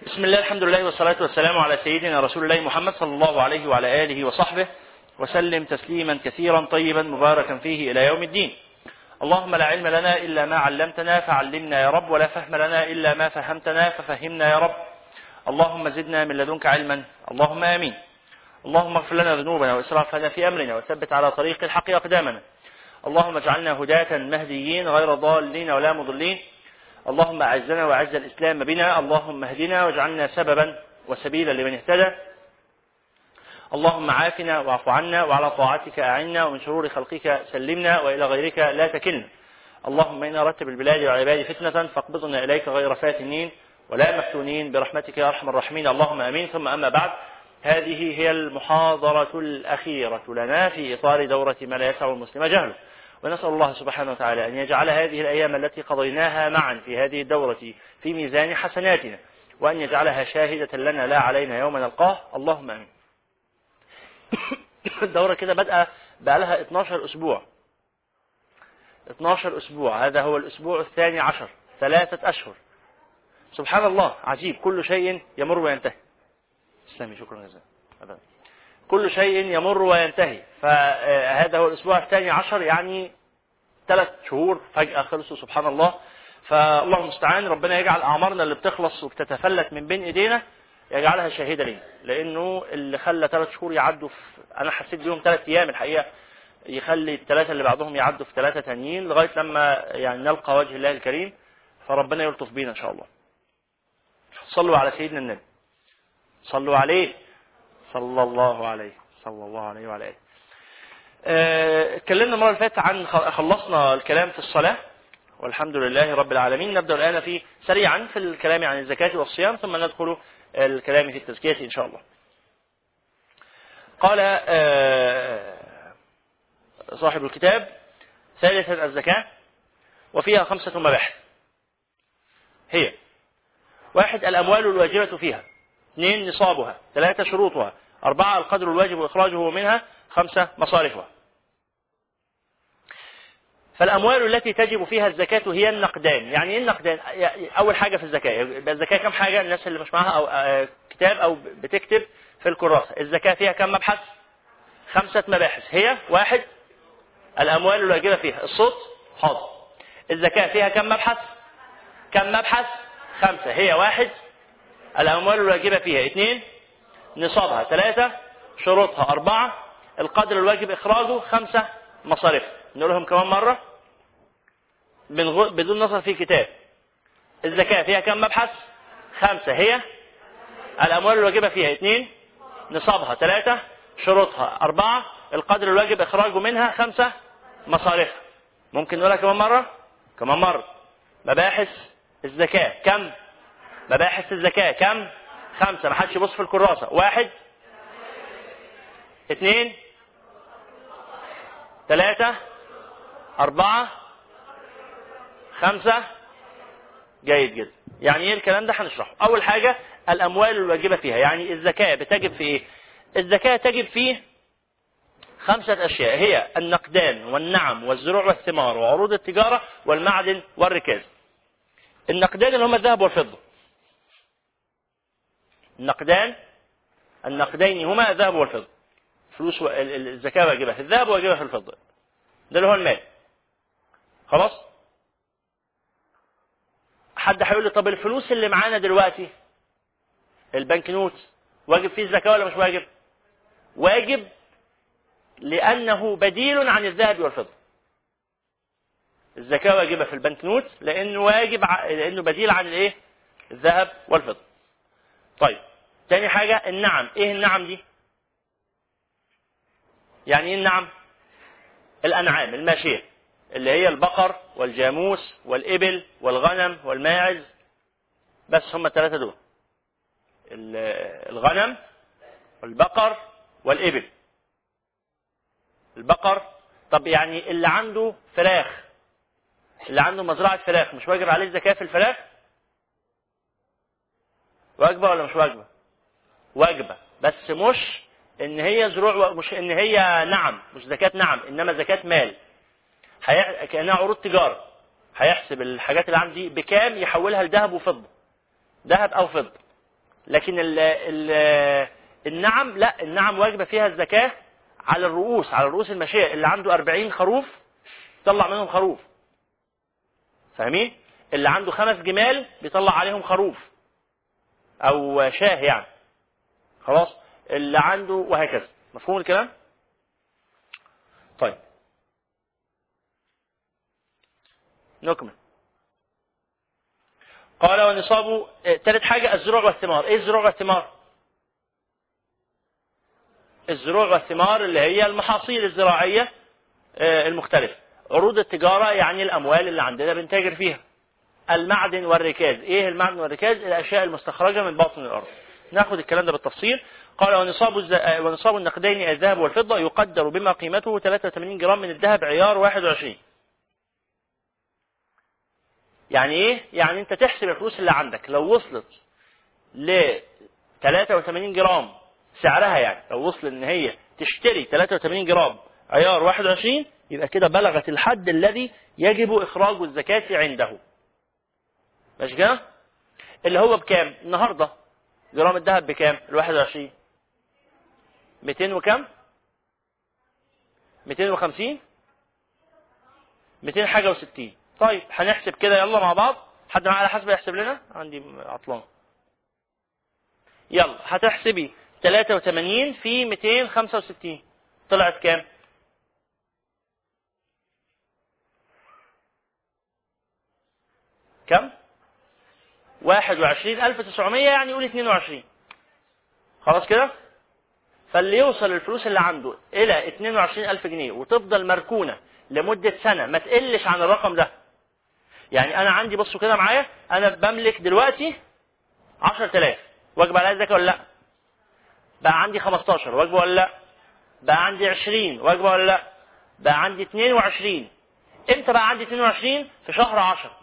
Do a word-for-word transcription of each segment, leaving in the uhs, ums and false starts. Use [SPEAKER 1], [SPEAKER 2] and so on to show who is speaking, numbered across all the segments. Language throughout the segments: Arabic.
[SPEAKER 1] بسم الله، الحمد لله، والصلاة والسلام على سيدنا رسول الله محمد صلى الله عليه وعلى آله وصحبه وسلم تسليما كثيرا طيبا مباركا فيه إلى يوم الدين. اللهم لا علم لنا إلا ما علمتنا فعلمنا يا رب، ولا فهم لنا إلا ما فهمتنا ففهمنا يا رب. اللهم زدنا من لدنك علما، اللهم آمين. اللهم اغفر لنا ذنوبنا وإسرافنا في أمرنا وثبت على طريق الحق أقدامنا. اللهم اجعلنا هداة مهديين غير ضالين ولا مضلين. اللهم أعزنا وأعز الإسلام بنا. اللهم اهدنا واجعلنا سببا وسبيلا لمن اهتدى. اللهم عافنا واعف عنا، وعلى طاعتك أعنا، ومن شرور خلقك سلمنا، وإلى غيرك لا تكلنا. اللهم إن أردت بالبلاد والعباد فتنة فاقبضنا إليك غير فاتنين ولا مفتونين برحمتك يا أرحم الراحمين. اللهم آمين. ثم أما بعد، هذه هي المحاضرة الأخيرة لنا في إطار دورة ما لا يسع المسلم جهله، ونسأل الله سبحانه وتعالى أن يجعل هذه الأيام التي قضيناها معا في هذه الدورة في ميزان حسناتنا، وأن يجعلها شاهدة لنا لا علينا يوم نلقاه. اللهم آمين. الدورة كده بدأ بقى لها اثناشر أسبوع اثناشر أسبوع، هذا هو الأسبوع الثاني عشر، ثلاثة أشهر. سبحان الله، عجيب، كل شيء يمر وينتهي. اسلامي، شكرا جزيلا. كل شيء يمر وينتهي، فهذا هو الأسبوع الثاني عشر، يعني ثلاث شهور فجأة خلصوا. سبحان الله. فالله المستعان، ربنا يجعل أعمارنا اللي بتخلص وبتتفلت من بين إيدينا يجعلها شاهدة لنا، لأنه اللي خلى ثلاث شهور يعدوا في، أنا حسيت بيهم ثلاث أيام الحقيقة، يخلي الثلاثة اللي بعضهم يعدوا في ثلاثة تانيين لغاية لما يعني نلقى وجه الله الكريم. فربنا يلطف بينا إن شاء الله. صلوا على سيدنا النبي، صلوا عليه صلى الله عليه صلى الله عليه وعلى آله. اتكلمنا المرة اللي فاتت عن، خلصنا الكلام في الصلاة والحمد لله رب العالمين. نبدأ الآن في سريعا في الكلام عن الزكاة والصيام، ثم ندخل الكلام في التزكية إن شاء الله. قال صاحب الكتاب: ثالثا الزكاة، وفيها خمسة مباحث، هي: واحد، الأموال الواجبة فيها. اثنين، نصابها. ثلاثة، شروطها. أربعة، القدر الواجب إخراجه منها. خمسة، مصارفها. فالأموال التي تجب فيها الزكاة هي النقدان. يعني إيه النقدان؟ أول حاجة في الزكاة، الزكاة كم حاجة؟ الناس اللي مش معاها أو كتاب أو بتكتب في الكراسة، الزكاة فيها كم مبحث؟ خمسة مباحث. هي: واحد، الأموال الواجبة فيها. الصوت حاضر. الزكاة فيها كم مبحث؟ كم مبحث؟ خمسة. هي: واحد، الأموال الواجبة فيها. اثنين، نصابها. ثلاثة، شروطها. أربعة، القدر الواجب إخراجه. خمسة، مصارفها. نقولهم كمان مرة بدون نظر في كتاب. الزكاة فيها كم مبحث؟ خمسة. هي: الأموال الواجبة فيها. اثنين، نصابها. ثلاثة، شروطها. أربعة، القدر الواجب إخراجه منها. خمسة، مصارفها. ممكن نقولها كمان مرة كمان مرة مباحث الزكاة كم؟ مباحث الزكاة كم؟ خمسة. ما حدش يبص في الكراسة. واحد، اثنين، ثلاثة، أربعة، خمسة. جيد جدا. يعني ايه الكلام ده؟ هنشرحه. أول حاجة، الأموال الواجبة فيها. يعني الزكاة بتجب في ايه؟ الزكاة تجب فيه خمسة أشياء، هي النقدان والنعم والزروع والثمار وعروض التجارة والمعدن والركاز. النقدان اللي هم الذهب والفضة. النقدان النقدين هما الذهب والفضة. فلوس و... الزكاة واجبة في الذهب وواجبة في الفضة. ده اللي هو المال. خلاص؟ حد هيقول لي: طب الفلوس اللي معانا دلوقتي، البنك نوت، واجب فيه الزكاة ولا مش واجب؟ واجب، لأنه بديل عن الذهب والفضة. الزكاة واجبة في البنك نوت لأنه واجب ع... لأنه بديل عن الايه؟ الذهب والفضة. طيب، تاني حاجة النعم. ايه النعم دي؟ يعني ايه النعم؟ الأنعام الماشية، اللي هي البقر والجاموس والإبل والغنم والماعز. بس هم الثلاثة دول، الغنم والبقر والإبل. البقر، طب يعني اللي عنده فراخ، اللي عنده مزرعة فراخ، مش واجب عليه الزكاة في الفراخ؟ واجبة ولا مش واجبة؟ واجبة، بس مش ان هي زروع، مش ان هي نعم، مش زكاة نعم، انما زكاة مال. حي... كأنها عروض تجارة. هيحسب الحاجات اللي عندي بكام، يحولها لذهب وفضة، ذهب او فضة. لكن ال ال النعم لا، النعم واجبة فيها الزكاة على الرؤوس، على رؤوس الماشية. اللي عنده أربعين خروف يطلع منهم خروف، فاهمين؟ اللي عنده خمس جمال بيطلع عليهم خروف أو شاه يعني، خلاص؟ اللي عنده وهكذا. مفهوم الكلام؟ طيب نكمل. قال ونصابه. ثالث حاجة الزروع والثمار. ايه الزروع والثمار؟ الزروع والثمار اللي هي المحاصيل الزراعية المختلفة. عروض التجارة يعني الأموال اللي عندنا بنتاجر فيها. المعدن والركاز. ايه المعدن والركاز؟ الأشياء المستخرجة من باطن الأرض. ناخد الكلام ده بالتفصيل. قال ونصاب الز... ونصاب النقدين الذهب والفضة يقدر بما قيمته ثلاثة وثمانين جرام من الذهب عيار واحد وعشرين. يعني ايه؟ يعني انت تحسب الفلوس اللي عندك لو وصلت ل ثلاثة وثمانين جرام سعرها، يعني لو وصل ان هي تشتري ثلاثة وثمانين جرام عيار واحد وعشرين، يبقى كده بلغت الحد الذي يجب اخراج الزكاة عنده. ماشي كده؟ اللي هو بكام النهارده؟ جرام الذهب بكام؟ الواحد وعشرين مئتين وكم؟ مئتين وخمسين، مئتين حاجة وستين. طيب هنحسب كده يلا مع بعض. حد معاه على حسب يحسب لنا؟ عندي عطلان. يلا هتحسبي ثلاثة وثمانين في مئتين وخمسة وستين، طلعت كام؟ كم؟ واحد وعشرين ألف وتسعمية، يعني يقول اثنين وعشرين. خلاص كده؟ فاللي يوصل الفلوس اللي عنده الى اثنين وعشرين ألف جنيه وتفضل مركونة لمدة سنة ما تقلش عن الرقم ده. يعني انا عندي، بصوا كده معايا، انا بملك دلوقتي عشرة آلاف، واجب عليا الزكاة ولا لا؟ بقى عندي خمستاشر، واجب ولا لا؟ بقى عندي عشرين، واجب ولا لا؟ بقى عندي اثنين وعشرين. امتى بقى عندي اثنين وعشرين؟ في شهر عشرة.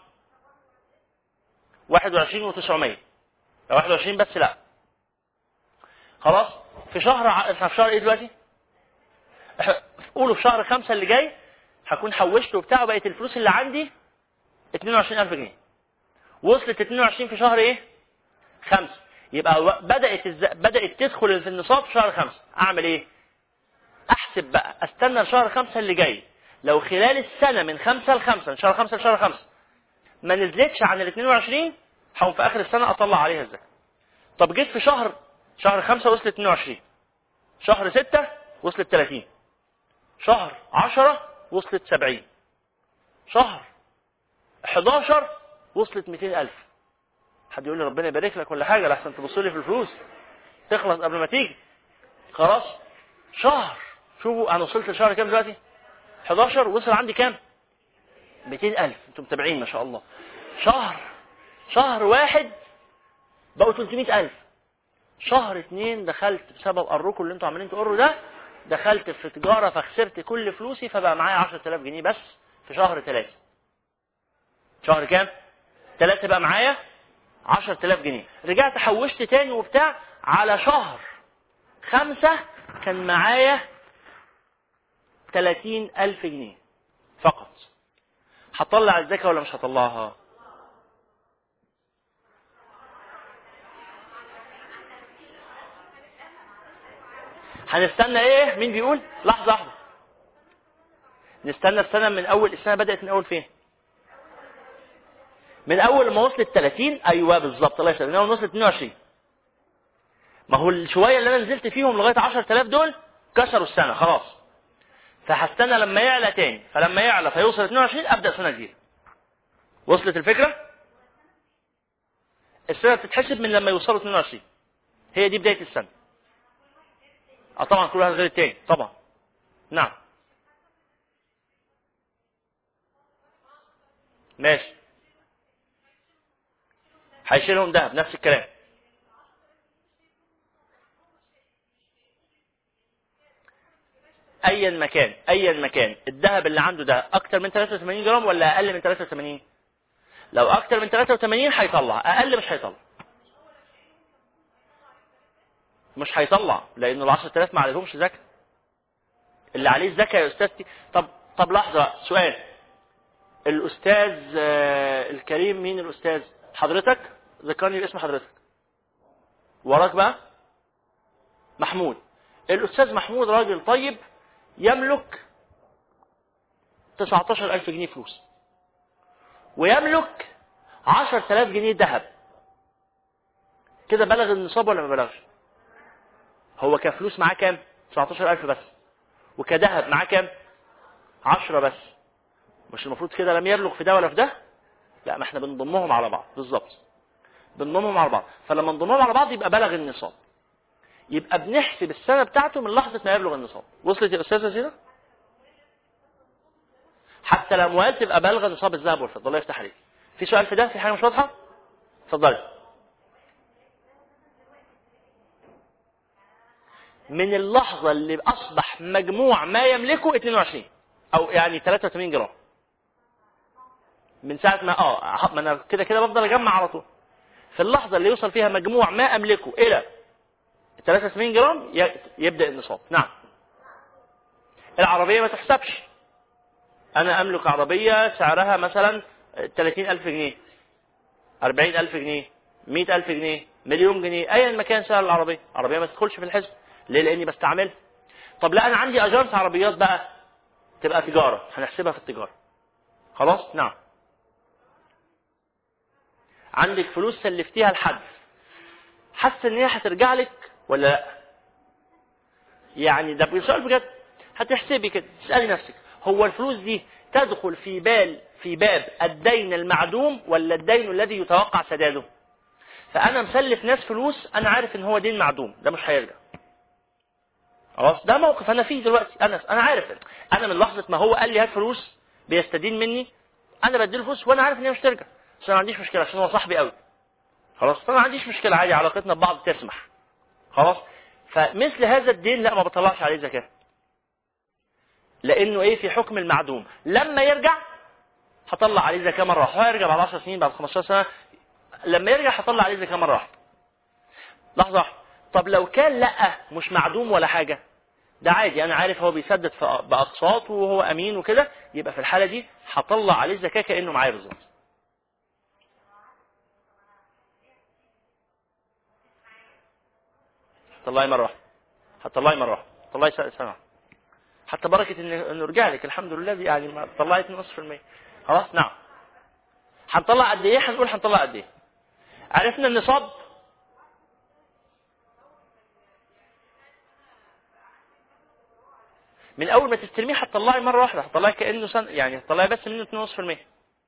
[SPEAKER 1] واحد وعشرين وتسعمية، واحد وعشرين بس لا. خلاص؟ في شهر ع... في شهر ايه دلوقتي؟ قولوا في شهر خمسة اللي جاي هكون حوشت وبتاع وبقت الفلوس اللي عندي اثنين وعشرين ألف جنيه. وصلت اثنين وعشرين في شهر ايه؟ خمسة. يبقى بدأت الز... بدأت تدخل في النصاب في شهر خمسة. اعمل ايه؟ احسب بقى، استنى لشهر خمسة اللي جاي. لو خلال السنة من خمسة لخمسة، من شهر خمسة لشهر خمسة، ما نزلتش عن ال اثنين وعشرين، هقوم في اخر السنة اطلع عليها الزكاة. طب جيت في شهر شهر خمسة وصلت اثنين وعشرين، شهر ستة وصلت ثلاثين، شهر عشرة وصلت سبعين، شهر حداشر وصلت مئتين ألف. حد يقول لي ربنا يبارك لك ولا حاجة، لحسن تبص لي في الفلوس تخلص قبل ما تيجي. خلاص شهر، شوفوا انا وصلت لشهر كام دلوقتي؟ حداشر، وصل عندي كام؟ مئتين ألف. انتم متابعين ما شاء الله. شهر شهر واحد بقوا ثلاثمئة ألف. شهر اثنين دخلت بسبب قركم اللي انتم عمالين تقروا ده، دخلت في تجارة فخسرت كل فلوسي، فبقى معايا عشرة آلاف جنيه بس في شهر ثلاثة. شهر كام؟ ثلاثة بقى معايا عشرة آلاف جنيه. رجعت حوشت تاني وبتاع، على شهر خمسة كان معايا ثلاثين ألف جنيه فقط. هطلع الزكاة ولا مش هطلعها؟ هنستنى ايه؟ مين بيقول؟ لحظة لحظة. نستنى السنة من اول السنة بدأت من اول فين؟ من اول ما وصلت ثلاثين. ايوه بالظبط، الله يسلمك. من اول ما وصلت اثنين وعشرين. ما هو الشوية اللي انا نزلت فيهم لغاية عشرة آلاف دول كسروا السنة خلاص. فهستنى لما يعلى تاني، فلما يعلى فيوصل اثنين وعشرين ابدأ سنة جديدة. وصلت الفكرة؟ السنة بتتحسب من لما يوصلوا اثنين وعشرين. هي دي بداية السنة. اه طبعا كل واحد غير التاني طبعا. نعم ماشي. هيشيلهم دهب نفس الكلام. ايا مكان ايا مكان الذهب اللي عنده ده اكتر من ثلاثة وثمانين جرام ولا اقل من ثلاثة وثمانين؟ لو اكتر من ثلاثة وثمانين هيطلع، اقل مش هيطلع. مش هيطلع لانه ال عشرة آلاف ما عليهمش زكاة. اللي عليه الزكاة يا استاذتي. طب طب لحظة، سؤال. الاستاذ الكريم، مين الاستاذ؟ حضرتك ذكرني باسم حضرتك. وراك بقى محمود. الاستاذ محمود راجل طيب يملك تسعتاشر ألف جنيه فلوس، ويملك عشرة آلاف جنيه ذهب. كده بلغ النصاب ولا ما بلغش؟ هو كفلوس معاه كام؟ تسعتاشر ألف بس، وكذهب معاه كام؟ عشرة بس. مش المفروض كده لم يبلغ في ده ولا في ده؟ لا، ما احنا بنضمهم على بعض بالظبط، بنضمهم على بعض. فلما نضمهم على بعض يبقى بلغ النصاب، يبقى بنحسب السنه بتاعته من لحظه ما يبلغ النصاب. وصلت يا استاذه زينه؟ حتى الاموال تبقى بالغه نصاب الذهب والفضه. الله يفتح عليك. في سؤال في ده؟ في حاجه مش واضحه؟ اتفضلي. من اللحظه اللي اصبح مجموع ما يملكه اتنين وعشرين او يعني تلاتة وتمانين جرام، من ساعه ما اه ما انا كده كده بفضل اجمع على طول. في اللحظه اللي يوصل فيها مجموع ما املكه الى تلاتة وتمانين جرام يبدا النصاب. نعم. العربيه ما تحسبش. انا املك عربيه سعرها مثلا تلاتين ألف جنيه، أربعين ألف جنيه، مئة ألف جنيه، مليون جنيه، ايا ما كان سعر العربيه، العربيه ما تدخلش في الحسب. ليه؟ لاني بستعملها. طب لا، انا عندي اجانس عربيات بقى، تبقى تجاره، هنحسبها في التجاره. خلاص. نعم. عندك فلوس سلفتيها لحد، حاسه ان هي هترجع لك ولا لا؟ يعني ده سؤال بجد. هتحسبي كده، تسالي نفسك هو الفلوس دي تدخل في بال في باب الدين المعدوم ولا الدين الذي يتوقع سداده؟ فانا مسلف ناس فلوس انا عارف ان هو دين معدوم، ده مش هيرجع. خلاص، ده موقف انا فيه دلوقتي. انا انا عارف، انا من لحظه ما هو قال لي هات فلوس بيستدين مني، انا بديله فلوس وانا عارف ان هي مش ترجع، بس انا ما عنديش مشكله عشان هو صاحبي قوي. خلاص، فانا ما عنديش مشكله، عادي، علاقتنا ببعض تسمح. خلاص. فمثل هذا الدين لا، ما بطلعش عليه زكاه، لانه ايه؟ في حكم المعدوم. لما يرجع هطلع عليه زكاه مره واحده. هيرجع بعد عشر سنين، بعد خمستاشر سنه، لما يرجع هطلع عليه زكاه مره واحده. لحظه واحده. طب لو كان لا مش معدوم ولا حاجه، ده عادي، انا عارف هو بيسدد باقساطه وهو امين وكده، يبقى في الحاله دي هطلع عليه زكاه كانه معايا بالظبط. هتطلعي مره واحده، هتطلعي مره واحده، هتطلعي سنه، حتى بركه ان انه رجع لك الحمد لله دي، يعني ما طلعت نص في المية. خلاص. نعم. هنطلع قد ايه؟ هنقول هنطلع قد ايه. عرفنا النصاب. من اول ما تستلميه هتطلعي مره واحده، هتطلعي كانه سنه، يعني هتطلعي بس منه اتنين ونص في المية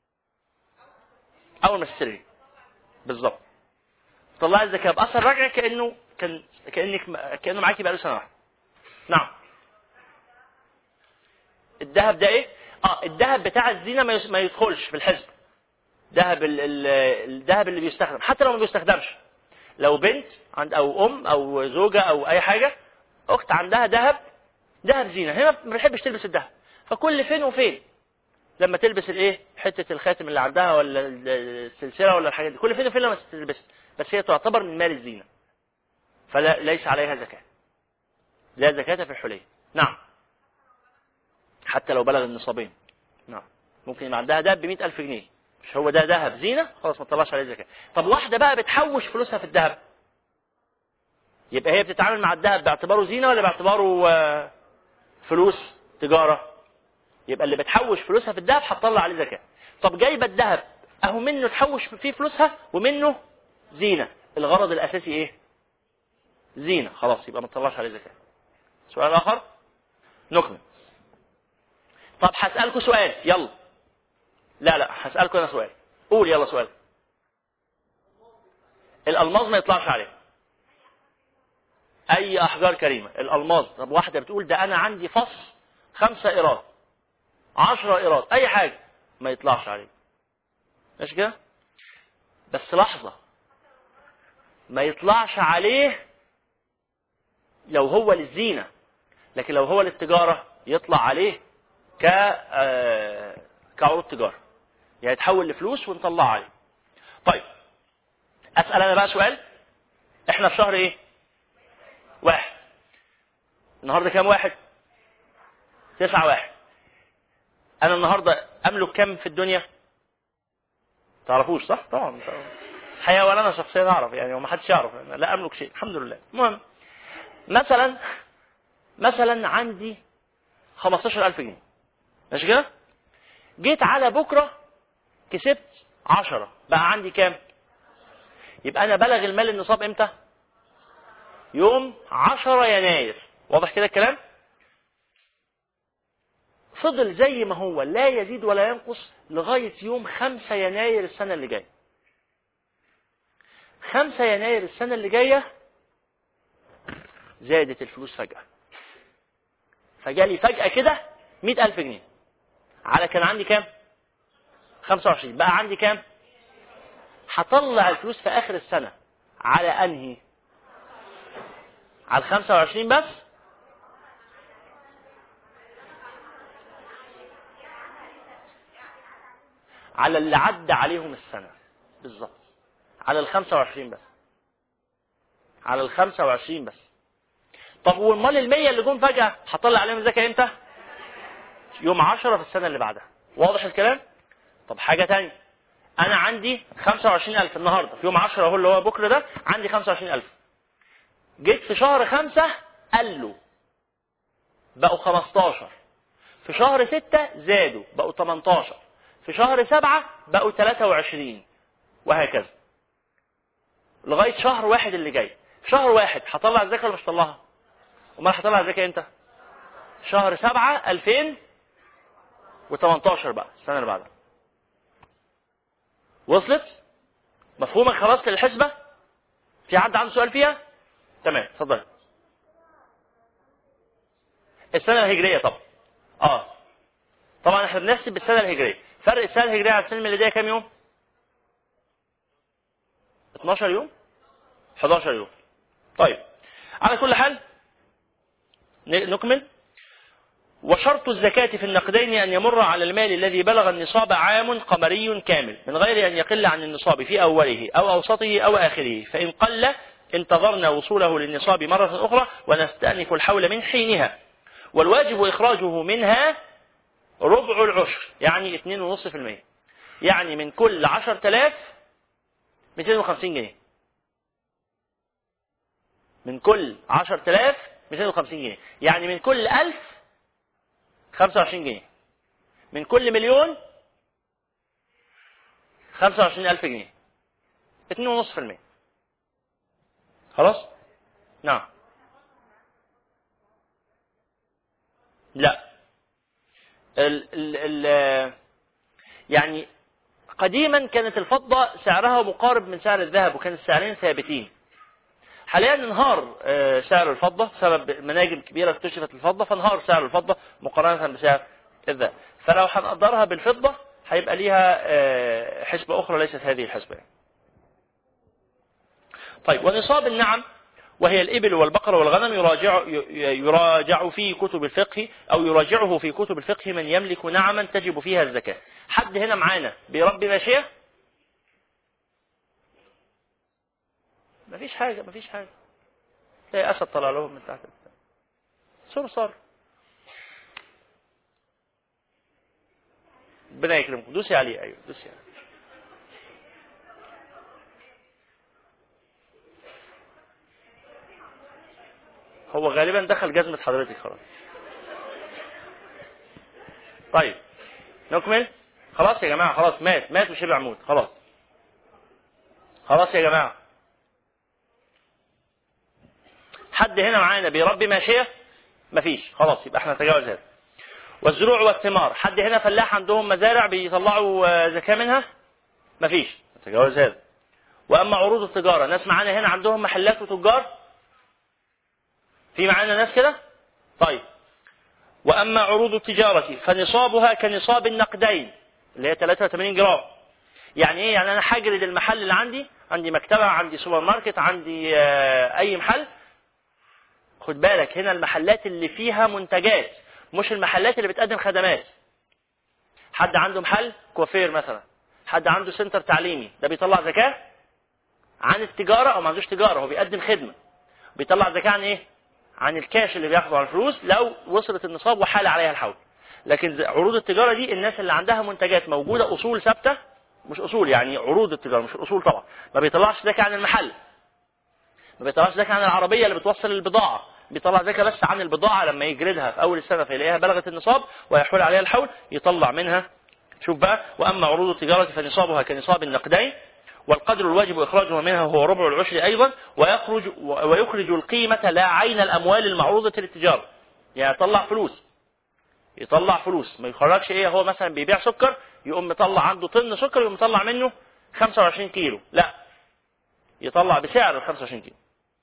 [SPEAKER 1] اول ما تستلميه بالظبط. تطلعي الزكاه باثر رجعي كانه كان كانك كانه معاكي بقاله سنه واحده. نعم. الذهب ده ايه؟ اه الذهب بتاع الزينه ما يدخلش في الحسب. ذهب الذهب اللي بيستخدم، حتى لو ما بيستخدمش، لو بنت عند او ام او زوجه او اي حاجه، اخت عندها ذهب، ذهب زينه، هي ما بتحبش تلبس الذهب، فكل فين وفين لما تلبس الايه؟ حته الخاتم اللي عندها ولا السلسله ولا الحاجات دي، كل فين وفين لما تلبس، بس هي تعتبر من مال الزينه، فلا ليس عليها زكاه. لا زكاه في الحلي. نعم. حتى لو بلغ النصابين. نعم. ممكن يبقى عندها ذهب ب مئة ألف جنيه، مش هو ده ذهب زينه، خلاص ما تطلعش عليه زكاه. طب واحده بقى بتحوش فلوسها في الذهب، يبقى هي بتتعامل مع الذهب باعتباره زينه ولا باعتباره فلوس تجاره؟ يبقى اللي بتحوش فلوسها في الذهب هتطلع عليه زكاه. طب جايبه الذهب اهو منه تحوش فيه فلوسها ومنه زينه، الغرض الاساسي ايه؟ زينه، خلاص يبقى ما تطلعش عليه زكاه. سؤال اخر نكمل. طب هسالكم سؤال، يلا. لا لا هسالكم انا سؤال. قول يلا سؤال. الالماظ ما يطلعش عليه. اي احجار كريمه. الالماظ، طب واحده بتقول ده انا عندي فص خمسة ايراد، عشرة ايراد، اي حاجه، ما يطلعش عليه. مش كده؟ بس لحظه، ما يطلعش عليه لو هو للزينه، لكن لو هو للتجاره يطلع عليه ك كعروض تجاره، يعني يتحول لفلوس ونطلع عليه. طيب اسال انا بقى سؤال. احنا في شهر ايه؟ واحد. النهارده كام واحد؟ تسعة واحد. انا النهارده املك كم في الدنيا؟ تعرفوش صح؟ طبعا الحقيقه ولا انا شخصيا اعرف يعني، وما حدش يعرف، لا املك شيء الحمد لله. المهم مثلا مثلا عندي خمستاشر ألف جنيه ماشي كده، جيت على بكره كسبت عشرة، بقى عندي كام؟ يبقى انا بلغ المال النصاب امتى؟ يوم عشرة يناير. واضح كده الكلام؟ فضل زي ما هو لا يزيد ولا ينقص لغايه يوم خمسة يناير السنه اللي جايه. خمسة يناير السنه اللي جايه زادت الفلوس فجاه، فجالي فجاه كده مئة ألف جنيه على كان عندي كام؟ خمسة وعشرين. بقى عندي كام؟ هطلع الفلوس في اخر السنه على انهي؟ على الخمسة وعشرين بس؟ على اللي عدى عليهم السنه بالظبط، على الخمسة وعشرين بس، على الخمسة وعشرين بس. طب والمال المية اللي جم فجأة هطلع عليهم الزكاة امتى؟ يوم عشرة في السنة اللي بعدها. واضح الكلام؟ طب حاجة تانية، أنا عندي خمسة وعشرين ألف النهاردة في يوم عشرة أهو اللي هو بكرة ده، عندي خمسة وعشرين ألف. جيت في شهر خمسة قالوا بقوا خمستاشر، في شهر ستة زادوا بقوا تمنتاشر، في شهر سبعة بقوا تلاتة وعشرين، وهكذا لغاية شهر واحد اللي جاي. شهر واحد هطلع الزكاة ولا مش هطلعها؟ امال هطلع الزكاة امتى؟ شهر سبعة ألفين وتمنتاشر بقى السنة اللي بعدها. وصلت؟ مفهومك خلاص للحسبة؟ في حد عنده سؤال فيها؟ تمام اتفضل. السنة الهجرية طبعا. اه طبعا احنا بنحسب بالسنة الهجرية. فرق السنة الهجرية عن السنة الميلادية كام يوم؟ اتناشر يوم؟ حداشر يوم. طيب على كل حال نكمل. وشرط الزكاة في النقدين أن يمر على المال الذي بلغ النصاب عام قمري كامل من غير أن يقل عن النصاب في أوله أو أوسطه أو آخره، فإن قل انتظرنا وصوله للنصاب مرة أخرى ونستأنف الحول من حينها. والواجب إخراجه منها ربع العشر، يعني اثنين فاصلة خمسة بالمئة، يعني من كل عشرة آلاف مئتين وخمسين جنيه، من كل عشرة آلاف مئتين وخمسين جنيه، يعني من كل ألف خمسة وعشرين جنيه، من كل مليون خمسة وعشرين ألف جنيه، اثنين فاصلة خمسة بالمئة. خلاص؟ نعم. لا ال ال ال يعني قديما كانت الفضة سعرها مقارب من سعر الذهب، وكان السعرين ثابتين. حاليا انهار سعر الفضة بسبب مناجم كبيرة اكتشفت الفضة، فانهار سعر الفضة مقارنة بسعر الذهب. فلو هنقدرها بالفضة هيبقى ليها حسبة أخرى ليست هذه الحسبة. طيب ونصاب النعم وهي الإبل والبقر والغنم يراجع يراجع في كتب الفقه أو يراجعه في كتب الفقه من يملك نعما تجب فيها الزكاة. حد هنا معانا بيربي ماشية؟ مفيش حاجة مفيش حاجة تلاقي أسد طلع لهم من تحت صرصار. ربنا يكرمكم. دوسي عليه. أيوه دوسي عليه. هو غالبا دخل جزمة حضرتك خلاص. طيب نكمل. خلاص يا جماعة، خلاص مات مات وشبع موت. خلاص خلاص يا جماعة. حد هنا معانا بيربي ماشية؟ مفيش. خلاص يبقى احنا نتجاوز هذا. والزروع والثمار، حد هنا فلاح عندهم مزارع بيطلعوا زكاة منها؟ مفيش. نتجاوز هذا. واما عروض التجارة، ناس معانا هنا عندهم محلات وتجار؟ في معانا ناس كده؟ طيب. واما عروض التجارة فنصابها كنصاب النقدين اللي هي ثلاثة وثمانين جرام. يعني ايه؟ يعني انا هجرد المحل اللي عندي، عندي مكتبة، عندي سوبر ماركت، عندي اي محل. خد بالك هنا المحلات اللي فيها منتجات، مش المحلات اللي بتقدم خدمات. حد عنده محل كوافير مثلا، حد عنده سنتر تعليمي، ده بيطلع زكاة عن التجارة او ما عندوش تجارة، هو بيقدم خدمة. بيطلع زكاة عن ايه؟ عن الكاش اللي بياخده على الفلوس لو وصلت النصاب وحال عليها الحول. لكن عروض التجارة دي الناس اللي عندها منتجات موجودة، اصول ثابتة مش اصول، يعني عروض التجاره مش الاصول طبعا. ما بيطلعش زكاه عن المحل، ما بيطلعش زكاه عن العربيه اللي بتوصل البضاعه، بيطلع زكاه بس عن البضاعه لما يجردها في اول السنه فيلاقيها بلغت النصاب ويحول عليها الحول يطلع منها. شوف بقى، واما عروض التجاره فنصابها كنصاب النقدين، والقدر الواجب اخراجه منها هو ربع العشر ايضا، ويخرج ويخرج القيمه لا عين الاموال المعروضه للتجاره. يعني يطلع فلوس، يطلع فلوس، ما يخرجش ايه، هو مثلا بيبيع سكر يقوم مطلع عنده طن سكر يقوم مطلع منه خمسة وعشرين كيلو، لا، يطلع بسعر ال خمسة وعشرين كيلو.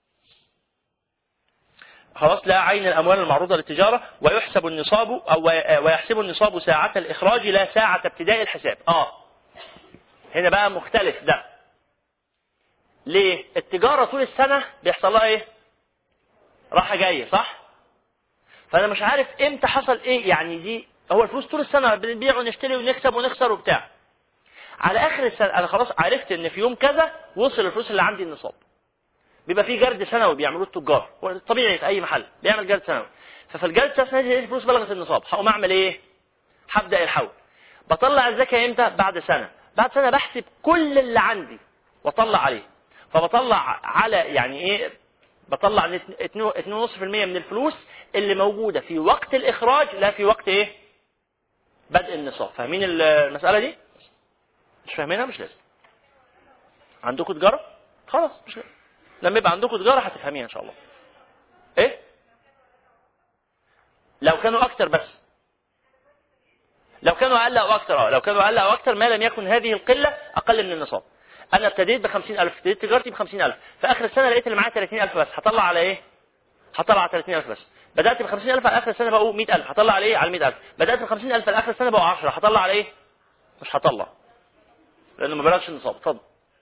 [SPEAKER 1] خلاص، لا عين الاموال المعروضه للتجاره، ويحسب النصاب او ويحسب النصاب ساعه الاخراج لا ساعه ابتداء الحساب. اه هنا بقى مختلف ده. ليه؟ التجاره طول السنه بيحصل لها ايه؟ راحه جايه، صح؟ فانا مش عارف امتى حصل ايه، يعني دي هو الفلوس طول السنه بنبيع ونشتري ونكسب ونخسر وبتاع. على اخر السنه انا خلاص عرفت ان في يوم كذا وصل الفلوس اللي عندي النصاب. بيبقى في جرد سنوي بيعملوه التجار، طبيعي في اي محل بيعمل جرد سنوي. ففي الجرد السنوي دي الفلوس بلغت النصاب، هقوم اعمل ايه؟ هبدا الحول. بطلع الزكاه امتى؟ بعد سنه. بعد سنه بحسب كل اللي عندي واطلع عليه. فبطلع على يعني ايه؟ بطلع اتنين فاصلة خمسة بالمية من الفلوس اللي موجوده في وقت الاخراج لا في وقت ايه؟ بدء النصاب. فاهمين المساله دي؟ مش فاهمينها؟ مش لازم. عندكم تجاره؟ خلاص مش لازم. لما يبقى عندكم تجاره هتفهميها ان شاء الله. ايه؟ لو كانوا اكتر بس. لو كانوا اقل او اكتر، اه لو كانوا اقل او اكتر ما لم يكن هذه القله اقل من النصاب. انا ابتديت ب خمسين ألف، ابتديت تجارتي ب خمسين ألف، في اخر السنه لقيت اللي معايا ثلاثين ألف بس، هطلع على ايه؟ هطلع على ثلاثين ألف بس. بدات ب خمسين ألف على اخر السنه بقوا مئة ألف، هطلع على ايه؟ على مئة ألف. بدات ب خمسين ألف على اخر السنه بقوا عشرة، هطلع على ايه؟ مش هطلع، لانه ما بلغش النصاب. اتفضل.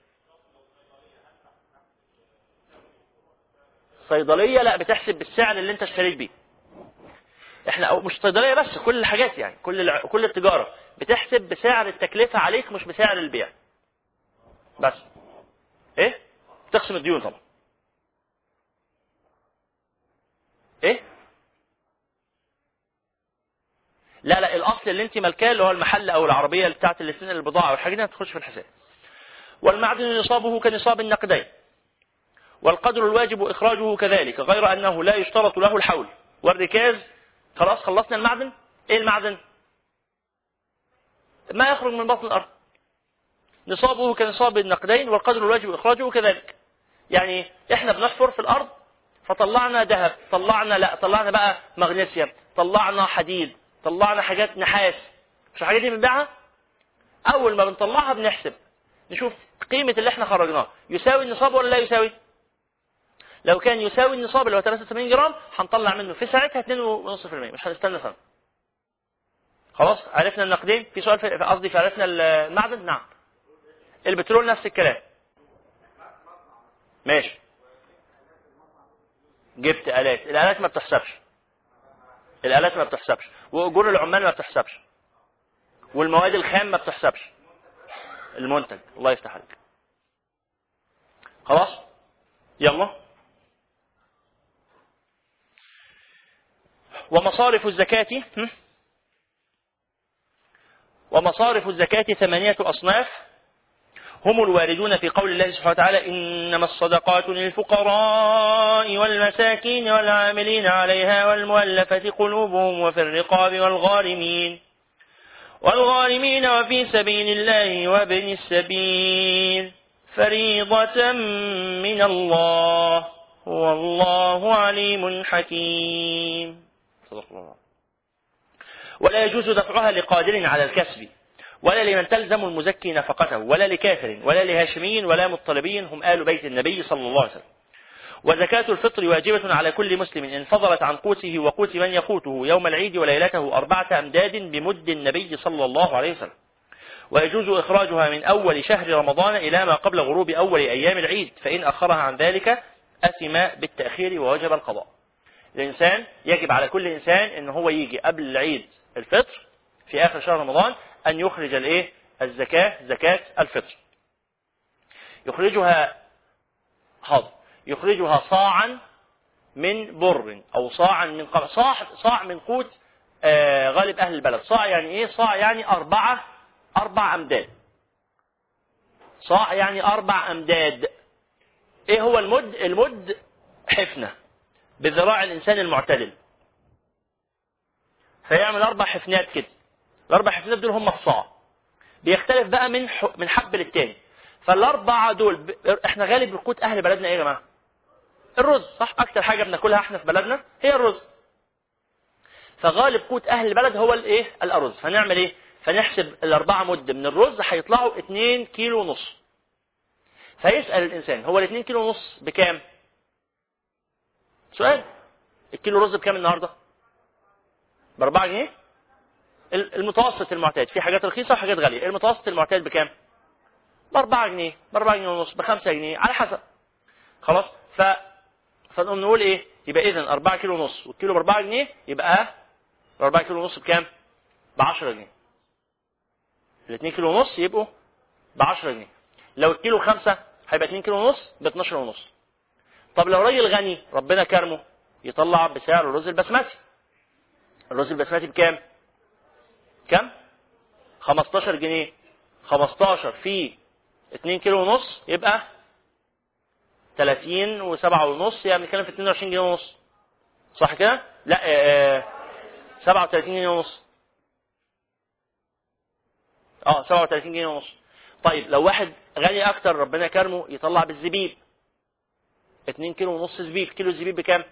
[SPEAKER 1] صيدليه لا، بتحسب بالسعر اللي انت اشتريت بيه. احنا مش صيدليه بس، كل الحاجات يعني كل الع... كل التجاره بتحسب بسعر التكلفه عليك مش بسعر البيع بس. ايه؟ تقسم الديون طبعا. ايه؟ لا لا، الاصل اللي انت مالكاه اللي هو المحل او العربيه بتاعت الاثنين البضاعه والحاجات دي هتخش في الحساب. والمعدن نصابه كنصاب النقدين، والقدر الواجب اخراجه كذلك، غير انه لا يشترط له الحول. والركاز خلاص خلصنا المعدن. ايه المعدن؟ ما يخرج من بطن الارض. نصابه كنصاب النقدين، والقدر الواجب اخراجه كذلك. يعني احنا بنحفر في الارض فطلعنا ذهب، طلعنا لا طلعنا بقى مغنيسيوم، طلعنا حديد، طلعنا حاجات نحاس، مش الحاجات دي بنبيعها؟ اول ما بنطلعها بنحسب نشوف قيمه اللي احنا خرجناه يساوي النصاب ولا لا يساوي. لو كان يساوي النصاب اللي هو ثلاثة وثمانين جرام هنطلع منه في ساعتها اثنين فاصلة خمسة بالمية، مش هنستنى سنه. خلاص عرفنا النقدين. في سؤال في قصدي في عرفنا المعدن. نعم. البترول نفس الكلام. ماشي. جبت آلات، الآلات ما بتحسبش، الآلات ما بتحسبش، وأجور العمال ما بتحسبش، والمواد الخام ما بتحسبش. المنتج. الله يفتح عليك. خلاص يلا. ومصارف الزكاة ومصارف الزكاة ثمانية أصناف، هم الواردون في قول الله سبحانه وتعالى: إنما الصدقات للفقراء والمساكين والعاملين عليها والمؤلفة قلوبهم وفي الرقاب والغارمين والغارمين وفي سبيل الله وابن السبيل فريضة من الله والله عليم حكيم. صدق الله. ولا يجوز دفعها لقادر على الكسب، ولا لمن تلزم المزكي نفقته، ولا لكافر ولا لهاشمي ولا مطلبي، هم آل بيت النبي صلى الله عليه وسلم. وزكاة الفطر واجبة على كل مسلم إن فضلت عن قوته وقوت من يقوته يوم العيد وليلته أربعة أمداد بمد النبي صلى الله عليه وسلم. ويجوز إخراجها من أول شهر رمضان إلى ما قبل غروب أول أيام العيد، فإن أخرها عن ذلك أثم بالتأخير ووجب القضاء. الإنسان يجب على كل إنسان إن هو يجي قبل العيد الفطر في آخر شهر رمضان أن يخرج الإيه؟ الزكاة، زكاة الفطر. يخرجها حاضر يخرجها صاعا من بر أو صاعا من قمح، صاع صاع من قوت آه غالب أهل البلد. صاع يعني إيه؟ صاع يعني أربعة أربع أمداد. صاع يعني أربع أمداد. إيه هو المد؟ المد حفنة بذراع الإنسان المعتدل، فيعمل أربع حفنات كده. الأربع حفنات دول هم الصاع. بيختلف بقى من من حب للتاني. فالأربعة دول ب... إحنا غالب القوت أهل بلدنا إيه يا جماعة؟ الرز، صح؟ أكتر حاجة بناكلها إحنا في بلدنا هي الرز. فغالب قوت أهل البلد هو الإيه؟ الأرز. فنعمل إيه؟ فنحسب الأربعة مد من الرز هيطلعوا اتنين كيلو ونص. فيسأل الإنسان هو الاتنين كيلو ونص بكام؟ سؤال، الكيلو رز بكام النهارده؟ باربعة جنيه. المتوسط المعتاد، في حاجات رخيصه وحاجات غاليه. المتوسط المعتاد بكام؟ باربعة جنيه، باربعة جنيه ونص، بخمسة جنيه على حسب. خلاص. ف فنقوم نقول ايه؟ يبقى اذا أربعة كيلو ونص والكيلو باربعة جنيه، يبقى أربعة كيلو ونص بكام؟ بعشرة جنيه. الاثنين كيلو ونص يبقوا بعشرة جنيه. لو الكيلو خمسة هيبقى اتنين كيلو ونص باتناشر ونص. طب لو راجل غني ربنا كرمه يطلع بسعر الرز البسمتي. الرز البسمتي بكام؟ كم؟ خمستاشر جنيه. خمستاشر في اتنين كيلو ونص يبقى تلاتين وسبعة ونص، يعني بنتكلم في اتنين وعشرين جنيه ونص، صح كده؟ لا اه سبعة وتلاتين جنيه ونص. اه سبعة وتلاتين جنيه ونص. طيب لو واحد غني اكتر ربنا كرمه يطلع بالزبيب اتنين كيلو ونص زبيب. كيلو الزبيب بكام؟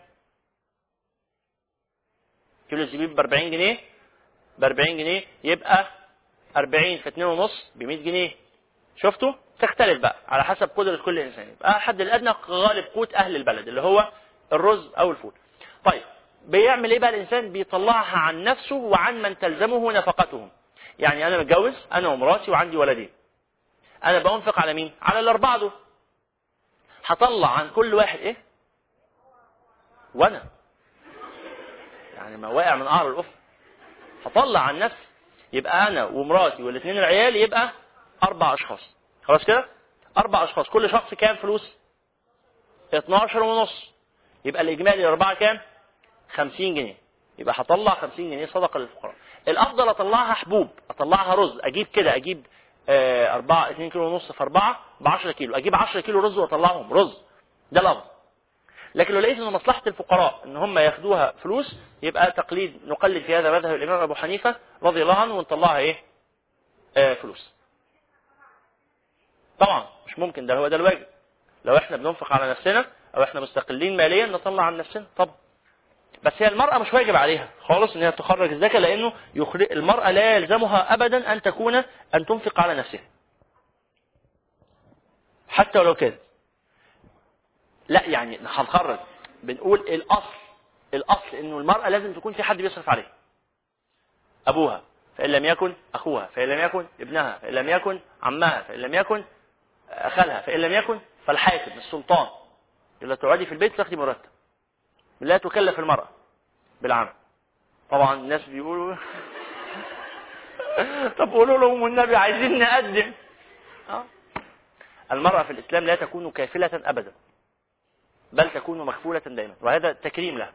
[SPEAKER 1] كيلو الزبيب ب أربعين جنيه. ب أربعين جنيه يبقى أربعين في اتنين ونص ب مية جنيه. شفتوا؟ تختلف بقى على حسب قدرة كل انسان. يبقى الحد الادنى غالب قوت اهل البلد اللي هو الرز او الفول. طيب بيعمل ايه بقى الانسان؟ بيطلعها عن نفسه وعن من تلزمه نفقتهم. يعني انا متجوز انا ومراتي وعندي ولدين، انا بنفق على مين؟ على الاربعه دول. هطلع عن كل واحد ايه؟ وانا يعني ما واقع من قعر القفل. هطلع عن نفسي، يبقى انا ومراتي والاثنين العيال يبقى اربع اشخاص. خلاص كده؟ اربع اشخاص، كل شخص كام فلوس؟ اتناشر ونص. يبقى الاجمالي الاربعه كام؟ خمسين جنيه. يبقى هطلع خمسين جنيه صدقه للفقراء. الافضل اطلعها حبوب، اطلعها رز. اجيب كده، اجيب آه اربعة اتنين كيلو ونص في اربعة ب عشرة كيلو، اجيب عشرة كيلو رز واطلعهم رز. ده الافضل. لكن لو لقيت ان مصلحه الفقراء ان هم ياخدوها فلوس، يبقى تقليد نقلد في هذا مذهب الامام ابو حنيفه رضي الله عنه ونطلعها ايه؟ آه فلوس. طبعا مش ممكن، ده هو ده الواجب. لو احنا بننفق على نفسنا او احنا مستقلين ماليا نطلع عن نفسنا طبعا. بس هي المرأة مش واجب عليها خالص ان هي تخرج الزكاة، لانه يخرج المرأة لا يلزمها ابدا ان تكون ان تنفق على نفسها حتى ولو كده. لا يعني هنخرج، بنقول الاصل الاصل انه المرأة لازم تكون في حد بيصرف عليها. ابوها، فان لم يكن اخوها، فان لم يكن ابنها، فان لم يكن عمها، فان لم يكن خالها، فان لم يكن فالحاكم السلطان. يقول لها تقعدي في البيت تاخدي مرتب، لا تكلف المرأة بالعمل. طبعا الناس بيقولوا طب قولوا لهم والنبي عايزين نقدم. أه؟ المرأة في الإسلام لا تكون كافلة أبدا، بل تكون مكفولة دائما، وهذا تكريم لها.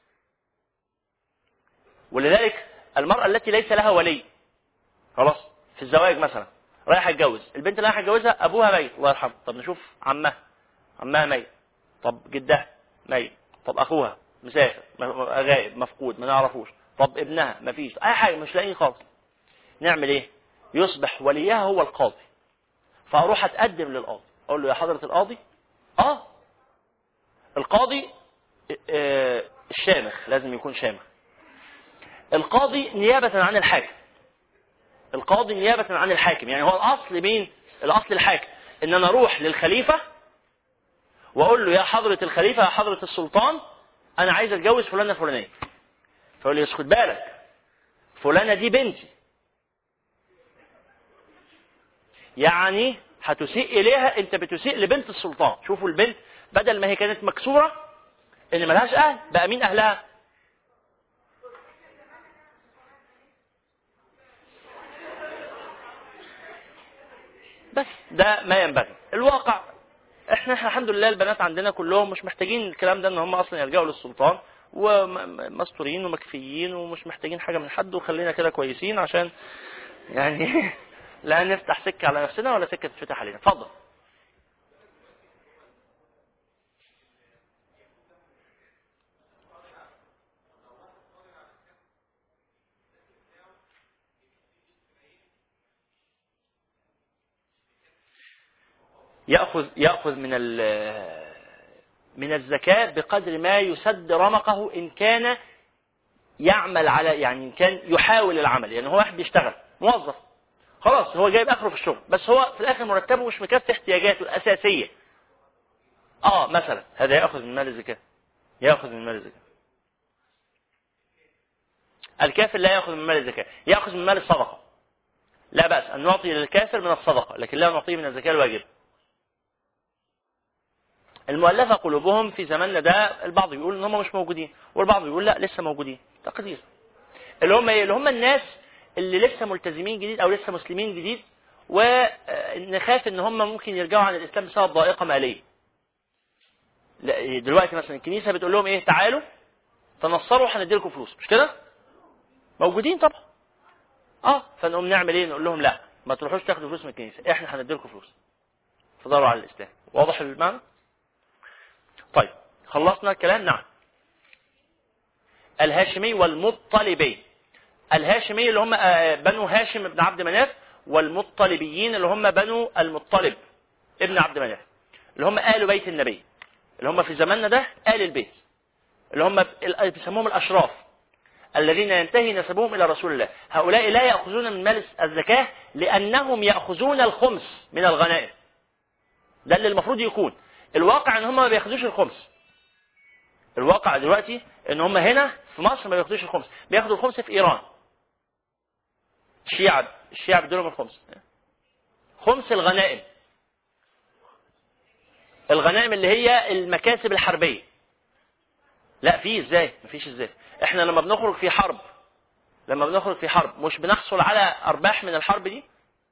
[SPEAKER 1] ولذلك المرأة التي ليس لها ولي، خلاص في الزواج مثلا رايحة تتجوز، البنت اللي رايحة تتجوزها أبوها ميت الله يرحمه، طب نشوف عمها، عمها ميت، طب جدها ميت، طب أخوها مسافر غائب مفقود ما نعرفوش، طب ابنها ما فيش أي حاجة مش لاقيين خالص. نعمل إيه؟ يصبح وليها هو القاضي. فأروح أتقدم للقاضي أقول له يا حضرة القاضي، آه القاضي آه الشامخ لازم يكون شامخ. القاضي نيابة عن الحاكم، القاضي نيابة عن الحاكم. يعني هو الأصل مين؟ الأصل الحاكم. إن أنا أروح للخليفة وأقول له يا حضرة الخليفة يا حضرة السلطان أنا عايز أتجوز فلانة فلانية. فيقول لي اسكت بالك، فلانة دي بنتي، يعني هتسيء إليها، أنت بتسيء لبنت السلطان. شوفوا البنت بدل ما هي كانت مكسورة إن ملهاش أهل، بقى مين أهلها؟ بس ده ما ينبغي. الواقع احنا الحمد لله البنات عندنا كلهم مش محتاجين الكلام ده، ان هم اصلا يرجعوا للسلطان ومستورين ومكفيين ومش محتاجين حاجه من حد، وخلينا كده كويسين عشان يعني لا نفتح سكة على نفسنا ولا سكة تفتح علينا. اتفضل. يأخذ يأخذ من من الزكاة بقدر ما يسد رمقه إن كان يعمل على، يعني إن كان يحاول العمل. يعني هو واحد بيشتغل موظف خلاص، هو جايب آخره في الشغل، بس هو في الآخر مرتبه مش مكفي احتياجاته الأساسية. آه مثلا هذا يأخذ من مال الزكاة، يأخذ من مال الزكاة. الكافر لا يأخذ من مال الزكاة، يأخذ من مال الصدقة. لا بأس أن نعطي للكافر من الصدقة، لكن لا نعطيه من الزكاة الواجب. المؤلفة قلوبهم في زماننا ده البعض يقول ان هم مش موجودين، والبعض يقول لا لسه موجودين. تقدير اللي هم اللي هم الناس اللي لسه ملتزمين جديد او لسه مسلمين جديد، ونخاف ان هم ممكن يرجعوا عن الاسلام بسبب ضائقة مالية. دلوقتي مثلا الكنيسة بتقول لهم ايه، تعالوا تنصروا هندي لكم فلوس، مش كده؟ موجودين طبعا. اه فنقوم نعمل ايه؟ نقول لهم لا ما تروحوش تاخدوا فلوس من الكنيسة، احنا هندي لكم فلوس. فضلوا على الاسلام. واضح المعنى؟ طيب خلصنا الكلام. نعم. الهاشمي والمطلبي. الهاشمي اللي هم بنو هاشم بن عبد مناف، والمطلبيين اللي هم بنو المطلب ابن عبد مناف، اللي هم آل بيت النبي، اللي هم في زماننا ده آل البيت، اللي هم بيسموهم الأشراف الذين ينتهي نسبهم إلى رسول الله. هؤلاء لا يأخذون من مال الزكاة لأنهم يأخذون الخمس من الغنائم. ده اللي المفروض يكون. الواقع ان هم ما بياخدوش الخمس. الواقع دلوقتي ان هم هنا في مصر ما بياخدوش الخمس، بياخدوا الخمس في ايران. الشيعة الشيعة بيدوا لهم الخمس. خمس الغنائم. الغنائم اللي هي المكاسب الحربية. لا في ازاي؟ مفيش ازاي. احنا لما بنخرج في حرب لما بنخرج في حرب مش بنحصل على ارباح من الحرب دي؟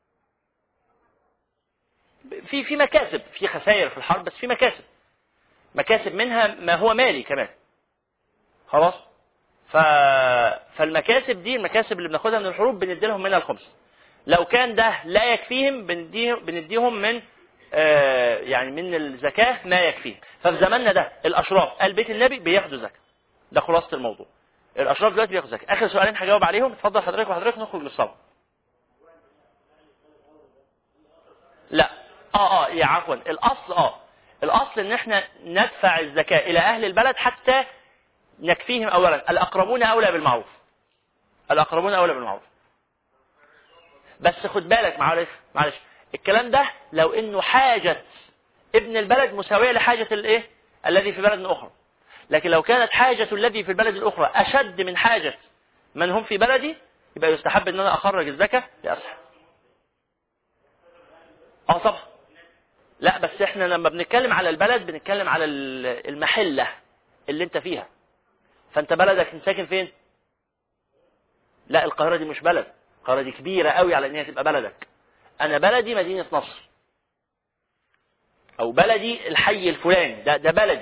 [SPEAKER 1] في في مكاسب، في خسائر في الحرب، بس في مكاسب. مكاسب منها ما هو مالي كمان. خلاص. ف... فالمكاسب دي، المكاسب اللي بناخدها من الحروب بندي لهم منها الخمس. لو كان ده لا يكفيهم بنديهم بنديهم من آه يعني من الزكاة ما يكفيهم. ففي زماننا ده الأشراف آل بيت النبي بياخدوا زكاة. ده خلاصة الموضوع. الأشراف دلوقتي بياخدوا زكاة. آخر سؤالين هجاوب عليهم. اتفضل حضرتك وحضرتك نخرج للصلاة. لا اه اه يا عفوا الأصل اه الأصل ان احنا ندفع الزكاة إلى أهل البلد حتى نكفيهم. أولا الأقربون أولى بالمعروف. الأقربون أولى بالمعروف. بس خد بالك، معلش معلش الكلام ده لو انه حاجة ابن البلد مساوية لحاجة الايه الذي في بلد اخرى. لكن لو كانت حاجة الذي في البلد الاخرى اشد من حاجة من هم في بلدي، يبقى يستحب ان انا اخرج الزكاة لاصحى. اه طبعا. لا بس احنا لما بنتكلم على البلد بنتكلم على المحلة اللي انت فيها. فانت بلدك انت ساكن فين؟ لا القاهرة دي مش بلد. القاهرة دي كبيرة قوي على ان هي تبقى بلدك. انا بلدي مدينة نصر، او بلدي الحي الفلاني، ده ده بلدي.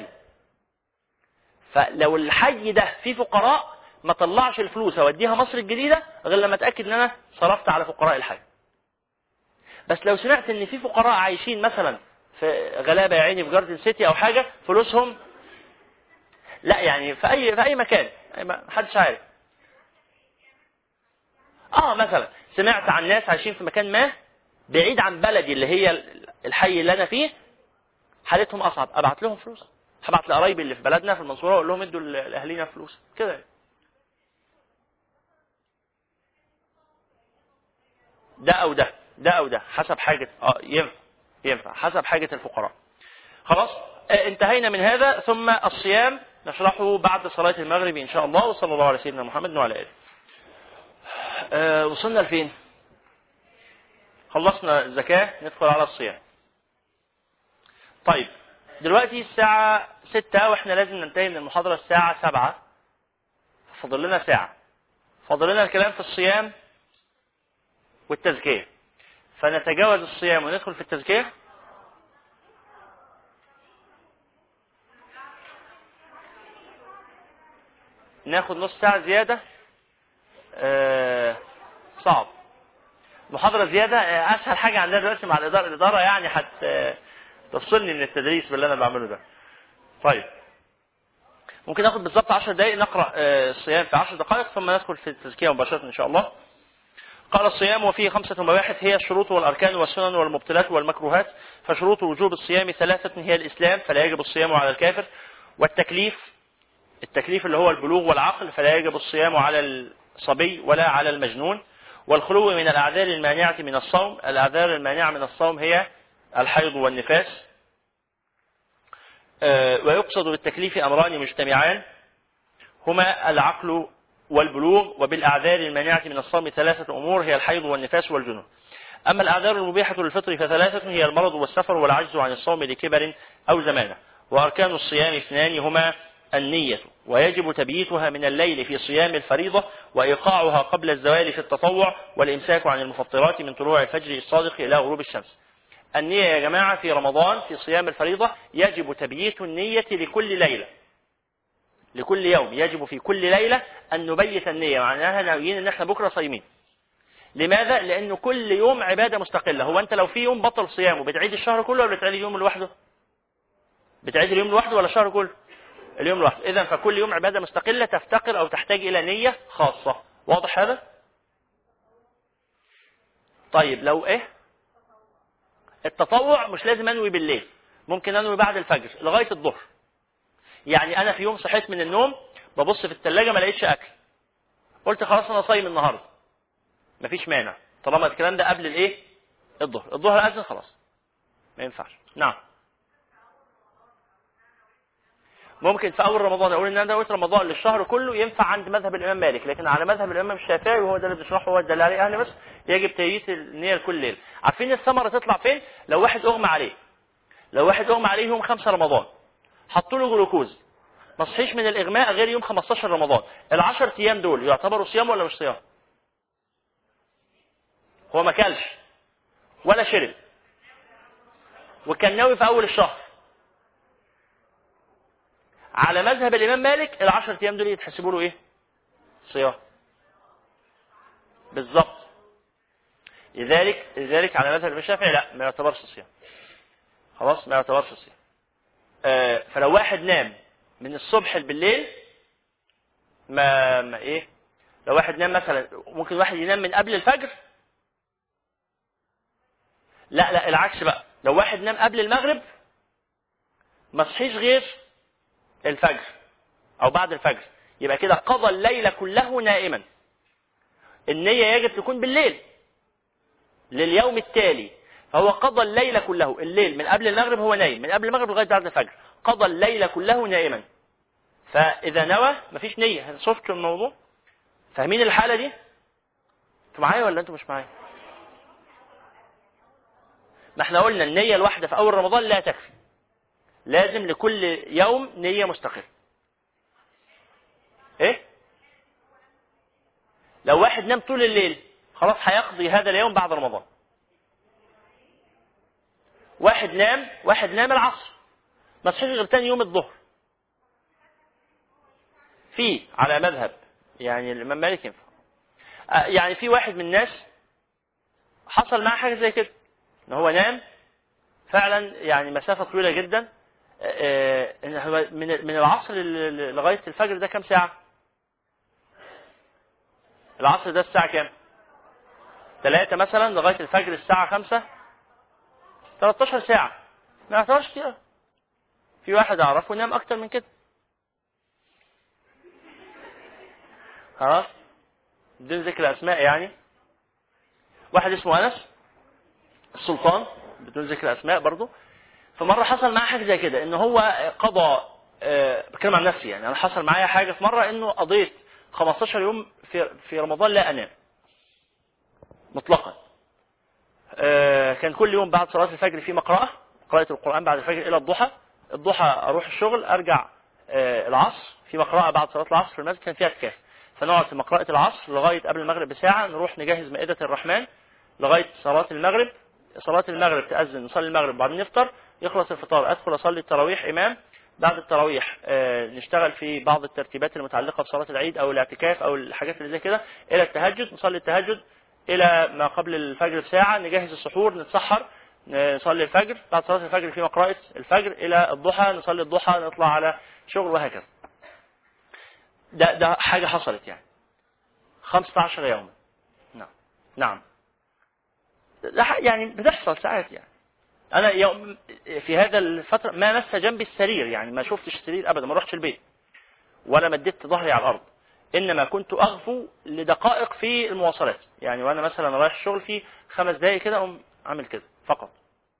[SPEAKER 1] فلو الحي ده فيه فقراء ما طلعش الفلوس اوديها مصر الجديدة غير لما اتاكد ان انا صرفت على فقراء الحي. بس لو سمعت ان في فقراء عايشين مثلا في غلابة يا عيني في جاردن سيتي او حاجة فلوسهم، لا يعني في اي في اي مكان محدش عارف. اه مثلا سمعت عن ناس عايشين في مكان ما بعيد عن بلدي اللي هي الحي اللي انا فيه، حالتهم اصعب، ابعت لهم فلوس. هبعت لقرايبي اللي في بلدنا في المنصوره واقول لهم ادوا لاهالينا فلوس كده. ده او ده ده او ده حسب حاجه. اه ينفع ينفع حسب حاجه الفقراء. خلاص. آه انتهينا من هذا. ثم الصيام نشرحه بعد صلاه المغرب ان شاء الله. وصلى الله على سيدنا محمد وعلى اله. آه وصلنا لفين؟ خلصنا الزكاه ندخل على الصيام. طيب دلوقتي الساعة ستة واحنا لازم ننتهي من المحاضرة الساعة سبعة. فاضل لنا ساعة. فاضل لنا الكلام في الصيام والتزكية. فنتجاوز الصيام وندخل في التزكية. ناخد نص ساعة زيادة. آه صعب. محاضرة زيادة. اسهل حاجة عندنا دلوقتي مع الادارة، الادارة يعني حت تفصلني من التدريس باللي انا بعمله ده. طيب ممكن ناخد بالظبط عشر دقائق نقرأ الصيام في عشر دقائق ثم ندخل في التزكية مباشرة ان شاء الله. قال الصيام وفيه خمسة مباحث هي الشروط والأركان والسنن والمبطلات والمكروهات. فشروط وجوب الصيام ثلاثة هي الإسلام فلا يجب الصيام على الكافر، والتكليف التكليف اللي هو البلوغ والعقل فلا يجب الصيام على الصبي ولا على المجنون، والخلو من الأعذار المانعة من الصوم. الأعذار المانعة من الصوم هي الحيض والنفاس. ويقصد بالتكليف أمران مجتمعان هما العقل والبلوغ، وبالأعذار المانعة من الصوم ثلاثة أمور هي الحيض والنفاس والجنون. أما الأعذار المبيحة للفطر فثلاثة هي المرض والسفر والعجز عن الصوم لكبر أو زمانة. وأركان الصيام اثنان هما النية ويجب تبييتها من الليل في صيام الفريضة، وإيقاعها قبل الزوال في التطوع، والإمساك عن المفطرات من طلوع الفجر الصادق إلى غروب الشمس. النية يا جماعة في رمضان في صيام الفريضة يجب تبييت النية لكل ليلة، لكل يوم يجب في كل ليلة أن نبيت النية، معناها ناويين أن احنا بكرة صايمين. لماذا؟ لأنه كل يوم عبادة مستقلة. هو أنت لو في يوم بطل صيامه بتعيد الشهر كله ولا بتعيد اليوم لوحده؟ بتعيد اليوم لوحده ولا الشهر كله؟ اليوم لوحده. إذن فكل يوم عبادة مستقلة تفتقر أو تحتاج إلى نية خاصة. واضح هذا؟ طيب لو إيه؟ التطوع مش لازم أنوي بالليل، ممكن أنوي بعد الفجر لغاية الظهر. يعني أنا في يوم صحيت من النوم ببص في الثلاجة ما لقيتش أكل، قلت خلاص أنا صايم النهاردة، مفيش مانع طالما الكلام ده قبل الإيه؟ الظهر. الظهر أذن خلاص ما ينفعش. نعم ممكن في أول رمضان أقول إن أنا قلت رمضان للشهر كله، ينفع عند مذهب الإمام مالك، لكن على مذهب الإمام الشافعي وهو ده اللي بنشرحه هو الدليل عليه أهل بس يجب تبييت النية لكل ليلة. عارفين الثمرة تطلع فين؟ لو واحد أغمى عليه، لو واحد أغمى عليه يوم خمسة رمضان حطوا له جلوكوز ما صحيش من الإغماء غير يوم خمستاشر رمضان، العشر أيام دول يعتبروا صيام ولا مش صيام؟ هو ما كلش ولا شرب وكان ناوي في أول الشهر، على مذهب الإمام مالك العشر أيام دول يتحسبوا له إيه؟ صيام. بالضبط. لذلك لذلك على مذهب الإمام الشافعي لا ما يعتبرش صيام. خلاص ما يعتبرش صيام. آه فلو واحد نام من الصبح بالليل ما, ما إيه؟ لو واحد نام مثلا، ممكن واحد ينام من قبل الفجر. لا لا العكس بقى، لو واحد نام قبل المغرب ما صحيش غير الفجر او بعد الفجر، يبقى كده قضى الليل كله نائما. النية يجب تكون بالليل لليوم التالي، فهو قضى الليل كله. الليل من قبل المغرب هو نايم، من قبل المغرب لغاية بعد الفجر قضى الليل كله نائما. فاذا نوى مفيش نية. شفتوا الموضوع؟ فاهمين الحالة دي؟ انتوا معايا ولا انتوا مش معايا؟ ما احنا قلنا النية الواحدة في اول رمضان لا تكفي، لازم لكل يوم نية مستقلة. ايه؟ لو واحد نام طول الليل خلاص هيقضي هذا اليوم بعد رمضان. واحد نام واحد نام العصر ما صحيش غير تاني يوم الظهر، في على مذهب يعني الإمام مالك ينفع. يعني في واحد من الناس حصل معه حاجة زي كده، ان هو نام فعلا يعني مسافة طويلة جدا، من من العصر لغاية الفجر ده كم ساعة؟ العصر ده الساعة كام؟ ثلاثة مثلا لغاية الفجر الساعة خمسة، ثلاثة عشر ساعة. ما يعتبرش كتير. في واحد أعرفه نام أكتر من كده. خلاص بدون ذكر أسماء يعني. واحد اسمه أنس السلطان بدون ذكر أسماء برضو، فمرة حصل معاه حاجة زي كده، إن هو قضى أه بتكلم عن نفسي يعني، أنا حصل معايا حاجة في مرة إنه قضيت خمستاشر يوم في في رمضان لا أنام مطلقا. أه كان كل يوم بعد صلاة الفجر في مقرأة، قراءة القرآن بعد الفجر إلى الضحى، الضحى أروح الشغل أرجع أه العصر في مقرأة بعد صلاة العصر في المسجد كان فيها اعتكاف، فنقعد في مقرأة العصر لغاية قبل المغرب بساعة، نروح نجهز مائدة الرحمن لغاية صلاة المغرب، صلاة المغرب تأذن نصلي المغرب وبعدين نفطر، يخلص الفطار أدخل أصلي التراويح إمام، بعد التراويح آه نشتغل في بعض الترتيبات المتعلقة بصلاة العيد أو الاعتكاف أو الحاجات اللي زي كده إلى التهجد، نصلي التهجد الى ما قبل الفجر بساعه، نجهز السحور، نتسحر، نصلي الفجر، بعد صلاه الفجر في قراءه الفجر الى الضحى، نصلي الضحى، نطلع على شغل، وهكذا. ده ده حاجه حصلت يعني خمسة عشر يوما. نعم نعم يعني بتحصل ساعات. يعني انا يوم في هذا الفتره ما مس جنبي السرير، يعني ما شفتش السرير ابدا، ما رحتش البيت ولا مددت ظهري على الارض، انما كنت اغفو لدقائق في المواصلات. يعني وانا مثلا رايح الشغل في خمس دقائق كده اقوم عامل كده فقط.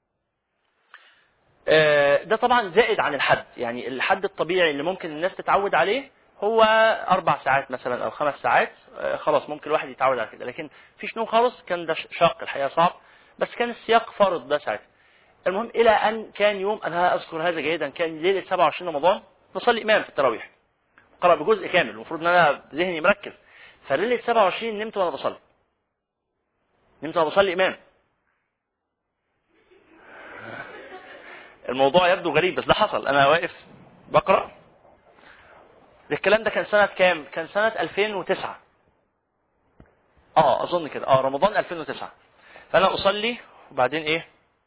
[SPEAKER 1] ده طبعا زائد عن الحد، يعني الحد الطبيعي اللي ممكن الناس تتعود عليه هو اربع ساعات مثلا او خمس ساعات، خلاص ممكن الواحد يتعود على كده. لكن فيش نوم خالص كان ده شاق الحقيقه، صعب، بس كان السياق فرض ده ساعتها. المهم الى ان كان يوم، انا اذكر هذا جيدا، كان ليله سبعة وعشرين رمضان، بصلي امام في التراويح، قرأ بجزء كامل، المفروض ان انا ذهني مركز. فليله سبعة وعشرين نمت وانا بصلي، نمت وانا بصلي امام. الموضوع يبدو غريب بس ده حصل. انا واقف بقرأ، الكلام ده كان سنة كام؟ كان سنة ألفين وتسعة، اه اظن كده، اه رمضان ألفين وتسعة. فانا اصلي وبعدين ايه،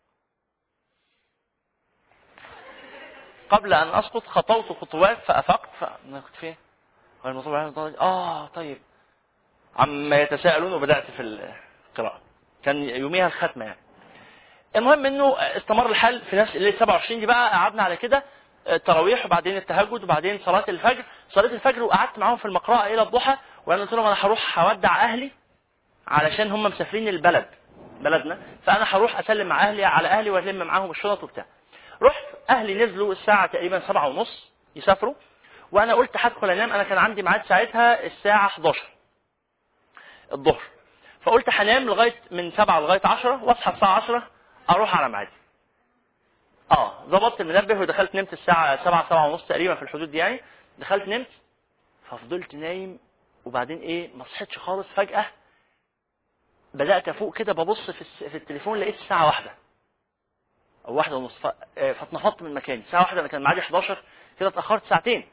[SPEAKER 1] قبل ان اسقط خطوت خطوات فافقت، فانا كنت فين؟ اه طيب، عما يتساءلون، وبدأت في القراءة. كان يوميها الختمة يعني. المهم انه استمر الحال في نفس الليله سبعة وعشرين دي، بقى قعدنا على كده التراويح وبعدين التهجد وبعدين صلاه الفجر، صلاه الفجر وقعدت معاهم في المقرأة الى الضحى. وانا قلت لهم انا هروح اودع اهلي علشان هم مسافرين البلد بلدنا، فانا هروح اسلم مع اهلي على اهلي والم معاهم الشنط وبتاع. رحت، اهلي نزلوا الساعه تقريبا سبعة ونص يسافروا، وانا قلت هدخل انام. انا كان عندي ميعاد ساعتها الساعه حداشر الظهر، فقلت هنام لغايه من سبعة لغايه عشرة واصحى الساعه عشرة اروح على ميعادي. اه ظبطت المنبه ودخلت نمت الساعه سبعة سبعة ونص تقريبا في الحدود دي يعني. دخلت نمت، ففضلت نايم وبعدين ايه ما صحيتش خالص. فجاه بدات افوق كده، ببص في في التليفون، لقيت الساعه واحدة او واحدة ونص، فاتنفضت من مكاني. الساعه واحدة، انا كان معادي حداشر، كده اتاخرت ساعتين.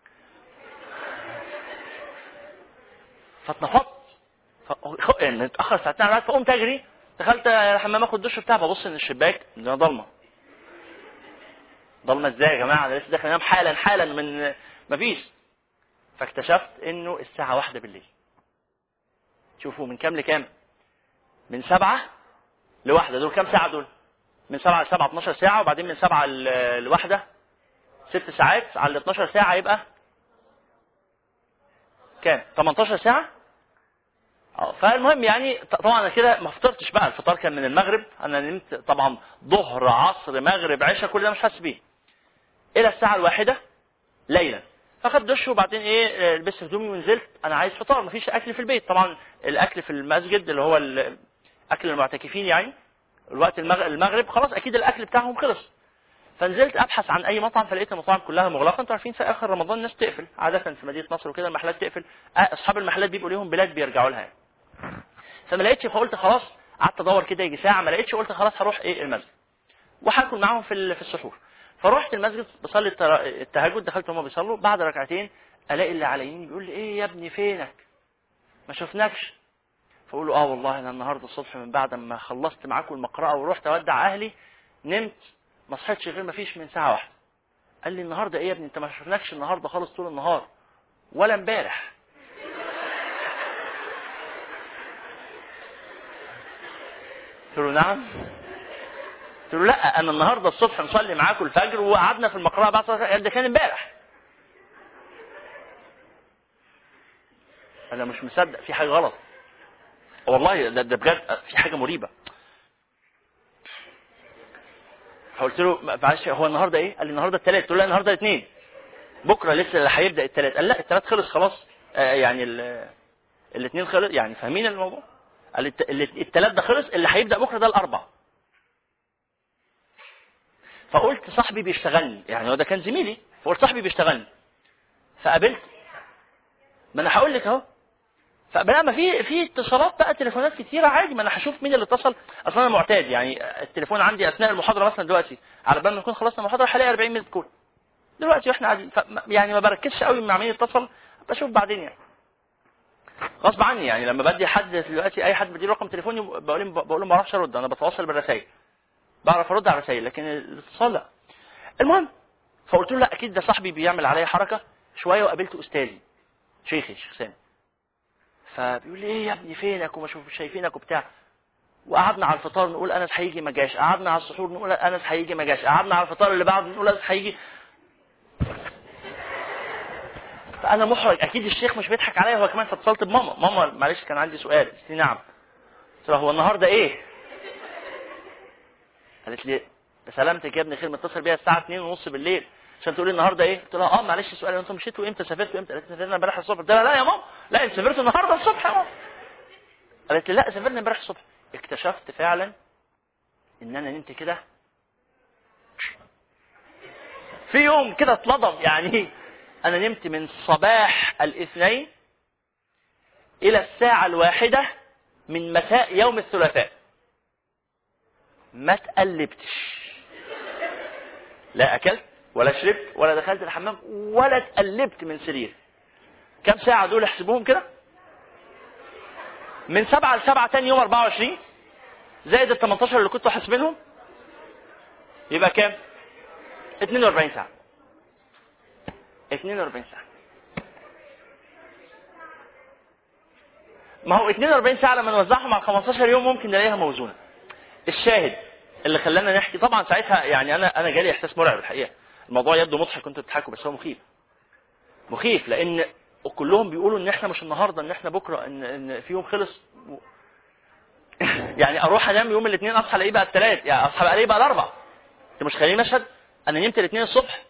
[SPEAKER 1] فاتنفضت يعني اتاخر ساعتين على الوقت، فقمت اجري دخلت الحمام اخد دش بتاع، ببص ان الشباك ضلمه. ضلمه ازاي يا جماعه؟ انا لسه داخل انام حالا حالا من مفيش. فاكتشفت انه الساعه واحدة بالليل. شوفوا من كام لكام؟ من سبعة لواحدة. دول كام ساعه دول؟ من سبعة لسبعة اتناشر ساعه، وبعدين من سبعة لواحدة ست ساعات، على اتناشر ساعه يبقى كام؟ تمنتاشر ساعه. اه فالمهم يعني طبعا انا كده ما فطرتش بقى، الفطار كان من المغرب، انا نمت طبعا ظهر عصر مغرب عشاء كل ده مش حاسس بيه الى الساعه الواحدة ليلا. فاخد دش وبعدين ايه لبست هدومي ونزلت. انا عايز فطار، مفيش اكل في البيت طبعا، الاكل في المسجد اللي هو اكل المعتكفين يعني الوقت المغرب خلاص اكيد الاكل بتاعهم خلص. فنزلت ابحث عن اي مطعم، فلقيت المطاعم كلها مغلقه. انتوا عارفين في اخر رمضان الناس تقفل عاده في مدينه نصر وكده، المحلات تقفل، اصحاب المحلات بيبقوا ليهم بلاد بيرجعوا لها. فما لقيتش، فقلت خلاص، قعدت ادور كده يجي ساعه ما لقيتش، قلت خلاص هروح ايه المسجد وهاكل معاهم في في السحور. فرحت المسجد بصلي التهجد، دخلت هم بيصلوا، بعد ركعتين الاقي اللي على يميني بيقول لي ايه يا ابني فينك ما شفناكش؟ فاقول له اه والله انا النهارده الصبح من بعد ما خلصت معاكم المقرأة ورحت اودع اهلي نمت ما صحيتش غير ما فيش من ساعه واحده. قال لي النهارده ايه يا ابني؟ انت ما شفناكش النهارده خالص طول النهار ولا امبارح. قلت له نعم. قلت له لا، انا النهارده الصبح مصلي معاكم الفجر وقعدنا في المقرأة بعد صلاه ده كان امبارح. انا مش مصدق، في حاجه غلط والله، ده, ده بجد في حاجه مريبه. قلت له معلش هو النهارده ايه؟ قال لي النهارده الثلاث. قلت له لا النهارده الاثنين، بكره لسه اللي هيبدا الثلاث. قال لا الثلاث خلص خلاص، آه يعني الاثنين خلص، يعني فاهمين الموضوع؟ قال لي الثلاث ده خلص، اللي هيبدا بكره ده الاربع. فقلت صاحبي بيشتغلني، يعني هو ده كان زميلي، فقلت صاحبي بيشتغلني. فقابلت، ما انا هقول لك اهو، فبقى ما في في اتصالات بقى، تليفونات كتيره عادي، ما انا هشوف مين اللي اتصل. اصلا انا معتاد يعني التليفون عندي اثناء المحاضره مثلا دلوقتي على بال ما نكون خلصنا المحاضره هلاقي أربعين ميس كول دلوقتي واحنا قاعدين، يعني ما بركزش قوي مع مين اتصل، بشوف بعدين يعني. غصب عني يعني. لما بدي حد دلوقتي اي حد بدي رقم تليفوني بقول له بقول له ما اعرفش ارد، انا بتواصل بالرسائل، بعرف ارد على الرسائل لكن الاتصال لا. المهم فقلت له لا اكيد ده صاحبي بيعمل عليا حركه شويه، وقابلت استاذي شيخي الشيخ سامي، فبيقول لي ايه يا ابني فينك وما شوف شايفينك وبتاع. وقعدنا على الفطار نقول انس هيجي ما جاش، قعدنا على السحور نقول انس هيجي ما جاش، قعدنا على الفطار اللي بعده نقول انس هيجي. فانا محرج اكيد الشيخ مش بيضحك عليا هو كمان. فاتصلت بماما، ماما معلش كان عندي سؤال. قلت لي نعم. قلت لها هو النهارده ايه؟ قالت لي بسلامتك يا ابني خير، متصل بيها الساعه اتنين ونص بالليل عشان تقولي النهارده ايه؟ قلت لها اه معلش سؤال، انتم مشيتوا امتى؟ سافرتوا امتى؟ قالت لي سافرنا امبارح الصبح. قلت لها لا يا ماما، لا انت سافرتوا النهارده الصبح يا ماما. قالت لي لا سافرنا امبارح الصبح. اكتشفت فعلا ان انا نمت كده في يوم كده اتلضم يعني. انا نمت من صباح الاثنين الى الساعه الواحده من مساء يوم الثلاثاء، ما تقلبتش، لا اكلت ولا شربت ولا دخلت الحمام ولا اتقلبت من سرير. كم ساعه دول احسبوهم كده؟ من سبعة لسبعة تاني يوم اربعة وعشرين زائد ال تمنتاشر اللي كنتوا حاسبينهم يبقى كام؟ اتنين واربعين ساعه. اتنين واربعين ساعه. ما هو اتنين واربعين ساعه لما نوزعهم على خمستاشر يوم ممكن نلاقيها موزونه. الشاهد اللي خلانا نحكي طبعا ساعتها يعني انا انا جالي احساس مرعب الحقيقه. الموضوع يبدو مضحك كنتوا بتضحكوا بس هو مخيف. مخيف لان كلهم بيقولوا ان احنا مش النهارده، ان احنا بكره، ان ان في يوم خلص. يعني اروح انام يوم الاثنين اصحى الاقيه بقى الثلاث، يعني اصحى الاقيه بقى الاربع. انت مش خليني مشهد انا نمت الاثنين الصبح.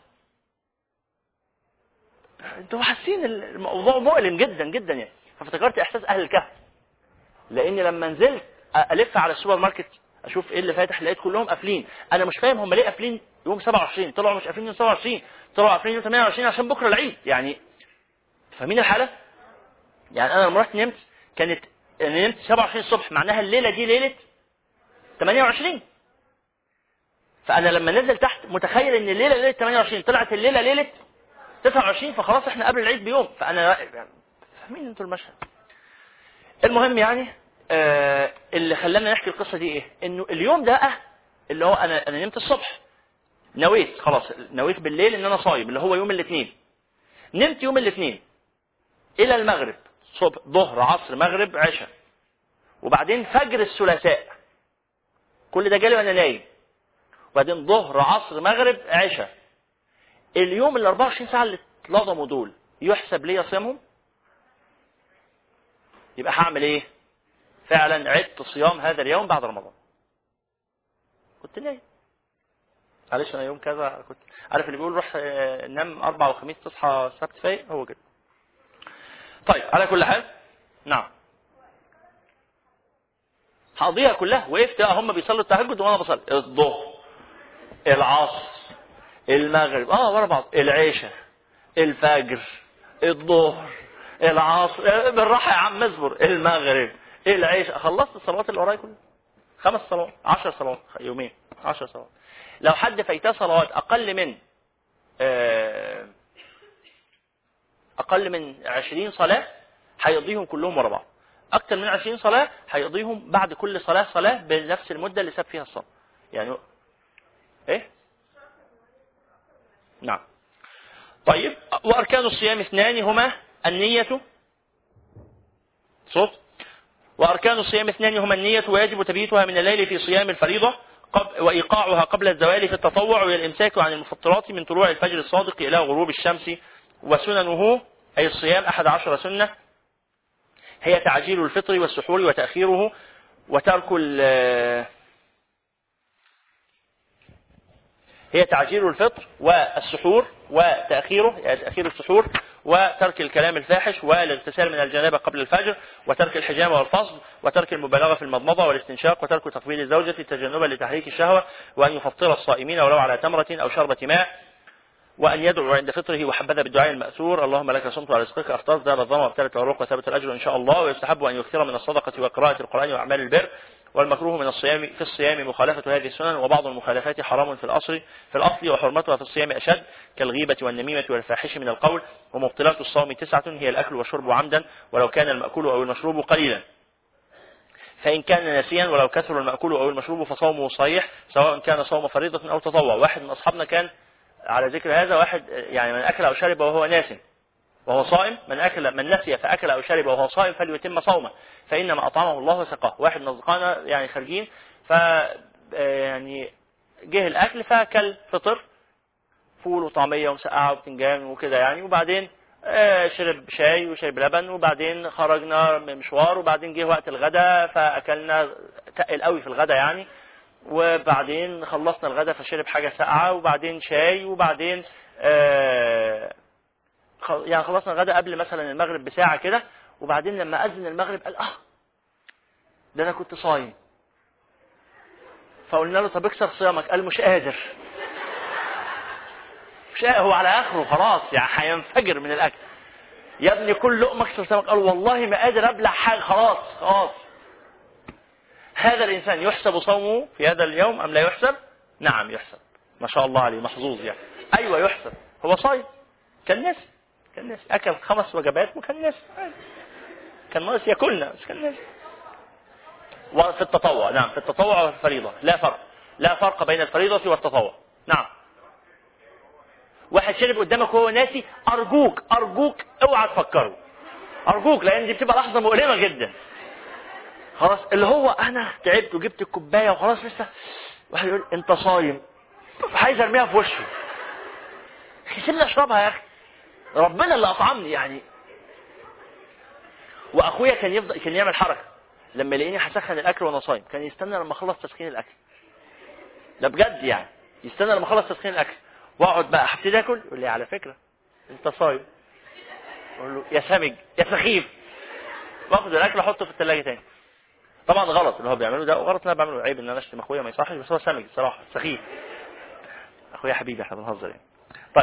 [SPEAKER 1] انتوا حاسين الموضوع مؤلم جدا جدا يعني. فافتكرت احساس اهل الكهف، لان لما نزلت الف على السوبر ماركت اشوف ايه اللي فاتح لقيت كلهم قافلين. انا مش فاهم هم ليه قافلين يوم سبعة وعشرين، طلعوا مش قافلين يوم سبعة وعشرين، طلعوا قافلين يوم تمنية وعشرين عشان بكره العيد يعني. فاهمين الحاله؟ يعني انا لما رحت نمت كانت انا نمت سبعة وعشرين الصبح، معناها الليله دي ليله تمنية وعشرين. فانا لما نزل تحت متخيل ان الليله ليله تمنية وعشرين، طلعت الليله ليله تسعة وعشرين، فخلاص احنا قبل العيد بيوم. فانا فاهمين انتوا المشهد. المهم يعني آه اللي خلانا نحكي القصه دي ايه؟ انه اليوم ده اه اللي هو انا انا نمت الصبح، نويت خلاص، نويت بالليل ان انا صايم اللي هو يوم الاثنين. نمت يوم الاثنين الى المغرب، صبح ظهر عصر مغرب عشاء، وبعدين فجر الثلاثاء. كل ده جالي وانا نايم، وبعدين ظهر عصر مغرب عشاء. اليوم ال اربعة وعشرين ساعه اللي اتلضموا دول يحسب لي صيامهم؟ يبقى هعمل ايه؟ فعلا عدت صيام هذا اليوم بعد رمضان. كنت نايم معلش انا يوم كذا كنت عارف اللي بيقول روح نام اربع وخميس تصحى سبت فايق، هو كده. طيب على كل حال نعم هقضيها كلها. وقفت هم بيصلوا التهجد وانا بصلي الظهر العصر المغرب اه ورا بعض، العشاء الفجر الظهر العصر، بالراحه يا عم اصبر، المغرب العشاء. خلصت الصلوات اللي ورايا كلها، خمس صلوات، عشر صلوات يومين، عشر صلوات. لو حد فايته صلوات اقل من اقل من عشرين صلاه هيقضيهم كلهم ورا بعض. اكتر من عشرين صلاه هيقضيهم بعد كل صلاه صلاه بنفس المده اللي ساب فيها الصلاه يعني. ايه نعم. طيب واركان الصيام اثنان هما النيه صوت واركان الصيام اثنان هما النيه، ويجب تبييتها من الليل في صيام الفريضه وإيقاعها قبل الزوال في التطوع، والإمساك عن المفطرات من طلوع الفجر الصادق إلى غروب الشمس. وسننه أي الصيام أحد عشر سنة، هي تعجيل الفطر والسحور وتأخيره وترك هي تعجيل الفطر والسحور وتأخيره، يعني تأخير السحور، وترك الكلام الفاحش، والاغتسال من الجنابة قبل الفجر، وترك الحجامة والفصل، وترك المبالغة في المضمضة والاستنشاق، وترك تقبيل الزوجة تجنبا لتحريك الشهوة، وأن يفطر الصائمين ولو على تمرة أو شربة ماء، وأن يدعو عند فطره وحبذا بالدعاء المأثور: اللهم لك صمت وعلى رزقك أفطرت ذهب الظمأ وابتلت العروق وثبت الأجر إن شاء الله. ويستحب أن يكثر من الصدقة وقراءة القرآن وأعمال البر والمكروه من الصيام في الصيام مخالفة هذه السنن، وبعض المخالفات حرام في الأصل في الأصل وحرمتها في الصيام أشد، كالغيبة والنميمة والفاحش من القول. ومبطلات الصوم تسعة، هي الأكل والشرب عمدا ولو كان المأكول أو المشروب قليلا، فإن كان ناسيا ولو كثر المأكول أو المشروب فصومه صحيح، سواء كان صوم فريضة أو تطوع. واحد من أصحابنا كان على ذكر هذا، واحد يعني من أكل أو شرب وهو ناس وهو صائم، من أكل من نسي فأكل أو شرب وهو صائم فليتم صومه فإنما أطعمه الله وسقاه. واحد من أصدقائنا يعني خارجين، ف يعني جه الأكل فأكل فطر فول وطعمية ومسقعة وبتنجان وكده يعني، وبعدين شرب شاي وشرب لبن، وبعدين خرجنا مشوار، وبعدين جه وقت الغداء فأكلنا تقل قوي في الغداء يعني، وبعدين خلصنا الغداء فشرب حاجة ساقعة، وبعدين شاي، وبعدين آه يعني خلصنا الغداء قبل مثلا المغرب بساعة كده، وبعدين لما أذن المغرب قال اه ده أنا كنت صايم. فقلنا له طب اكسر صيامك، قال مش قادر، مش قادر، هو على آخره خلاص يعني هينفجر من الأكل. يا ابني كل لقمة اكسر صيامك، قال والله ما قادر أبلع حاجة، خلاص خلاص. هذا الإنسان يحسب صومه في هذا اليوم أم لا يحسب؟ نعم يحسب، ما شاء الله عليه، محظوظ يعني. أيوة يحسب، هو صايم كان ناس كان ناس أكل خمس وجبات وكان ناس كان ناقص ياكلنا بس كان ناس. وفي التطوع نعم، في التطوع وفي الفريضة لا فرق، لا فرق بين الفريضة والتطوع. نعم. واحد شرب قدامك وهو ناسي، أرجوك أرجوك اوعى تفكره، أرجوك، لأن دي بتبقى لحظة مؤلمة جدا. خلاص اللي هو أنا تعبت وجبت الكوباية وخلاص لسه واحد يقول أنت صايم، عايز أرميها في وشه، سيبني أشربها يا أخي، ربنا اللي أطعمني يعني. وأخويا كان يفضل كان يعمل حركة لما يلاقيني هسخن الأكل وأنا صايم، كان يستنى لما أخلص تسخين الأكل، ده بجد يعني، يستنى لما أخلص تسخين الأكل واقعد بقى هبتدي اكل، يقول لي على فكره انت صايم، اقول له يا سمج يا سخيف، واخد الاكل احطه في الثلاجه تاني. طبعا غلط اللي هو بيعمله ده، وغلط اللي انا بعمله، عيب ان انا اشتم اخويا ما يصحش، بس هو سمج الصراحه سخيف، اخويا حبيبي احنا بنهزر يعني. طيب،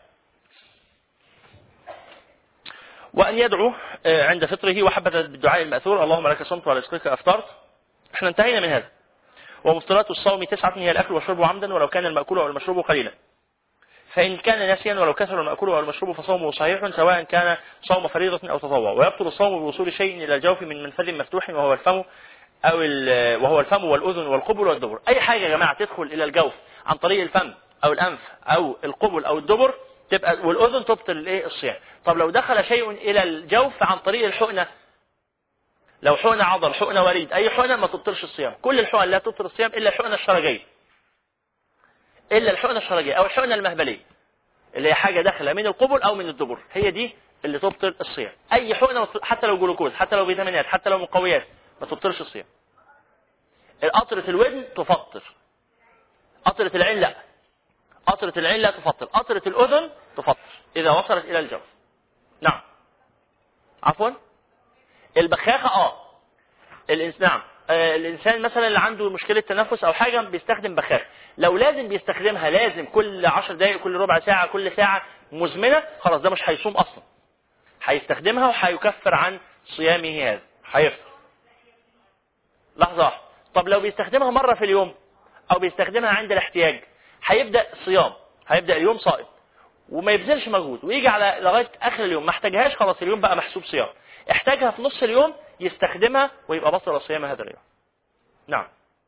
[SPEAKER 1] وان يدعو عند فطره وحبذ بالدعاء الماثور، اللهم لك صمت وعلى رزقك افطرت. احنا انتهينا من هذا. ومفطرات الصوم تسعة، هي الاكل والشرب عمدا ولو كان المأكول او المشروب قليلا، فإن كان ناسيا ولو كثر المأكول أو المشروب فصومه صحيح، سواء كان صوم فريضة أو تطوع. ويبطل الصوم بوصول شيء إلى الجوف من منفذ مفتوح وهو الفم أو وهو الفم والأذن والقبل والدبر. أي حاجة يا جماعة تدخل إلى الجوف عن طريق الفم أو الأنف أو القبل أو الدبر تبقى والأذن تبطل الإيه الصيام. طب لو دخل شيء إلى الجوف عن طريق الحقنة، لو حقنة عضل، حقنة وريد، أي حقنة ما تبطلش الصيام. كل الحقن لا تبطل الصيام إلا الحقنة الشرجية، إلا الحقنة الشرجية أو الحقنة المهبلية اللي هي حاجة داخلة من القبل أو من الدبر، هي دي اللي تبطل الصيام. أي حقنة حتى لو جلوكوز، حتى لو فيتامينات، حتى لو مقويات، ما تبطلش الصيام. قطرة الودن تفطر، قطرة العين لا، قطرة العين لا تفطر، قطرة الأذن تفطر إذا وصلت إلى الجوف. نعم. عفوا البخاخة اه الإنسان نعم آه الإنسان مثلا اللي عنده مشكلة تنفس أو حاجة بيستخدم بخاخ، لو لازم بيستخدمها لازم كل عشر دقائق، كل ربع ساعة، كل ساعة مزمنة، خلاص ده مش هيصوم أصلا، هيستخدمها وهيكفر عن صيامه هذا، هيفطر. لحظة واحدة. طب لو بيستخدمها مرة في اليوم أو بيستخدمها عند الاحتياج، هيبدأ صيام، هيبدأ اليوم صائم وما يبذلش مجهود، ويجي على لغاية آخر اليوم ما احتاجهاش، خلاص اليوم بقى محسوب صيام. احتاجها في نص اليوم يستخدمها ويبقى بطل صيام هذا اليوم. نعم.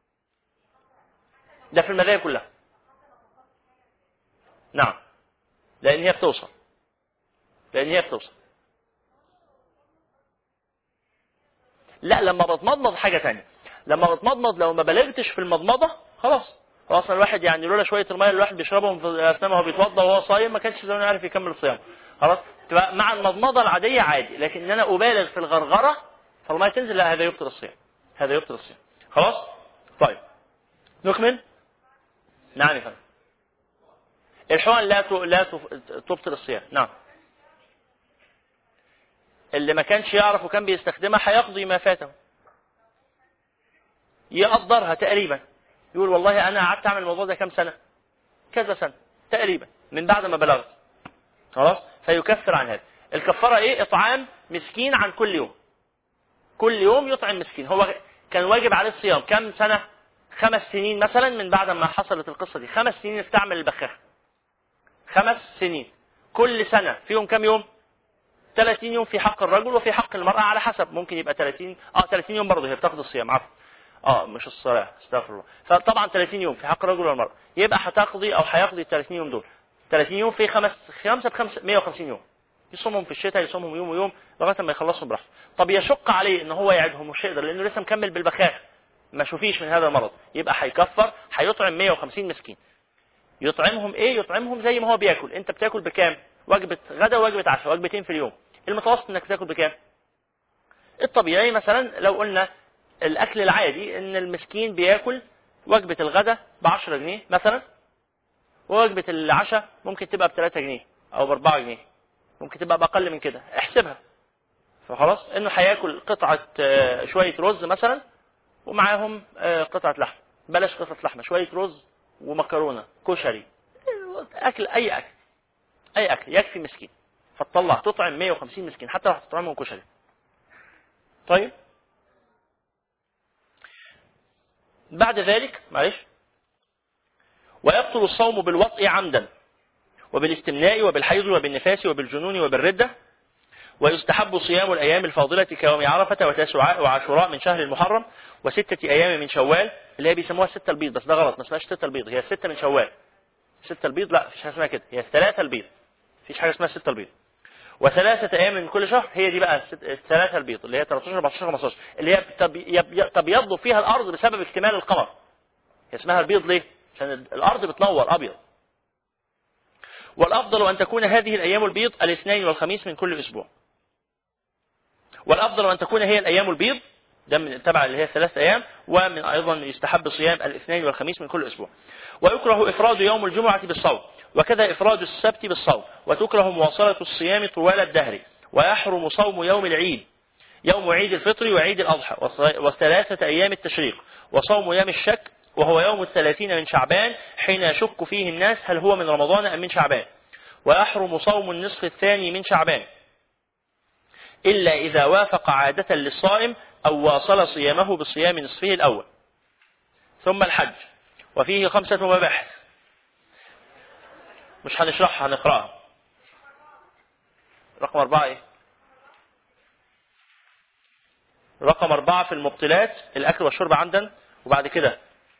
[SPEAKER 1] ده في المذاهب كلها. نعم. لأن هي بتوصل. لأن هي بتوصل. لا لما بتمضمض حاجة تانية. لما بتمضمض لو ما بلغتش في المضمضة خلاص. خلاص الواحد يعني لولا شوية المية اللي الواحد بيشربهم في أثناء وهو بيتوضى وهو صايم ما كانش زمان عارف يكمل صيامه. خلاص. تبقى مع المضمضة العادية عادي، لكن ان انا ابالغ في الغرغرة فالمية تنزل، لا هذا يبطل الصيام. هذا يبطل الصيام. خلاص؟ طيب. نكمل؟ نعم يا فندم. الحقن لا لا تبطل الصيام. نعم. اللي ما كانش يعرف وكان بيستخدمها هيقضي ما فاته. يقدرها تقريبا. يقول والله انا قعدت اعمل الموضوع ده كام سنة؟ كذا سنة تقريبا من بعد ما بلغت. خلاص؟ فيكفر عن هذا. الكفارة ايه؟ اطعام مسكين عن كل يوم. كل يوم يطعم مسكين. هو كان واجب عليه الصيام كم سنة؟ خمس سنين مثلا من بعد ما حصلت القصة دي، خمس سنين استعمل البخاخة، خمس سنين، كل سنة فيهم كم يوم؟ ثلاثين يوم في حق الرجل وفي حق المرأة على حسب، ممكن يبقى ثلاثين اه ثلاثين يوم برضه هي بتاخد الصيام عفوا اه مش الصلاة استغفر الله، فطبعا ثلاثين يوم في حق الرجل والمرأة، يبقى هتقضي او هيقضي ال ثلاثين يوم دول، ثلاثين يوم في خمس خمسة بخمسة مئة وخمسين يوم، يصومهم في الشتاء يصومهم يوم ويوم لغايه ما يخلصهم براحته. طب يشق عليه ان هو يعدهم مش هيقدر لانه لسه مكمل بالبخاخ ما شوفيش من هذا المرض، يبقى هيكفر هيطعم مئة وخمسين مسكين. يطعمهم ايه؟ يطعمهم زي ما هو بياكل. انت بتاكل بكام؟ وجبه غدا ووجبه عشاء، وجبتين في اليوم. المتوسط انك تاكل بكام؟ الطبيعي مثلا لو قلنا الاكل العادي ان المسكين بياكل وجبه الغدا ب عشرة جنيه مثلا، ووجبه العشاء ممكن تبقى ب ثلاثة جنيه او ب أربعة جنيه، ممكن تبقى باقل من كده، احسبها. فخلاص انه هياكل قطعه شويه رز مثلا ومعاهم قطعه لحم، بلاش قطعه لحمه، شويه رز ومكرونه كشري، اكل اي اكل اي اكل يكفي مسكين، فتطلع تطعم مئة وخمسين مسكين حتى لو هتطعمهم كشري. طيب بعد ذلك معلش ويبطل الصوم بالوطء عمدا وبالاستمناء وبالحيض وبالنفاس وبالجنون وبالردة. ويستحب صيام الأيام الفاضلة كيوم عرفة وتاسعاء وعاشوراء من شهر المحرم وستة أيام من شوال اللي هي بيسموها الستة البيض، بس ده غلط، ما اسمهاش ستة البيض، هي الستة من شوال. ستة البيض لا مفيش حاجة اسمها كده، هي الثلاثة البيض، مفيش حاجة اسمها ستة البيض. وثلاثة أيام من كل شهر، هي دي بقى الثلاثة البيض اللي هي ثلاثة عشر أربعة عشر خمسة عشر اللي هي تبيض فيها الأرض بسبب اكتمال القمر. هي اسمها البيض ليه؟ عشان الأرض بتنور أبيض. والأفضل أن تكون هذه الأيام البيض الاثنين والخميس من كل أسبوع. والأفضل أن تكون هي الأيام البيض ده من تبع اللي هي ثلاث أيام، ومن أيضا يستحب صيام الاثنين والخميس من كل أسبوع. ويكره إفراد يوم الجمعة بالصوم، وكذا إفراد السبت بالصوم، وتكره مواصلة الصيام طوال الدهر. ويحرم صوم يوم العيد، يوم عيد الفطر وعيد الأضحى وثلاثة أيام التشريق، وصوم يوم الشك وهو يوم الثلاثين من شعبان حين يشك فيه الناس هل هو من رمضان أم من شعبان. ويحرم صوم النصف الثاني من شعبان إلا إذا وافق عادة للصائم أو واصل صيامه بصيام نصفه الأول. ثم الحج وفيه خمسة مباحث مش هنشرحها هنقرأها. رقم أربعة إيه؟ رقم أربعة في المبطلات الأكل والشرب عمدا، وبعد كده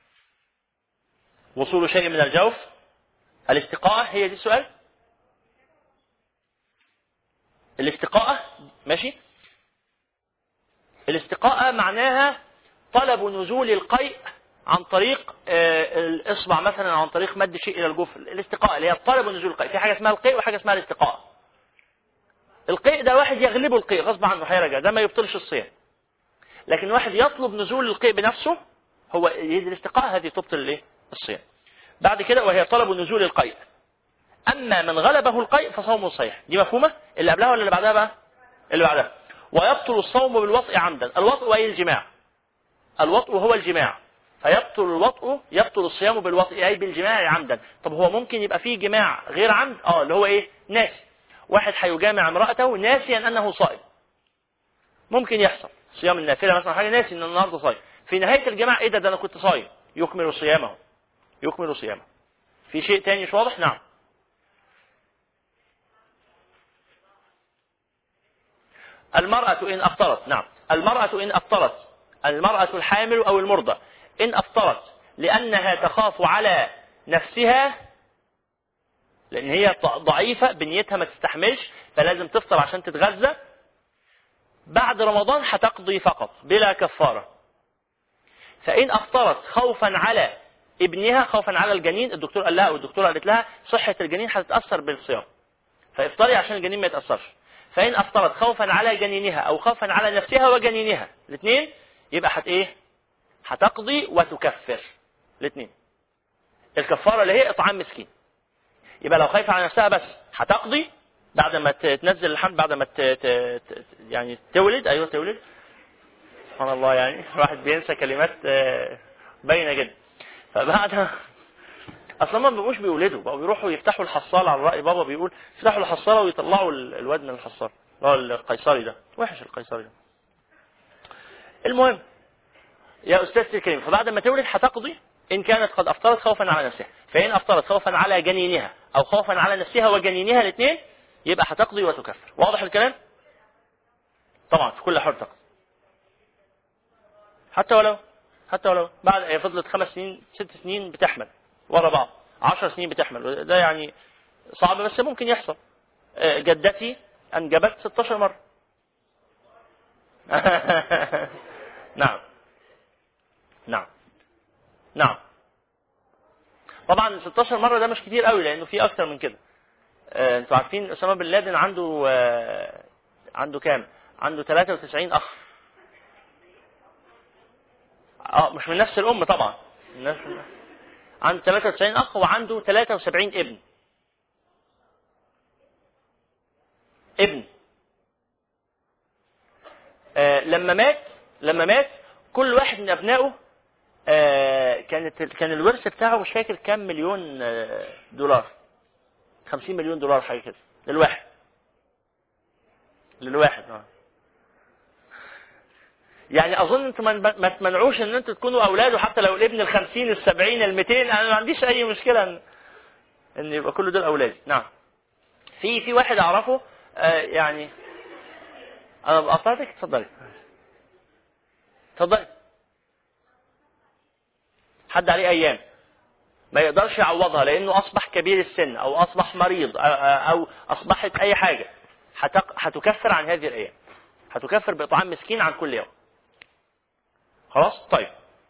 [SPEAKER 1] وصول شيء من الجوف، الاستقاءة. هي دي السؤال؟ الاستقاءة ماشي. الاستقاءة معناها طلب نزول القيء عن طريق الإصبع مثلا، عن طريق مد شيء إلى الجوف. الاستقاءة اللي هي طلب نزول القيء. في حاجة اسمها القيء وحاجة اسمها الاستقاءة. القيء ده واحد يغلبه القيء غصب عنه هيرجع، ده ما يبطلش الصيام. لكن واحد يطلب نزول القيء بنفسه هو الاستقاءة، هذه تبطل الايه؟ الصيام. بعد كده وهي طلب نزول القيء. أما من غلبه القيء فصومه صحيح. دي مفهومة؟ اللي قبلها ولا اللي بعدها بقى؟ اللي بعدها. ويبطل الصوم بالوطء عمدا. الوطء أي الجماع. الوطء هو الجماع، فيبطل الوطء يبطل الصيام بالوطء أي بالجماع عمدا. طب هو ممكن يبقى فيه جماع غير عمد؟ اه اللي هو ايه؟ ناسي. واحد هيجامع امرأته ناسيا أنه صائم. ممكن يحصل صيام النافلة مثلا، حاجة ناسي أن النهارده صايم، في نهاية الجماع ايه ده ده أنا كنت صايم، يكمل صيامه يكمل صيامه. في شيء تاني مش واضح؟ نعم. المرأة إن أفطرت، نعم المرأة إن أفطرت، المرأة الحامل أو المرضى إن أفطرت لأنها تخاف على نفسها، لأن هي ضعيفة بنيتها ما تستحملش فلازم تفطر عشان تتغذى، بعد رمضان هتقضي فقط بلا كفارة. فإن أفطرت خوفا على ابنها، خوفا على الجنين، الدكتور قال لها والدكتورة قالت لها صحة الجنين هتتأثر بالصيام فافطري عشان الجنين ما يتأثرش. فإن أفطرت خوفا على جنينها أو خوفا على نفسها وجنينها الاثنين، يبقى هت إيه؟ هتقضي وتكفر الاثنين. الكفارة اللي هي إطعام مسكين. يبقى لو خايفة على نفسها بس هتقضي بعد ما تنزل الحمل، بعد ما ت... ت... ت... يعني تولد. أيوة تولد، سبحان الله، يعني الواحد بينسى كلمات باينة جدا. فبعد اصلا ما بيبقوش بيولدوا، بقوا بيروحوا يفتحوا الحصاله، على راي بابا بيقول يفتحوا الحصاله ويطلعوا الواد من الحصاله، اللي هو القيصري ده وحش، القيصري ده. المهم يا أستاذ الكريم، فبعد ما تولد هتقضي إن كانت قد أفطرت خوفا على نفسها، فإن أفطرت خوفا على جنينها أو خوفا على نفسها وجنينها الاثنين يبقى هتقضي وتكفر. واضح الكلام؟ طبعا في كل حال تقضي، حتى ولو حتى ولو بعد فضلت خمس سنين ست سنين بتحمل ورا بعض، عشر سنين بتحمل، ده يعني صعب بس ممكن يحصل. جدتي أنجبت ستاشر مرة. نعم نعم نعم. طبعا ستاشر مرة ده مش كتير قوي، لأنه في أكتر من كده. آه، انتوا عارفين أسامة بن لادن عنده آه، عنده كام؟ عنده ثلاثة وتسعين أخ. اه مش من نفس الأم طبعا، من نفس عنده ثلاثة وتسعين أخ وعنده ثلاثة وسبعين ابن. ابن آه لما مات لما مات كل واحد من أبنائه آه كانت كان الورث بتاعه مش فاكر كام مليون آه دولار، خمسين مليون دولار حاجة كده للواحد للواحد اه. يعني اظن انتم ما تمنعوش ان انتم تكونوا اولاده، حتى لو الابن الخمسين السبعين الميتين، انا ما عنديش اي مشكلة ان, إن يبقى كل دول اولادي. نعم. في في واحد اعرفه آه يعني انا بقطعتك. اتفضلي اتفضلي. حد عليه ايام ما يقدرش يعوضها لانه اصبح كبير السن او اصبح مريض او اصبحت اي حاجة، هتكفر عن هذه الايام، هتكفر باطعام مسكين عن كل يوم. خلاص. طيب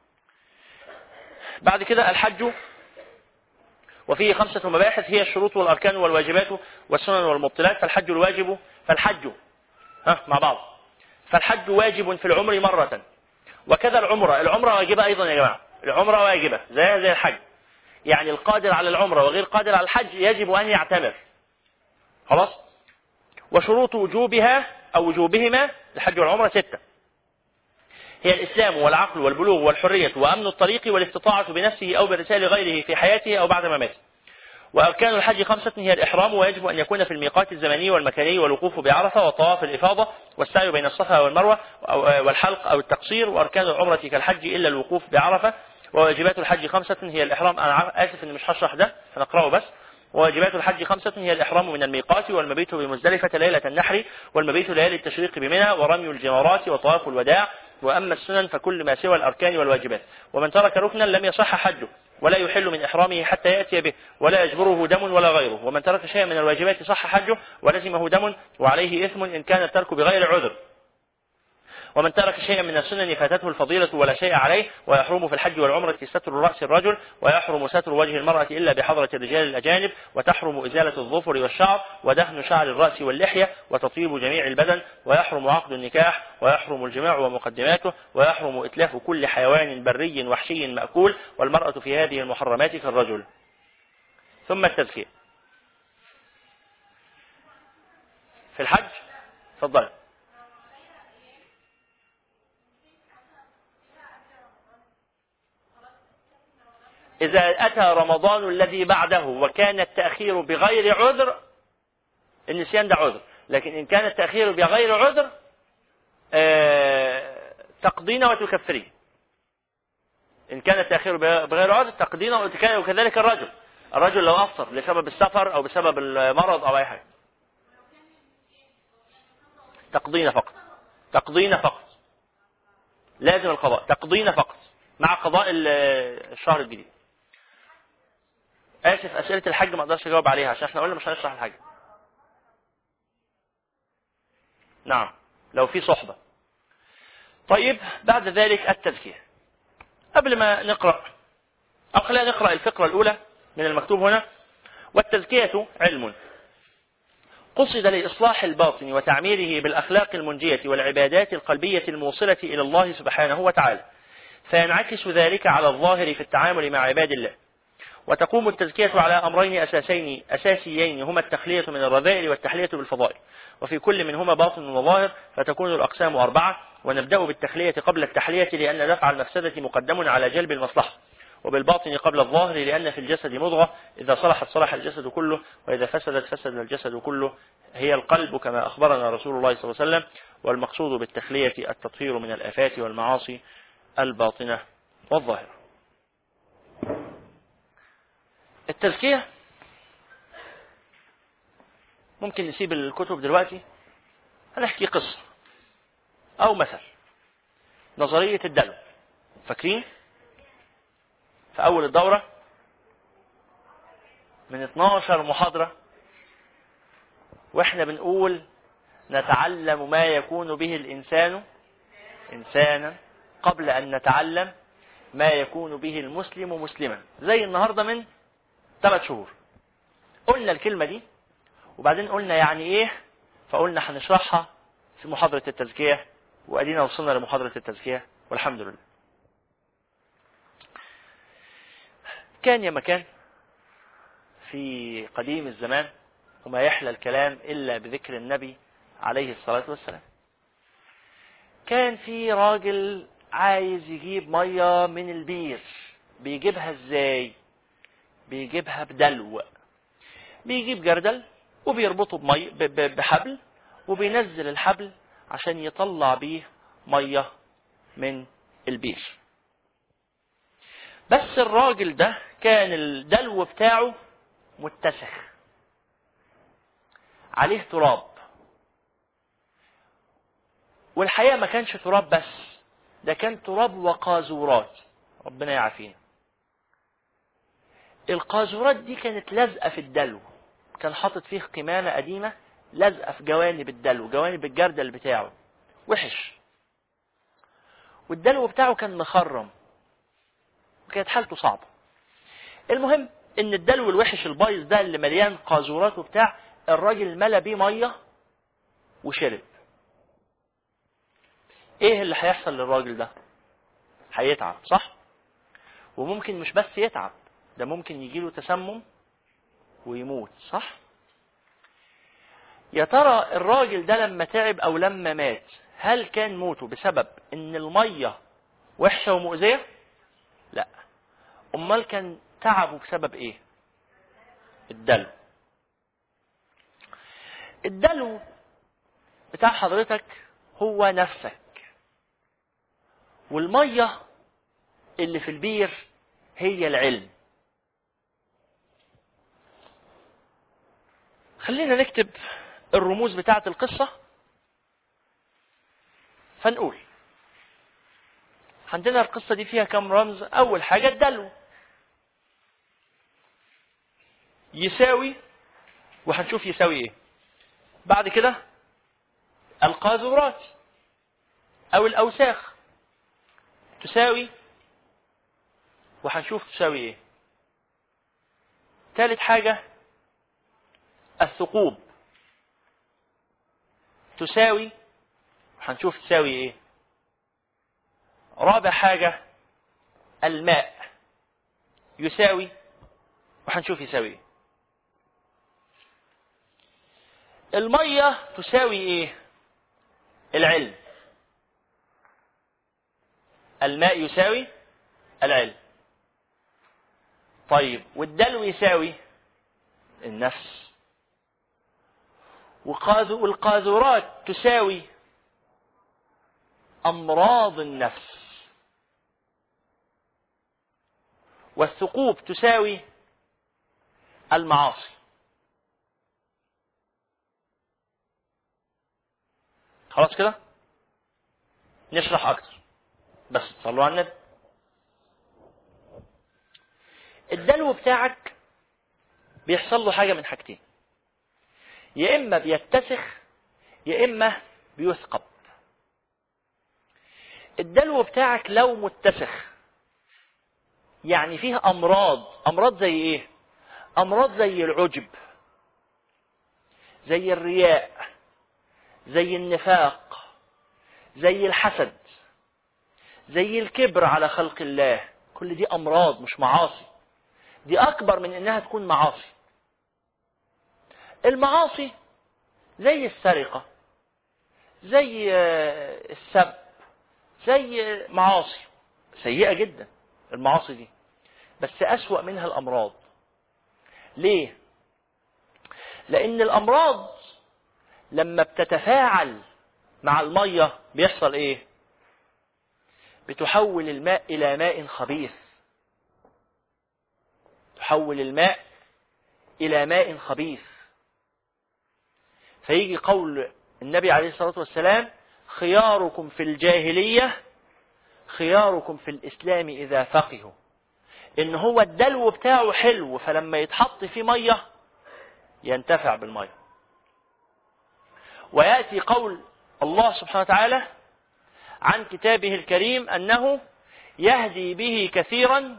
[SPEAKER 1] بعد كده الحج وفيه خمسة مباحث هي الشروط والاركان والواجبات والسنن والمبطلات. فالحج الواجب فالحج ها مع بعض فالحج واجب في العمر مرة، وكذا العمرة. العمرة واجبة ايضا يا جماعة، العمرة واجبة زي زي الحج. يعني القادر على العمرة وغير قادر على الحج يجب ان يعتمر. خلاص. وشروط وجوبها او وجوبهما الحج والعمرة ستة، هي الإسلام والعقل والبلوغ والحرية وأمن الطريق والاستطاعة بنفسه أو برسال غيره في حياته أو بعد مماته. وأركان الحج خمسة، هي الإحرام ويجب أن يكون في الميقات الزمني والمكاني والوقوف بعرفة وطواف الإفاضة والسعي بين الصفا والمروة والحلق أو التقصير. وأركان العمرة كالحج إلا الوقوف بعرفة. وواجبات الحج خمسة، هي الإحرام. أنا آسف إن مش هشرح ده، هنقرأه بس. وواجبات الحج خمسة، هي الإحرام من الميقات والمبيت بمزدلفة ليلة النحر والمبيت ليالي التشريق بمنى ورمي الجمرات وطواف الوداع. وأما السنن فكل ما سوى الأركان والواجبات. ومن ترك ركنا لم يصح حجه ولا يحل من إحرامه حتى يأتي به ولا يجبره دم ولا غيره. ومن ترك شيئا من الواجبات صح حجه ولزمه دم وعليه إثم إن كان الترك بغير عذر. ومن ترك شيئا من السنن فاتته الفضيلة ولا شيء عليه. ويحرم في الحج والعمرة ستر رأس الرجل، ويحرم ستر وجه المرأة إلا بحضرة الرجال الأجانب. وتحرم إزالة الظفر والشعر ودهن شعر الرأس واللحية وتطيب جميع البدن. ويحرم عقد النكاح ويحرم الجماع ومقدماته. ويحرم إتلاف كل حيوان بري وحشي مأكول، والمرأة في هذه المحرمات كالرجل. ثم التزكية في الحج. تفضل. إذا أتى رمضان الذي بعده وكان التأخير بغير عذر، النسيان ده عذر، لكن إن كان التأخير بغير عذر آه تقضين وتكفرين. إن كان التأخير بغير عذر تقضين وتكفرين. وكذلك الرجل الرجل لو أفطر لسبب السفر أو بسبب المرض أو أي حاجة تقضين فقط تقضين فقط لازم القضاء، تقضين فقط مع قضاء الشهر الجديد. آسف، أسئلة الحج ما أقدرش أجاوب عليها عشان احنا قلنا مش هنشرح الحج. نعم لو في صحبة. طيب بعد ذلك التزكية. قبل ما نقرأ أو خلينا نقرأ الفقرة الأولى من المكتوب هنا. والتزكية علم قصد لإصلاح الباطن وتعميره بالأخلاق المنجية والعبادات القلبية الموصلة إلى الله سبحانه وتعالى، فينعكس ذلك على الظاهر في التعامل مع عباد الله. وتقوم التزكية على أمرين أساسين أساسيين هما التخلية من الرذائل والتحلية بالفضائل، وفي كل منهما باطن وظاهر، فتكون الأقسام أربعة. ونبدأ بالتخلية قبل التحلية لأن دفع المفسدة مقدم على جلب المصلحة، وبالباطن قبل الظاهر لأن في الجسد مضغة إذا صلحت صلح الجسد كله وإذا فسدت فسد الجسد كله، هي القلب كما أخبرنا رسول الله صلى الله عليه وسلم. والمقصود بالتخلية التطهير من الآفات والمعاصي الباطنة والظاهرة. التزكية ممكن نسيب الكتب دلوقتي، هنحكي قصة أو مثل. نظرية الدلو، فاكرين في أول الدورة من اثناشر محاضرة وإحنا بنقول نتعلم ما يكون به الإنسان إنسانا قبل أن نتعلم ما يكون به المسلم مسلما. زي النهاردة من ثلاث شهور قلنا الكلمة دي، وبعدين قلنا يعني إيه، فقلنا هنشرحها في محاضرة التزكية، وأدينا وصلنا لمحاضرة التزكية والحمد لله. كان يا مكان في قديم الزمان، وما يحلى الكلام إلا بذكر النبي عليه الصلاة والسلام، كان في راجل عايز يجيب مية من البير. بيجيبها ازاي؟ بيجيبها بدلو. بيجيب جردل وبيربطه بمي بحبل، وبينزل الحبل عشان يطلع بيه مية من البير. بس الراجل ده كان الدلو بتاعه متسخ، عليه تراب، والحقيقة ما كانش تراب بس، ده كان تراب وقاذورات، ربنا يعافينا. القاذورات دي كانت لازقة في الدلو، كان حاطط فيه قمامة قديمة لازقة في جوانب الدلو، جوانب الجردل بتاعه، وحش. والدلو بتاعه كان مخرم، وكانت حالته صعبة. المهم ان الدلو الوحش البايظ ده اللي مليان قاذورات وبتاع، الراجل ملى بيه مية وشرب. ايه اللي هيحصل للراجل ده؟ هيتعب، صح؟ وممكن مش بس يتعب، ده ممكن يجيله تسمم ويموت، صح؟ يا ترى الراجل ده لما تعب او لما مات، هل كان موته بسبب ان المية وحشة ومؤذية؟ لا. امال كان تعبه بسبب ايه؟ الدلو. الدلو بتاع حضرتك هو نفسك، والمية اللي في البير هي العلم. خلينا نكتب الرموز بتاعة القصة. فنقول عندنا القصة دي فيها كم رمز؟ أول حاجة الدلو يساوي، وهنشوف يساوي ايه بعد كده، القاذورات أو الأوساخ تساوي، وهنشوف تساوي ايه. ثالث حاجة الثقوب تساوي، وهنشوف تساوي ايه. رابع حاجة الماء يساوي، وهنشوف يساوي ايه. المية تساوي ايه؟ العلم. الماء يساوي العلم. طيب والدلو يساوي النفس. والقاذورات تساوي أمراض النفس. والثقوب تساوي المعاصي. خلاص كده؟ نشرح أكتر، بس صلوا على النبي. الدلو بتاعك بيحصل له حاجة من حاجتين، يا إما بيتسخ يا إما بيثقب. الدلو بتاعك لو متسخ يعني فيه أمراض. أمراض زي إيه؟ أمراض زي العجب، زي الرياء، زي النفاق، زي الحسد، زي الكبر على خلق الله. كل دي أمراض مش معاصي، دي أكبر من إنها تكون معاصي. المعاصي زي السرقة، زي السب، زي معاصي سيئة جدا المعاصي دي، بس أسوأ منها الأمراض. ليه؟ لأن الأمراض لما بتتفاعل مع المية بيحصل إيه؟ بتحول الماء إلى ماء خبيث، تحول الماء إلى ماء خبيث. فيجي قول النبي عليه الصلاة والسلام: خياركم في الجاهلية خياركم في الإسلام إذا فقهوا. إن هو الدلو بتاعه حلو، فلما يتحط فيه مية ينتفع بالمية. ويأتي قول الله سبحانه وتعالى عن كتابه الكريم أنه يهدي به كثيرا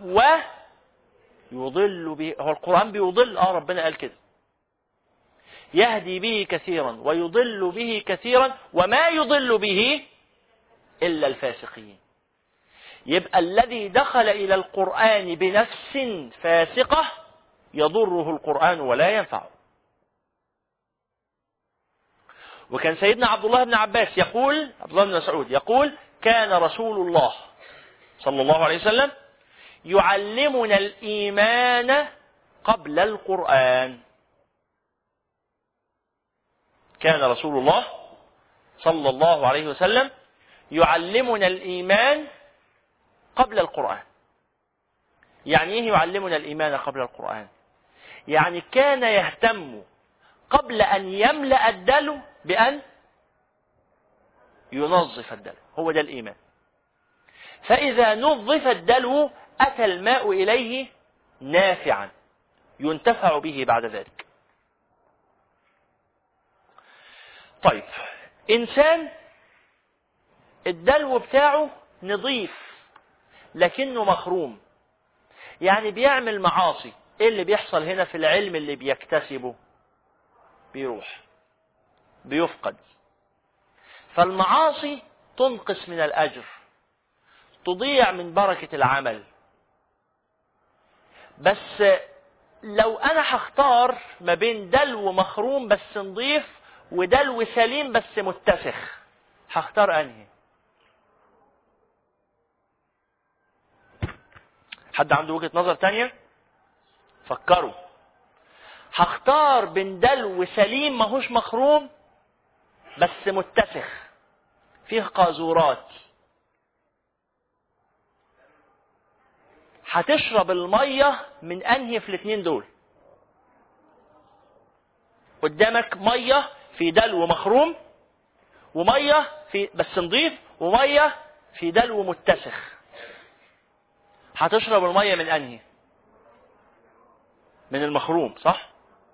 [SPEAKER 1] ويضل به. هو القرآن بيضل؟ آه ربنا قال كده، يهدي به كثيرا ويضل به كثيرا وما يضل به إلا الفاسقين. يبقى الذي دخل إلى القرآن بنفس فاسقة يضره القرآن ولا ينفعه. وكان سيدنا عبد الله بن عباس يقول، عبد الله بن مسعود يقول: كان رسول الله صلى الله عليه وسلم يعلمنا الإيمان قبل القرآن. كان رسول الله صلى الله عليه وسلم يعلمنا الإيمان قبل القرآن. يعني ايه يعلمنا الإيمان قبل القرآن؟ يعني كان يهتم قبل أن يملأ الدلو بأن ينظف الدلو، هو ده الإيمان. فإذا نظف الدلو أتى الماء إليه نافعا ينتفع به بعد ذلك. طيب، إنسان الدلو بتاعه نظيف لكنه مخروم، يعني بيعمل معاصي، ايه اللي بيحصل هنا في العلم اللي بيكتسبه؟ بيروح، بيفقد. فالمعاصي تنقص من الأجر، تضيع من بركة العمل. بس لو أنا هختار ما بين دلو مخروم بس نضيف ودلو سليم بس متسخ، هختار أنهي؟ حد عنده وجهة نظر تانية؟ فكروا. هختار بين دلو سليم ماهوش مخروم بس متسخ فيه قاذورات. هتشرب المية من انهي في الاثنين دول؟ قدامك مية في دلو مخروم، ومية في بس نضيف، ومية في دلو متسخ. هتشرب المية من انهي؟ من المخروم، صح؟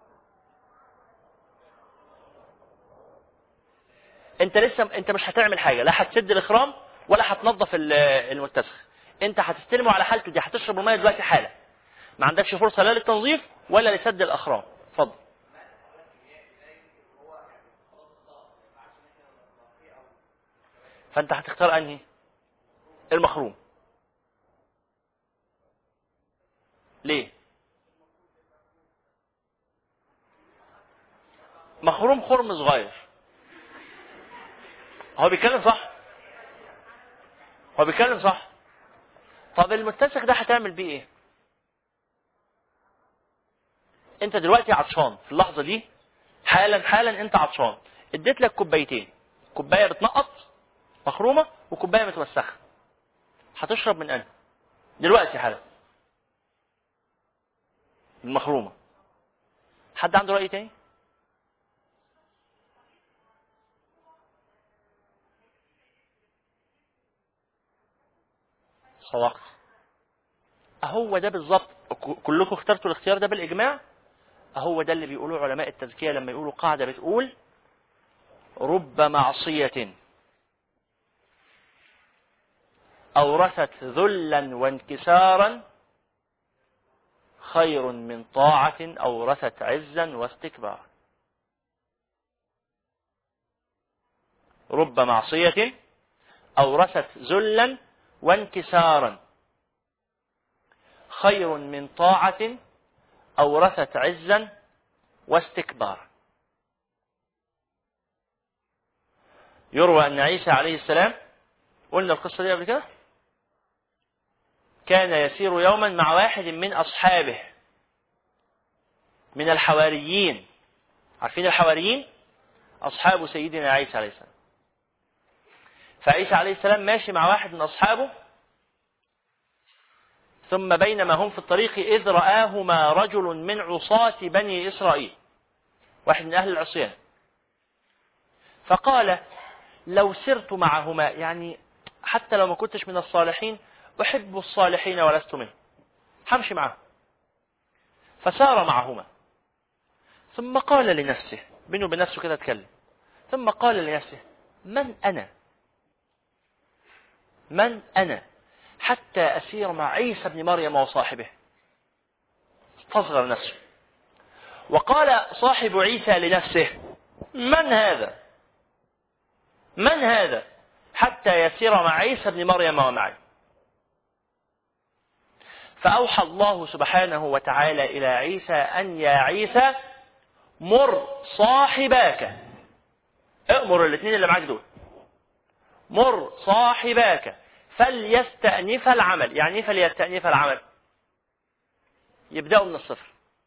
[SPEAKER 1] انت لسه انت مش هتعمل حاجة، لا هتسد الاخرام ولا هتنظف المتسخ، انت هتستلمه على حالته دي، هتشرب المية دلوقتي حالا، ما عندكش فرصة لا للتنظيف ولا لسد الاخرام. اتفضل. فانت هتختار انهي؟ المخروم. ليه؟ مخروم خرم صغير. هو بيتكلم صح، هو بيتكلم صح. طب المتسخ ده هتعمل بيه ايه؟ انت دلوقتي عطشان في اللحظة دي، حالا حالا انت عطشان، اديت لك كوبايتين، كوباية بتنقط مخرومة وكوباية متوسخة، هتشرب من انهي دلوقتي حالا؟ المخرومة. حد عنده رأي تاني؟ صدقت. اهو ده بالظبط، كلكم اخترتوا الاختيار ده بالاجماع. اهو ده اللي بيقولوه علماء التزكية لما يقولوا قاعدة بتقول: رب معصية أورثت ذلا وانكسارا خير من طاعة أورثت عزا واستكبارا. رب معصية أورثت ذلا وانكسارا خير من طاعة أورثت عزا واستكبارا. يروى أن عيسى عليه السلام، قلنا القصة دي قبل كده، كان يسير يوما مع واحد من أصحابه من الحواريين. عارفين الحواريين؟ أصحاب سيدنا عيسى عليه السلام. فعيسى عليه السلام ماشي مع واحد من أصحابه ثم بينما هم في الطريق إذ رآهما رجل من عصاة بني إسرائيل، واحد من أهل العصيان، فقال لو سرت معهما، يعني حتى لو ما كنتش من الصالحين أحب الصالحين ولست منهم، همشي معهم. فسار معهما ثم قال لنفسه، بينه بنفسه كده اتكلم، ثم قال لنفسه من أنا من أنا حتى أسير مع عيسى بن مريم وصاحبه. استصغر نفسه. وقال صاحب عيسى لنفسه من هذا من هذا حتى يسير مع عيسى بن مريم ومعي. فأوحى الله سبحانه وتعالى إلى عيسى أن يا عيسى مر صاحباك، امر الاثنين اللي معاك دول، مر صاحباك فليستأنف العمل. يعني ايه فليستأنف العمل؟ يبدأوا من الصفر.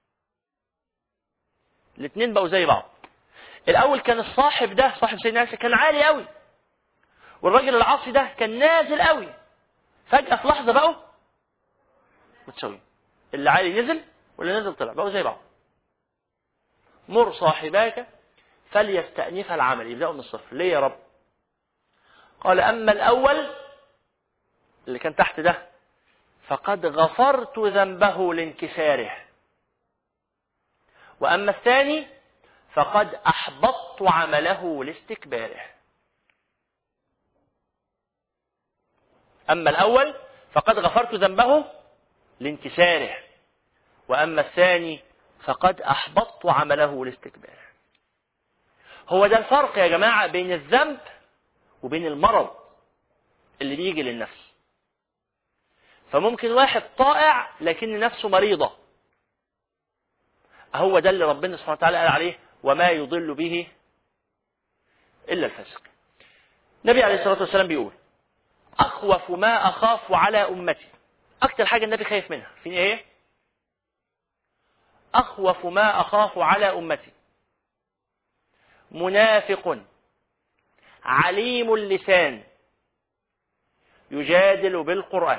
[SPEAKER 1] الاثنين بقوا زي بعض. الأول كان الصاحب ده صاحب سيدنا عيسى كان عالي قوي، والراجل العاصي ده كان نازل قوي. فجأة في لحظة بقوا متساويين، اللي عالي نزل واللي نزل طلع، بقوا زي بعض. مر صاحباك فليستأنف العمل، يبدأوا من الصفر. ليه يا رب؟ قال أما الأول اللي كان تحت ده فقد غفرت ذنبه لانكساره، وأما الثاني فقد أحبطت عمله لاستكباره. أما الأول فقد غفرت ذنبه لانكساره، وأما الثاني فقد أحبطت عمله لاستكباره. هو ده الفرق يا جماعة بين الذنب وبين المرض اللي بيجي للنفس. فممكن واحد طائع لكن نفسه مريضة، هو ده اللي ربنا سبحانه وتعالى قال عليه وما يضل به إلا الفاسق. النبي عليه الصلاة والسلام بيقول أخوف ما أخاف على أمتي، أكتر حاجة النبي خايف منها في إيه؟ أخوف ما أخاف على أمتي منافق عليم اللسان يجادل بالقرآن.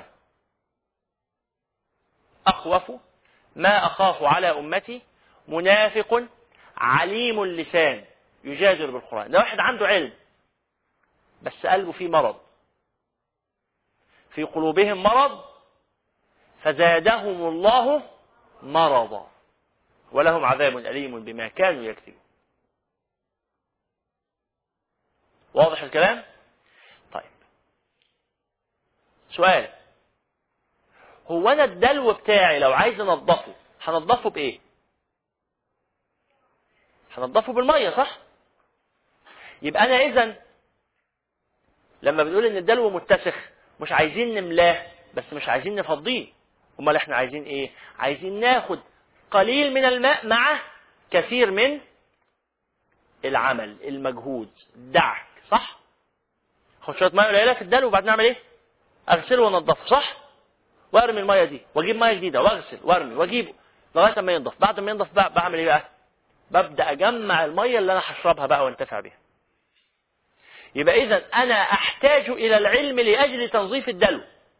[SPEAKER 1] أخوف ما أخاف على أمتي منافق عليم اللسان يجادل بالقرآن. ده واحد عنده علم بس قلبه فيه مرض، في قلوبهم مرض فزادهم الله مرضا ولهم عذاب أليم بما كانوا يكذبون. واضح الكلام؟ طيب سؤال، هو أنا الدلو بتاعي لو عايز أنظفه هنظفه بإيه؟ هنظفه بالمية صح؟ يبقى أنا إذن لما بنقول إن الدلو متسخ مش عايزين نملاه بس مش عايزين نفضيه، امال احنا عايزين ايه؟ عايزين ناخد قليل من الماء مع كثير من العمل، المجهود، الدعك، صح؟ خد شويه ميه قليله في الدلو وبعدين نعمل ايه؟ اغسله وانضفه، صح؟ وارمي الميه دي واجيب ميه جديده واغسل وارمي واجيبه لغايه ما ينضف. بعد ما ينضف بقى بعمل ايه بقى؟ ببدا اجمع الميه اللي انا هشربها بقى وانتفع بيها. يبقى اذا انا احتاج الى العلم لاجل تنظيف الدلو،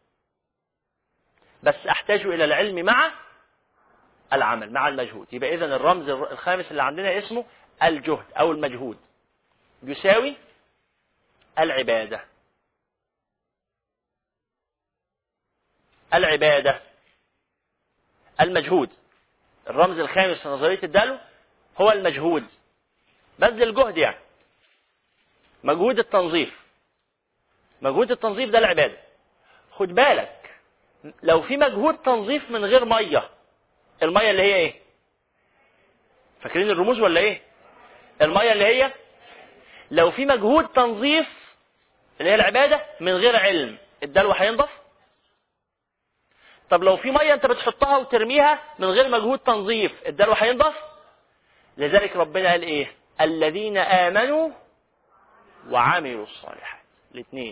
[SPEAKER 1] بس احتاج الى العلم مع العمل، مع المجهود. يبقى اذا الرمز الخامس اللي عندنا اسمه الجهد او المجهود يساوي العبادة. العبادة المجهود، الرمز الخامس في نظرية الدلو هو المجهود، بذل الجهد، يعني مجهود التنظيف. مجهود التنظيف ده العبادة. خد بالك لو في مجهود تنظيف من غير مية، المية اللي هي ايه؟ فاكرين الرموز ولا ايه؟ المية اللي هي لو في مجهود تنظيف اللي هي العبادة من غير علم، الدلو هينضف؟ طب لو في مية انت بتحطها وترميها من غير مجهود تنظيف، الدلو هينضف؟ لذلك ربنا قال ايه؟ الذين آمنوا وعملوا الصالحات. الاثنين.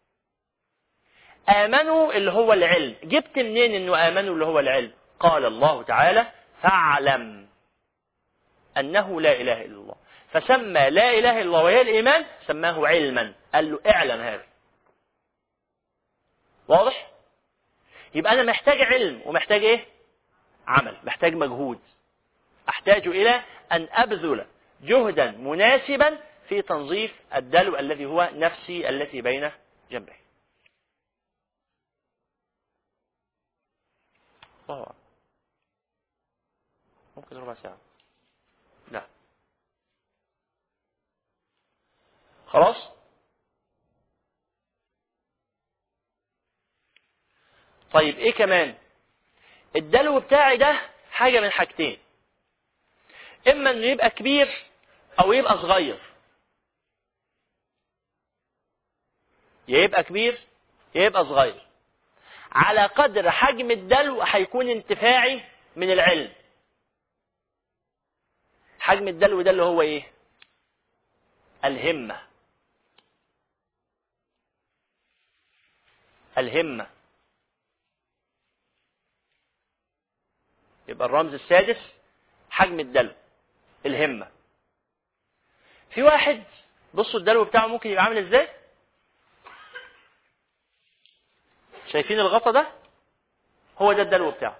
[SPEAKER 1] آمنوا اللي هو العلم. جبت منين انه آمنوا اللي هو العلم؟ قال الله تعالى فاعلم أنه لا إله إلا الله، فسمى لا إله إلا الله وهي الإيمان سماه علما، قال له اعلم هذا. واضح؟ يبقى أنا محتاج علم ومحتاج إيه؟ عمل، محتاج مجهود. أحتاج إلى أن أبذل جهدا مناسبا في تنظيف الدلو الذي هو نفسي التي بين جنبه. الله أعلم. ممكن ربع ساعة. لا خلاص. طيب ايه كمان؟ الدلو بتاعي ده حاجة من حاجتين، اما انه يبقى كبير او يبقى صغير. يا يبقى كبير يا يبقى صغير. على قدر حجم الدلو هيكون انتفاعي من العلم. حجم الدلو ده اللي هو ايه؟ الهمة. الهمة. يبقى الرمز السادس حجم الدلو، الهمة. في واحد بصوا الدلو بتاعه ممكن يبقى عامل ازاي؟ شايفين الغطا ده؟ هو ده الدلو بتاعه.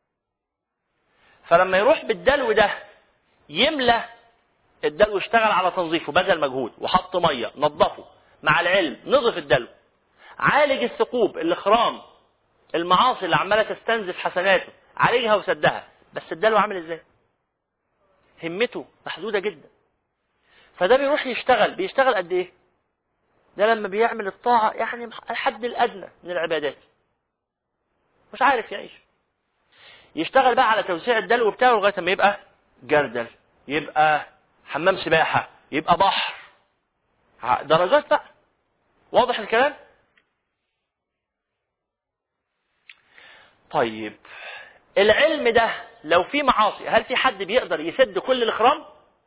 [SPEAKER 1] فلما يروح بالدلو ده يملى الدلو، يشتغل على تنظيفه، بذل مجهود وحط ميه، نظفه مع العلم، نظف الدلو، عالج الثقوب، الاخرام، المعاصي اللي عماله تستنزف حسناته، عالجها وسدها. بس الدلو عامل ازاي؟ همته محدوده جدا. فده بيروح يشتغل، بيشتغل قد ايه؟ ده لما بيعمل الطاعه يعني الحد الادنى من العبادات، مش عارف يعيش. يشتغل بقى على توسيع الدلو بتاعه لغايه ما يبقى جردل، يبقى حمام سباحه، يبقى بحر، درجات بقى. واضح الكلام؟ طيب العلم ده لو في معاصي، هل في حد بيقدر يسد كل الاخرام؟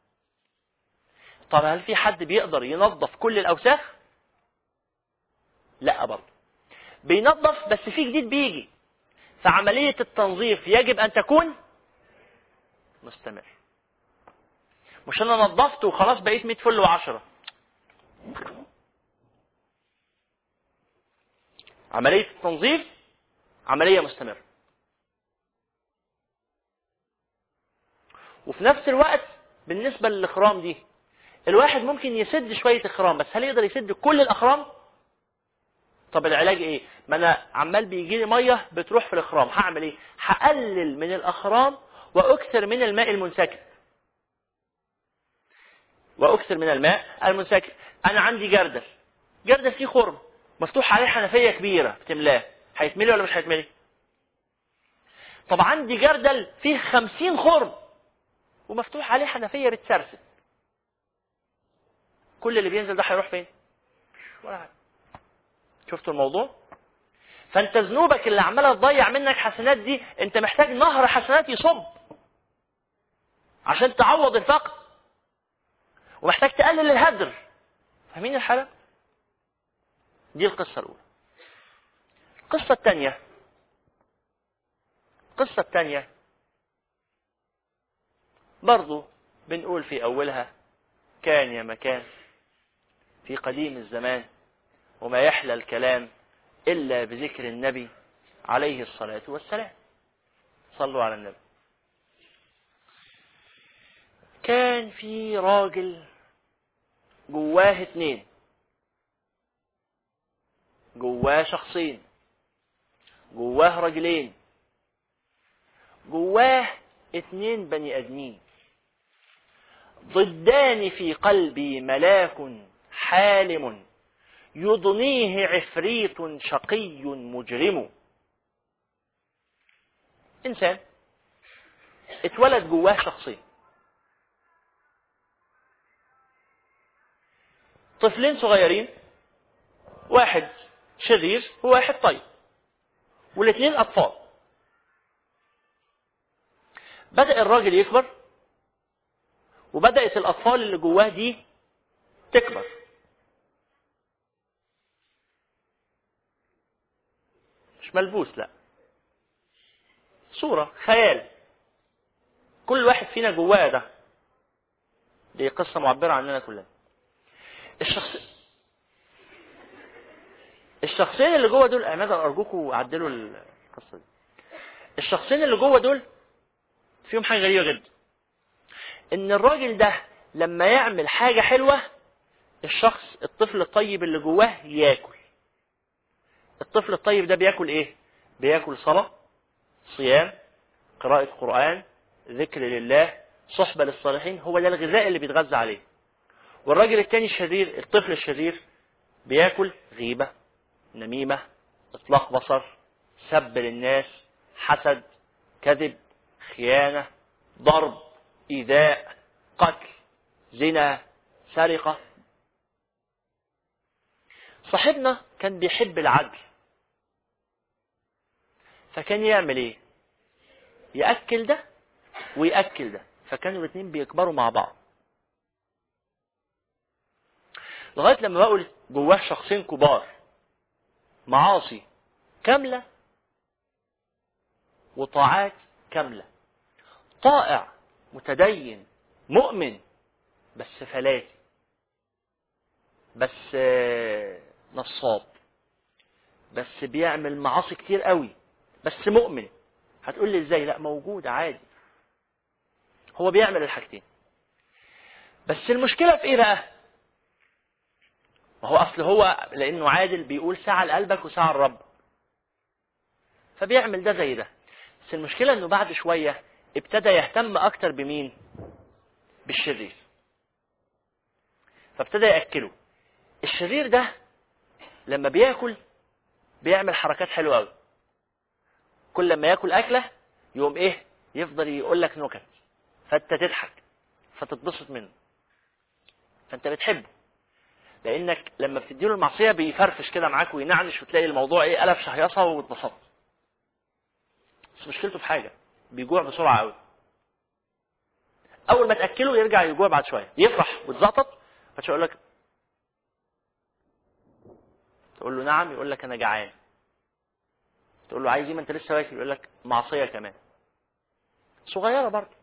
[SPEAKER 1] طب هل في حد بيقدر ينظف كل الاوساخ؟ لا برضه. بينظف بس في جديد بيجي. فعملية التنظيف يجب ان تكون مستمر. مش انا نظفت وخلاص بقيت مية فل وعشرة. عملية التنظيف عملية مستمرة. وفي نفس الوقت بالنسبة للإخرام دي، الواحد ممكن يسد شوية إخرام، بس هل يقدر يسد كل الأخرام؟ طب العلاج إيه؟ ما أنا عمال بيجي لي مية بتروح في الإخرام، هعمل إيه؟ هقلل من الأخرام وأكثر من الماء المنسكب. وأكثر من الماء المنسكب. أنا عندي جردل، جردل فيه خرم مفتوح عليه حنفية كبيرة بتملاه، هيتملي ولا مش هيتملي؟ طب عندي جردل فيه خمسين خرم ومفتوح عليه حنفية بتسرسب، كل اللي بينزل ده هيروح فين؟ ولا حاجة. شفتوا الموضوع؟ فانت ذنوبك اللي عماله تضيع منك حسنات دي، انت محتاج نهر حسنات يصب عشان تعوض الفقر، ومحتاج تقلل الهدر. فاهمين الحالة؟ دي القصة الأولى. القصة الثانية، القصة الثانية برضو بنقول في أولها كان يا مكان في قديم الزمان، وما يحلى الكلام إلا بذكر النبي عليه الصلاة والسلام. صلوا على النبي. كان في راجل جواه اتنين، جواه شخصين، جواه رجلين، جواه اتنين بني ادمين، ضدان في قلبي ملاك حالم، يضنيه عفريت شقي مجرم. انسان اتولد جواه شخصين، طفلين صغيرين، واحد شرير وواحد طيب، والاثنين اطفال. بدأ الراجل يكبر، وبدأت الاطفال اللي جواه دي تكبر. مش ملبوس، لا، صورة خيال. كل واحد فينا جواه ده. دي قصة معبرة عننا كلنا. الشخص الشخصين اللي جوه دول، عماد ارجوكم عدلوا القصة دي. الشخصين اللي جوه دول فيهم حاجة غريبة جدا، ان الراجل ده لما يعمل حاجة حلوة الشخص الطفل الطيب اللي جواه ياكل. الطفل الطيب ده بياكل ايه؟ بياكل صلاة، صيام، قراءة قرآن، ذكر لله، صحبة للصالحين. هو ده الغذاء اللي بيتغذى عليه. والراجل التاني الشرير، الطفل الشرير، بياكل غيبة، نميمة، اطلاق بصر، سب للناس، حسد، كذب، خيانة، ضرب، إيذاء، قتل، زنا، سرقة. صاحبنا كان بيحب العدل، فكان يعمل ايه؟ يأكل ده ويأكل ده، فكانوا الاثنين بيكبروا مع بعض لغاية لما بقوا جواه شخصين كبار، معاصي كاملة وطاعات كاملة. طائع متدين مؤمن بس فلاتي، بس نصاب، بس بيعمل معاصي كتير قوي، بس مؤمن. هتقول لي ازاي؟ لا، موجود عادي، هو بيعمل الحاجتين. بس المشكلة في ايه بقى؟ ما هو اصل هو لانه عادل بيقول ساعة لقلبك وساعة لربك، فبيعمل ده زي ده. بس المشكلة انه بعد شوية ابتدى يهتم اكتر بمين؟ بالشرير، فابتدى يأكله. الشرير ده لما بياكل بيعمل حركات حلوة قوي. كل لما ياكل اكله يقوم ايه؟ يفضل يقول لك نكت، فانت تضحك فتتبسط منه، فانت بتحبه، لانك لما بتديله المعصيه بيفرفش كده معاك وينعنش، وتلاقي الموضوع ايه؟ قلب شهيصه واتبسطت. بس مشكلته في حاجه، بيجوع بسرعه قوي. اول ما تاكله يرجع يجوع بعد شويه، يفرح وتزقطط، فتقول يقول لك، تقول له نعم، يقول لك انا جعان. تقول له عايز ايه؟ ما انت لسه واكل. يقول لك معصيه كمان، صغيره برضه.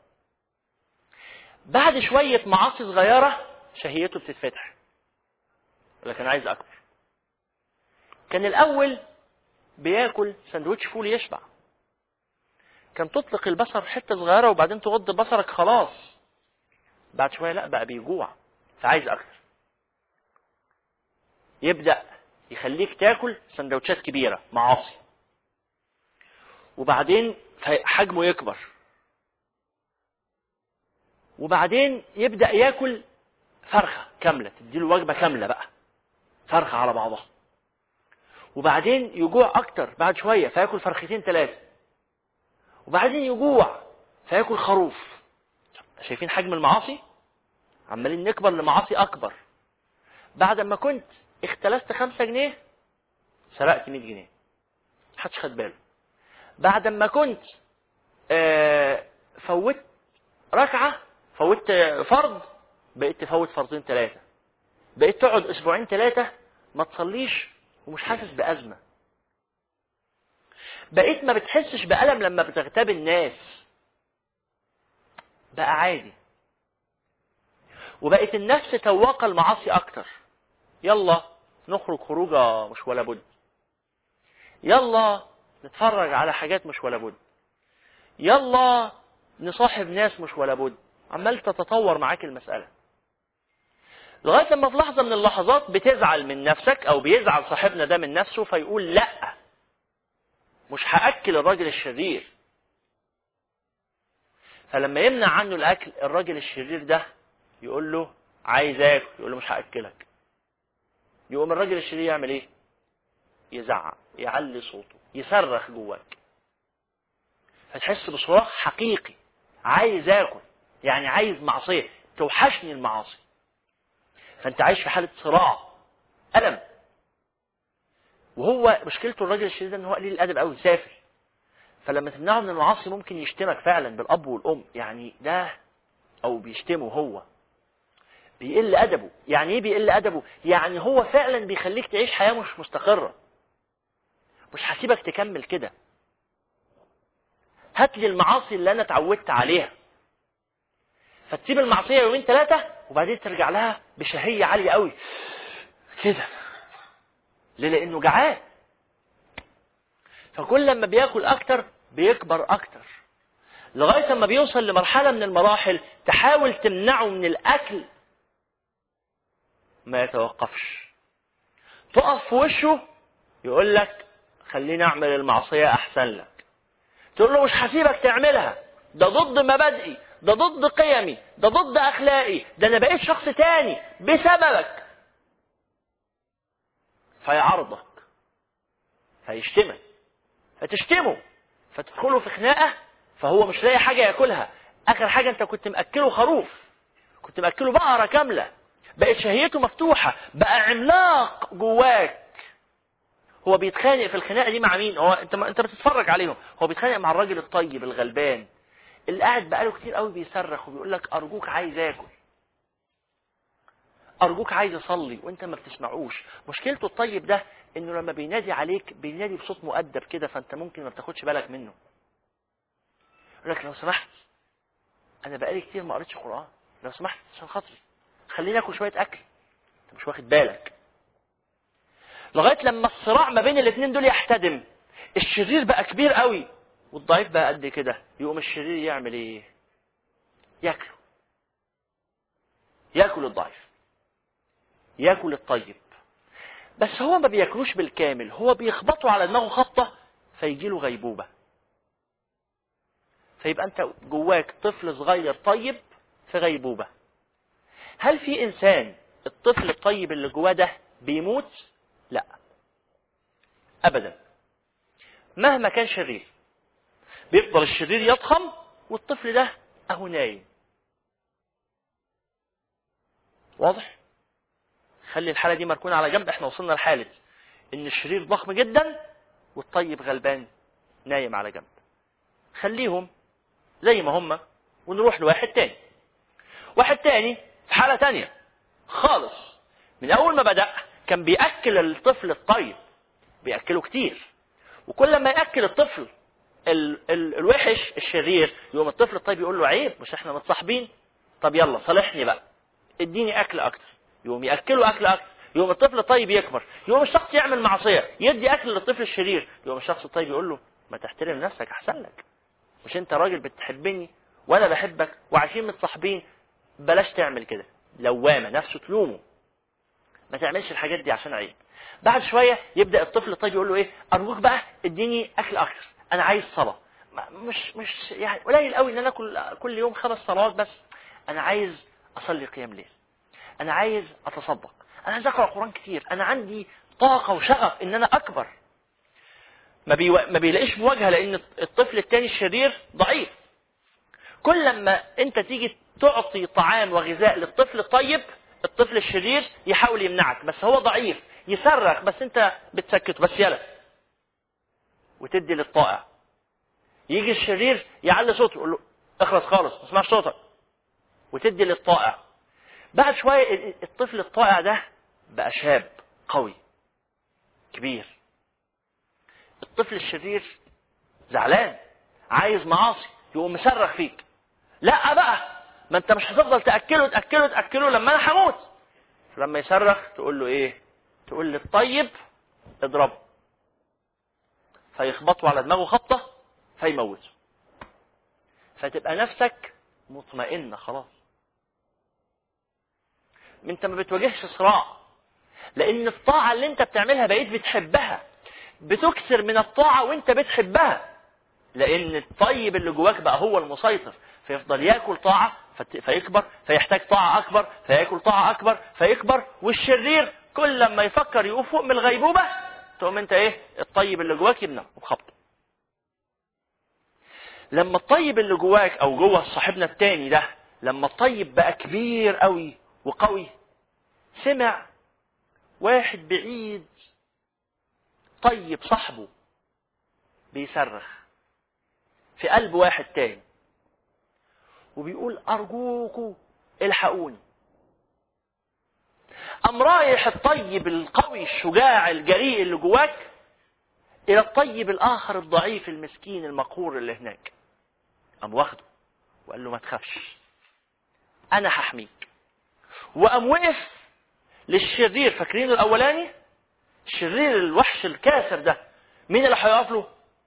[SPEAKER 1] بعد شويه معاصي صغيره شهيته بتتفتح، يقول لك انا عايز اكبر. كان الاول بياكل سندوتش فول يشبع، كان تطلق البصر حته صغيره وبعدين تغض بصرك خلاص. بعد شويه لا، بقى بيجوع فعايز اكتر، يبدا يخليك تاكل سندوتشات كبيره، معاصي، وبعدين حجمه يكبر، وبعدين يبدا ياكل فرخه كامله، تديله وجبه كامله بقى، فرخه على بعضها، وبعدين يجوع اكتر بعد شويه فياكل فرختين ثلاثه، وبعدين يجوع فياكل خروف. شايفين حجم المعاصي؟ عمالين نكبر لمعاصي اكبر. بعد ما كنت اختلست خمسة جنيه سرقت مية جنيه، محدش خد باله. بعد ما كنت آه فوت ركعة، فوت فرض، بقيت تفوت فرضين ثلاثة. بقيت تقعد اسبوعين ثلاثة ما تصليش ومش حاسس بأزمة. بقيت ما بتحسش بألم لما بتغتاب الناس، بقى عادي. وبقت النفس تواقع المعاصي اكتر. يلا نخرج خروجه مش ولا بد، يلا نتفرج على حاجات مش ولا بد، يلا نصاحب ناس مش ولا بد. عمال تتطور معاك المسألة لغاية لما في لحظة من اللحظات بتزعل من نفسك، او بيزعل صاحبنا ده من نفسه فيقول لا، مش هأكل الراجل الشرير. فلما يمنع عنه الاكل الراجل الشرير ده يقول له عايز اكل، يقول له مش هأكلك. يقوم الراجل الشرير يعمل ايه؟ يزعق، يعلي صوته، يصرخ جواك، فتحس بصراخ حقيقي، عايز اكل، يعني عايز معصيه، توحشني المعاصي. فانت عايش في حاله صراع، الم. وهو مشكلته الراجل الشرير ده ان هو قليل الادب قوي، سافل. فلما تمنعه من المعاصي ممكن يشتمك فعلا بالاب والام، يعني ده، او بيشتمه هو، بيقل ادبه. يعني ايه بيقل ادبه؟ يعني هو فعلا بيخليك تعيش حياه مش مستقره، مش هسيبك تكمل كده، هات لي المعاصي اللي انا اتعودت عليها. فتسيب المعصيه يومين ثلاثه وبعدين ترجع لها بشهيه عاليه قوي كده. ليه؟ لانه جعان. فكل لما بياكل اكتر بيكبر اكتر، لغايه لما بيوصل لمرحله من المراحل تحاول تمنعه من الاكل ما يتوقفش. تقف في وشه يقول لك خليني اعمل المعصيه احسن لك. تقول له مش هسيبك تعملها، ده ضد مبادئي، ده ضد قيمي، ده ضد اخلاقي، ده انا بقيت شخص تاني بسببك. فيعرضك، فيشتمك، فتشتمه، فتدخله في خناقه، فهو مش لاقي حاجه ياكلها. اخر حاجه انت كنت مأكله خروف، كنت مأكله بقره كامله، بقت شهيته مفتوحه، بقى عملاق جواك. هو بيتخانق في الخناقه دي مع مين؟ هو انت ما انت بتتفرج عليهم، هو بيتخانق مع الراجل الطيب الغلبان اللي قاعد بقاله كتير قوي بيصرخ وبيقول لك ارجوك عايز اكل، ارجوك عايز اصلي، وانت ما بتسمعوش. مشكلته الطيب ده انه لما بينادي عليك بينادي بصوت مؤدب كده، فانت ممكن ما بتاخدش بالك منه. يقول لك لو سمحت انا بقالي كتير ما قريتش قرآن، لو سمحت عشان خاطري خليني اكل شويه اكل. انت مش واخد بالك. لغايه لما الصراع ما بين الاثنين دول يحتدم، الشرير بقى كبير قوي والضعيف بقى قد كده، يقوم الشرير يعمل ايه؟ ياكله، ياكل الضعيف، ياكل الطيب. بس هو ما بياكلوش بالكامل، هو بيخبطه على دماغه خبطه فيجيله غيبوبه. فيبقى انت جواك طفل صغير طيب في غيبوبه. هل في انسان الطفل الطيب اللي جواه ده بيموت؟ لا ابدا، مهما كان شرير بيفضل الشرير يضخم والطفل ده اهو نايم. واضح؟ خلي الحاله دي مركونه على جنب. احنا وصلنا لحاله ان الشرير ضخم جدا والطيب غلبان نايم على جنب. خليهم زي ما هم ونروح لواحد تاني. واحد تاني في حاله تانيه خالص، من اول ما بدأ كان بيأكل الطفل الطيب، بيأكله كتير، وكل ما يأكل الطفل ال ال الوحش الشرير يقوم الطفل الطيب يقول له عيب، مش احنا متصاحبين؟ طب يلا صالحني بقى، اديني اكل اكتر. يقوم يأكله اكل اكتر، يقوم الطفل الطيب يكبر، يقوم الشخص يعمل معصيه يدي اكل للطفل الشرير، يقوم الشخص الطيب يقول له ما تحترم نفسك احسن لك، مش انت راجل بتحبني وانا بحبك وعايشين متصاحبين، بلاش تعمل كده. لوامه نفسه تلومه، ما تعملش الحاجات دي عشان عيب. بعد شويه يبدا الطفل الطيب يقول له ايه؟ ارجوك بقى اديني اكل اكتر، انا عايز صلاه. مش مش يعني قليل قوي ان انا كل كل يوم خمس صلوات بس، انا عايز اصلي قيام ليل، انا عايز اتصدق، انا عايز اقرا قران كتير، انا عندي طاقه وشغف ان انا اكبر. ما, بي... ما بيلاقيش مواجهه لان الطفل الثاني الشرير ضعيف. كل لما انت تيجي تعطي طعام وغذاء للطفل الطيب، الطفل الشرير يحاول يمنعك، بس هو ضعيف، يصرخ بس انت بتسكته، بس يلا، وتدي للطائع. يجي الشرير يعلي صوته يقول له اخلص خالص ما اسمعش صوتك، وتدي للطائع. بعد شويه الطفل الطائع ده بقى شاب قوي كبير. الطفل الشرير زعلان عايز معاصي، يقوم مصرخ فيك، لا بقى ما انت مش هتفضل تاكله تاكله تاكله لما انا هموت. لما يصرخ تقول له ايه؟ تقول للطيب اضربه، فيخبطه على دماغه خبطه فيموته، فتبقى نفسك مطمئنه خلاص. انت ما بتواجهش صراع، لان الطاعه اللي انت بتعملها بقيت بتحبها، بتكثر من الطاعه وانت بتحبها، لان الطيب اللي جواك بقى هو المسيطر، فيفضل ياكل طاعه فيكبر، فيحتاج طاعه اكبر فياكل طاعه اكبر فيكبر. والشرير كل لما يفكر يفوق من الغيبوبه تقوم انت ايه؟ الطيب اللي جواك يمنع وخبطه. لما الطيب اللي جواك او جوه صاحبنا التاني ده، لما الطيب بقى كبير قوي وقوي، سمع واحد بعيد طيب صاحبه بيصرخ في قلب واحد تاني وبيقول ارجوكوا الحقوني. قام رايح الطيب القوي الشجاع الجريء اللي جواك الى الطيب الاخر الضعيف المسكين المقهور اللي هناك، قام واخده وقال له ما تخافش انا هحميك. وقام وقف للشرير. فاكرين الاولاني الشرير الوحش الكافر ده، مين اللي هيقف له؟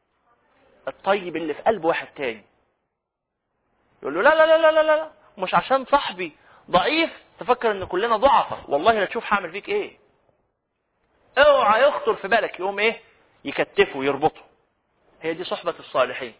[SPEAKER 1] الطيب اللي في قلب واحد تاني. يقول له لا لا لا لا لا، مش عشان صاحبي ضعيف تفكر ان كلنا ضعفة، والله لا تشوف هعمل فيك ايه. اوعى يخطر في بالك. يقوم ايه؟ يكتفه ويربطه. هي دي صحبة الصالحين.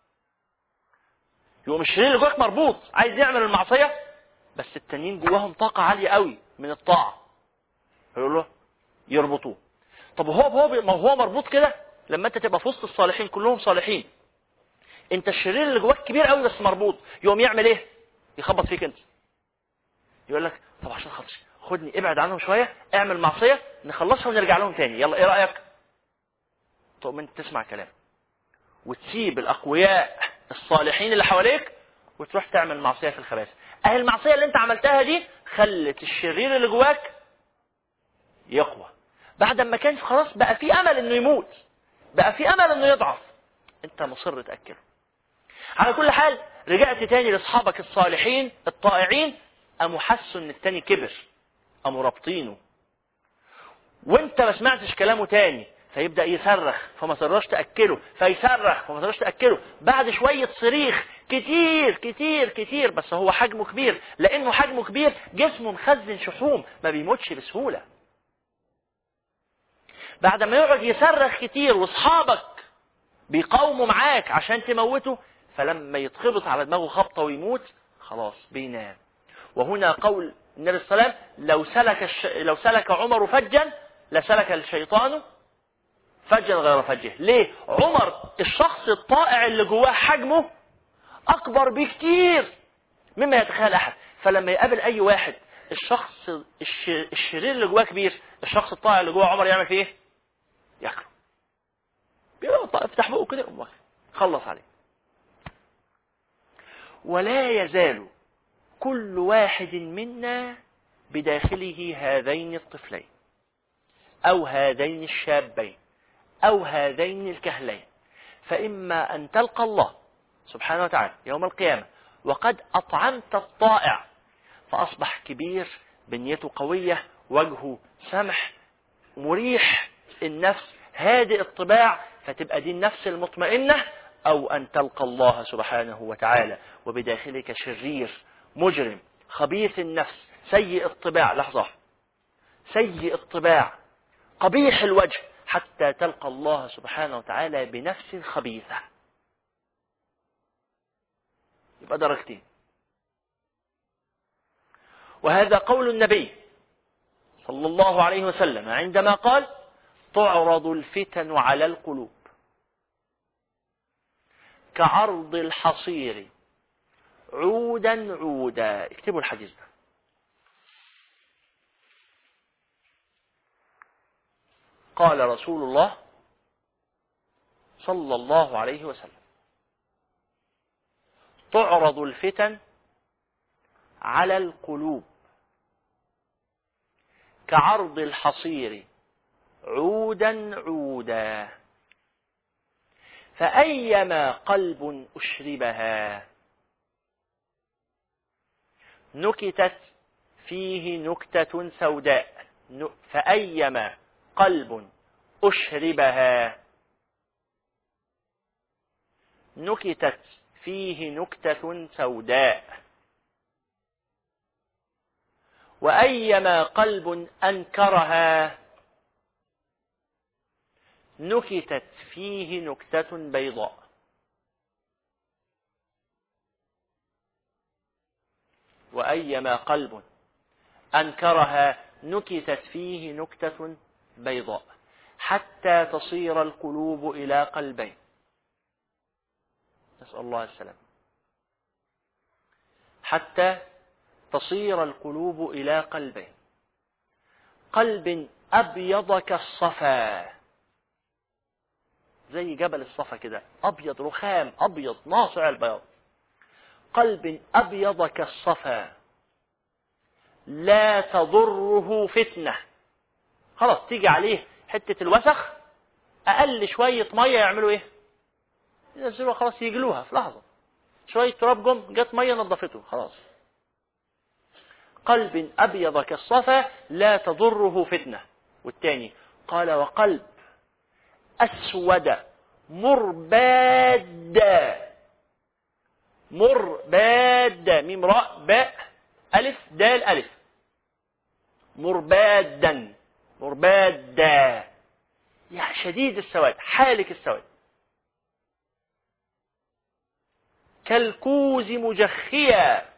[SPEAKER 1] يقوم الشرير اللي جواك مربوط عايز يعمل المعصية، بس التانيين جواهم طاقة عالية قوي من الطاعة، يقول له يربطوه. طب هو هو ما هو مربوط كده. لما انت تبقى في وسط الصالحين كلهم صالحين، انت الشرير اللي جواك كبير قوي بس مربوط، يقوم يعمل ايه؟ يخبط فيك انت. يقول لك طب عشان خاطري خدني ابعد عنهم شويه، اعمل معصيه نخلصها ونرجع لهم تاني، يلا ايه رايك؟ تقوم انت تسمع كلام وتسيب الاقوياء الصالحين اللي حواليك وتروح تعمل معصيه في الخباثه. اهي المعصيه اللي انت عملتها دي خلت الشرير اللي جواك يقوى. بعد ما كان خلاص بقى في امل انه يموت، بقى في امل انه يضعف، انت مصر تاكله. على كل حال رجعت تاني لاصحابك الصالحين الطائعين، قاموا حسوا ان التاني كبر، قاموا رابطينه، وانت ما سمعتش كلامه تاني، فيبدا يصرخ فما تقدرش تاكله، فيصرخ فما تقدرش تاكله. بعد شويه صريخ كتير كتير كتير، بس هو حجمه كبير، لانه حجمه كبير جسمه مخزن شحوم ما بيموتش بسهوله. بعد ما يقعد يصرخ كتير واصحابك بيقاوموا معاك عشان تموته، فلما يتخبط على دماغه خبطه ويموت خلاص بينام. وهنا قول النبي صلى الله عليه وسلم: لو سلك الش... لو سلك عمر فجا لسلك الشيطان فجا غير فجه. ليه؟ عمر الشخص الطائع اللي جواه حجمه اكبر بكتير مما يتخيل احد، فلما يقابل اي واحد الشخص الش... الشرير اللي جواه كبير، الشخص الطائع اللي جواه عمر يعمل فيه ايه؟ ياكله. افتح بقه كده خلص عليه. ولا يزال كل واحد منا بداخله هذين الطفلين أو هذين الشابين أو هذين الكهلين، فإما أن تلقى الله سبحانه وتعالى يوم القيامة وقد أطعمت الطائع فأصبح كبير، بنيته قوية، وجهه سمح مريح النفس، هادئ الطباع، فتبقى دي النفس المطمئنة، أو أن تلقى الله سبحانه وتعالى وبداخلك شرير مجرم خبيث النفس سيء الطباع، لحظة، سيء الطباع قبيح الوجه، حتى تلقى الله سبحانه وتعالى بنفس خبيثة. يبقى درجتين. وهذا قول النبي صلى الله عليه وسلم عندما قال: تعرض الفتن على القلوب كعرض الحصير عودا عودا. اكتبوا الحديث ده. قال رسول الله صلى الله عليه وسلم: تعرض الفتن على القلوب كعرض الحصير عودا عودا، فأيما قلب أشربها نكتت فيه نكتة سوداء. فأيما قلب أشربها نكتت فيه نكتة سوداء، وأيما قلب أنكرها نكتت فيه نكتة بيضاء. وأيما قلب أنكرها نكتت فيه نكتة بيضاء، حتى تصير القلوب إلى قلبين. نسأل الله السلام. حتى تصير القلوب إلى قلبين: قلب أبيض كالصفا، زي جبل الصفا كده، أبيض رخام أبيض ناصع البياض. قلب أبيض كالصفا لا تضره فتنة. خلاص تيجي عليه حتة الوسخ، أقل شوية مية يعملوا إيه؟ ينزلوها خلاص، يجلوها في لحظة. شوية تراب جم جت مية نظفته خلاص. قلب أبيض كالصفا لا تضره فتنة. والتاني قال: وقلب أسود مربادا. مربادا، ميم راء باء ألف دال ألف. مربادا، مربادا، يعني شديد السواد، حالك السواد. كالكوز مجخيا.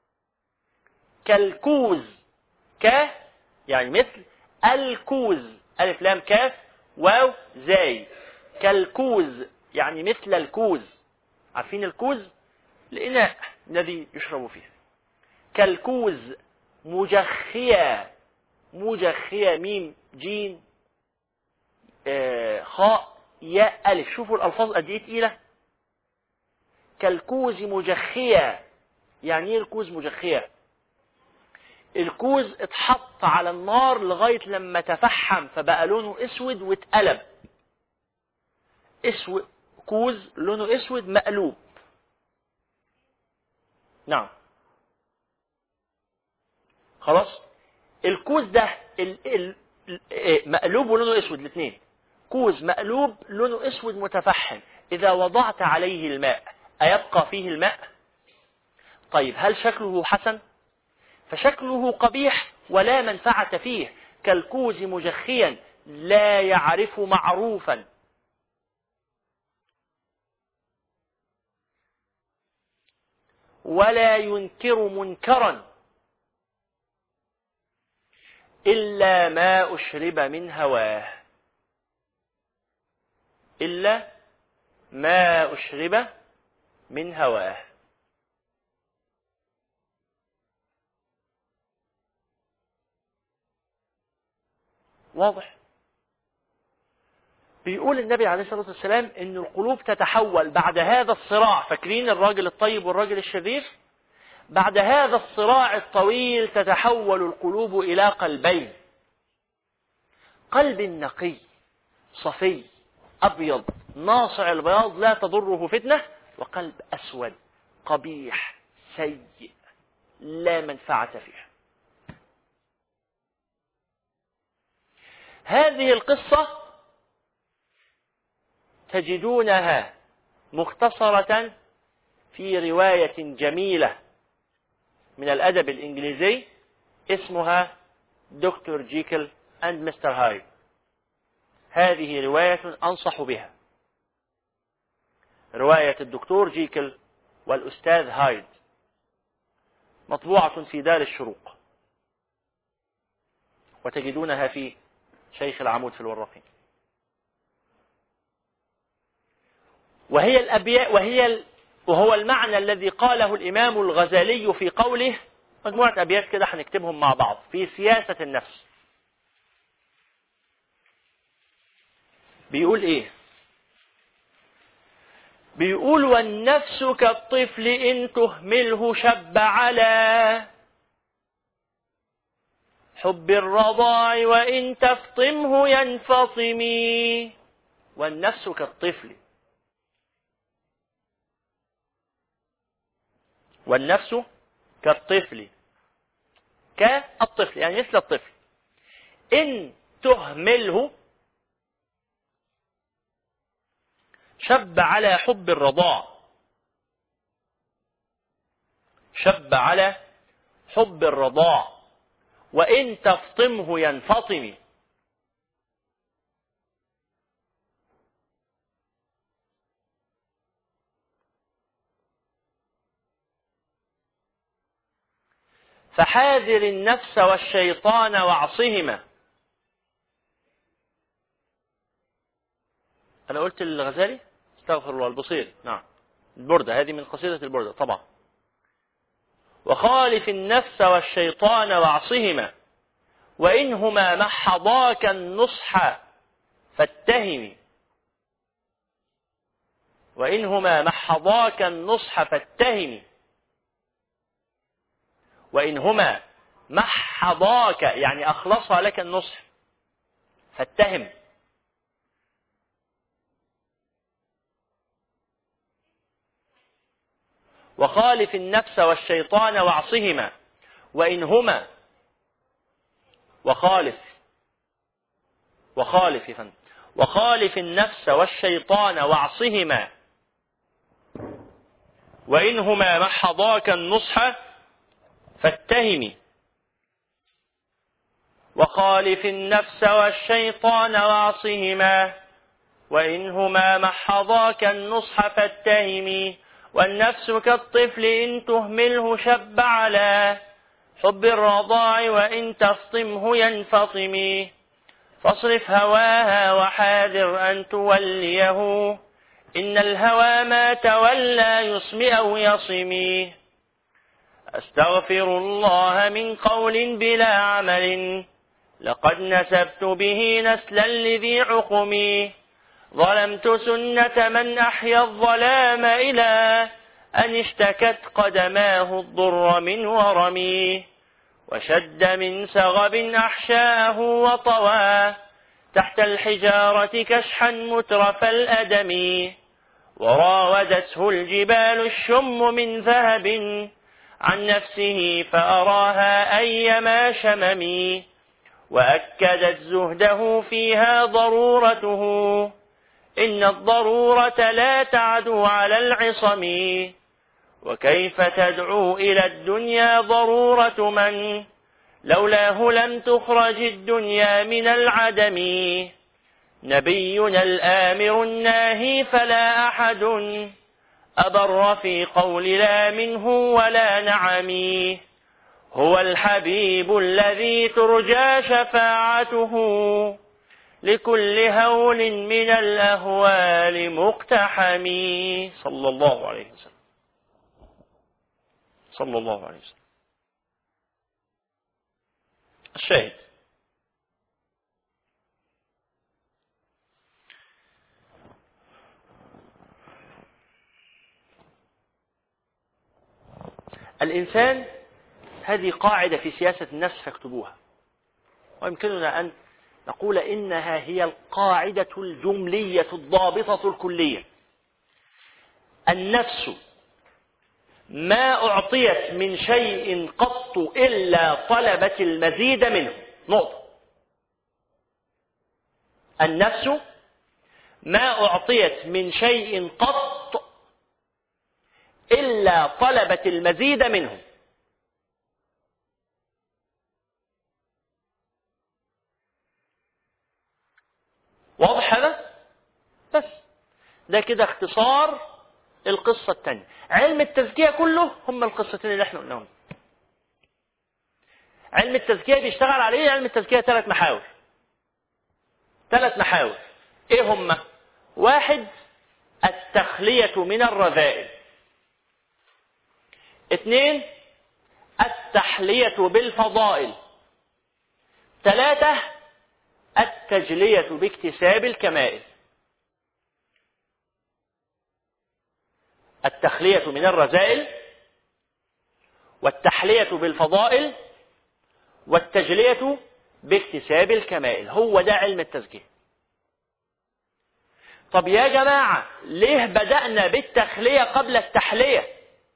[SPEAKER 1] كالكوز، ك يعني مثل الكوز، ألف لام كاف واو زاي. كالكوز يعني مثل الكوز. عارفين الكوز؟ الإناء الذي يشرب فيه. كالكوز مجخيا. مجخيا، ميم جيم آه خاء ياء ألف. شوفوا الألفاظ قد إيه تقيلة. كالكوز مجخيا، يعني إيه الكوز مجخيا؟ الكوز اتحط على النار لغاية لما تفحم فبقى لونه اسود واتقلب. اسود، كوز لونه اسود مقلوب. نعم خلاص. الكوز ده ال ال مقلوب ولونه اسود الاثنين. كوز مقلوب لونه اسود متفحم، اذا وضعت عليه الماء ايبقى فيه الماء؟ طيب هل شكله حسن؟ فشكله قبيح ولا منفعة فيه. كالكوز مجخيا لا يعرف معروفا ولا ينكر منكرا إلا ما أشرب من هواه. إلا ما أشرب من هواه. واضح؟ بيقول النبي عليه الصلاة والسلام إن القلوب تتحول بعد هذا الصراع. فاكرين الراجل الطيب والراجل الشرير؟ بعد هذا الصراع الطويل تتحول القلوب إلى قلبين: قلب نقي صفي أبيض ناصع البياض لا تضره فتنة، وقلب أسود قبيح سيء لا منفعة فيه. هذه القصة تجدونها مختصرة في رواية جميلة من الأدب الإنجليزي اسمها دكتور جيكل أند مستر هايد. هذه رواية أنصح بها، رواية الدكتور جيكل والأستاذ هايد، مطبوعة في دار الشروق، وتجدونها في شيخ العمود في الوراقين. وهي الأبيات وهي ال... وهو المعنى الذي قاله الإمام الغزالي في قوله، مجموعة أبيات كده هنكتبهم مع بعض، في سياسة النفس. بيقول إيه؟ بيقول: والنفس كالطفل إن تهمله شب على حب الرضاع وإن تفطمه ينفطم. والنفس كالطفل. والنفس كالطفل، كالطفل يعني مثل الطفل، إن تهمله شب على حب الرضاع. شب على حب الرضاع وإن تفطمه ينفطم. فحاذر النفس والشيطان واعصهما. أنا قلت الغزالي؟ استغفر الله. البصيري، نعم، البردة، هذه من قصيدة البردة طبعا. وخالف النفس والشيطان واعصهما وإنهما محضاك النصح فاتهم. وإنهما محضاك النصح فاتهم. وإنهما محضاك يعني أخلصها لك النصح فاتهم. وخالف النفس والشيطان واعصهما وإنهما وخالف وخالف فن وخالف النفس والشيطان واعصهما، وإنهما محضاك النصح فاتهم. وخالف النفس والشيطان واعصهما، وإنهما محضاك النصح فاتهم. والنفس كالطفل إن تهمله شب على حب الرضاع، وإن تفطمه ينفطم. فاصرف هواها وحاذر أن توليه، إن الهوى ما تولى يصم أو يصم. أستغفر الله من قول بلا عمل، لقد نسبت به نسلا لذي عقم. ظلمت سنة من أحيا الظلام، إلى أن اشتكت قدماه الضر من ورمي. وشد من سغب أحشاه وطوى، تحت الحجارة كشحا مترف الأدم. وراودته الجبال الشم من ذهب، عن نفسه فأراها أيما شمم. وأكدت زهده فيها ضرورته، إن الضرورة لا تعدو على العصم. وكيف تدعو إلى الدنيا ضرورة من لولاه لم تخرج الدنيا من العدم. نبينا الآمر الناهي فلا أحد أبر في قول لا منه ولا نعم. هو الحبيب الذي ترجى شفاعته، لكل هول من الأهوال مقتحم. صلى الله عليه وسلم. صلى الله عليه وسلم. الشاهد: الإنسان، هذه قاعدة في سياسة النفس فاكتبوها، ويمكننا أن نقول إنها هي القاعدة الجملية الضابطة الكلية. النفس ما أعطيت من شيء قط إلا طلبت المزيد منه. نقطة. النفس ما أعطيت من شيء قط إلا طلبت المزيد منه. واضح هذا؟ بس ده كده اختصار القصة الثانية. علم التزكية كله هم القصتين اللي احنا قلناهم. علم التزكية بيشتغل عليه علم التزكية ثلاث محاور. ثلاث محاور ايه هم؟ واحد، التخلية من الرذائل. اثنين، التحلية بالفضائل. ثلاثة، التجلية باكتساب الكمائل. التخلية من الرذائل، والتحلية بالفضائل، والتجلية باكتساب الكمائل. هو ده علم التزكية. طب يا جماعة، ليه بدأنا بالتخلية قبل التحلية؟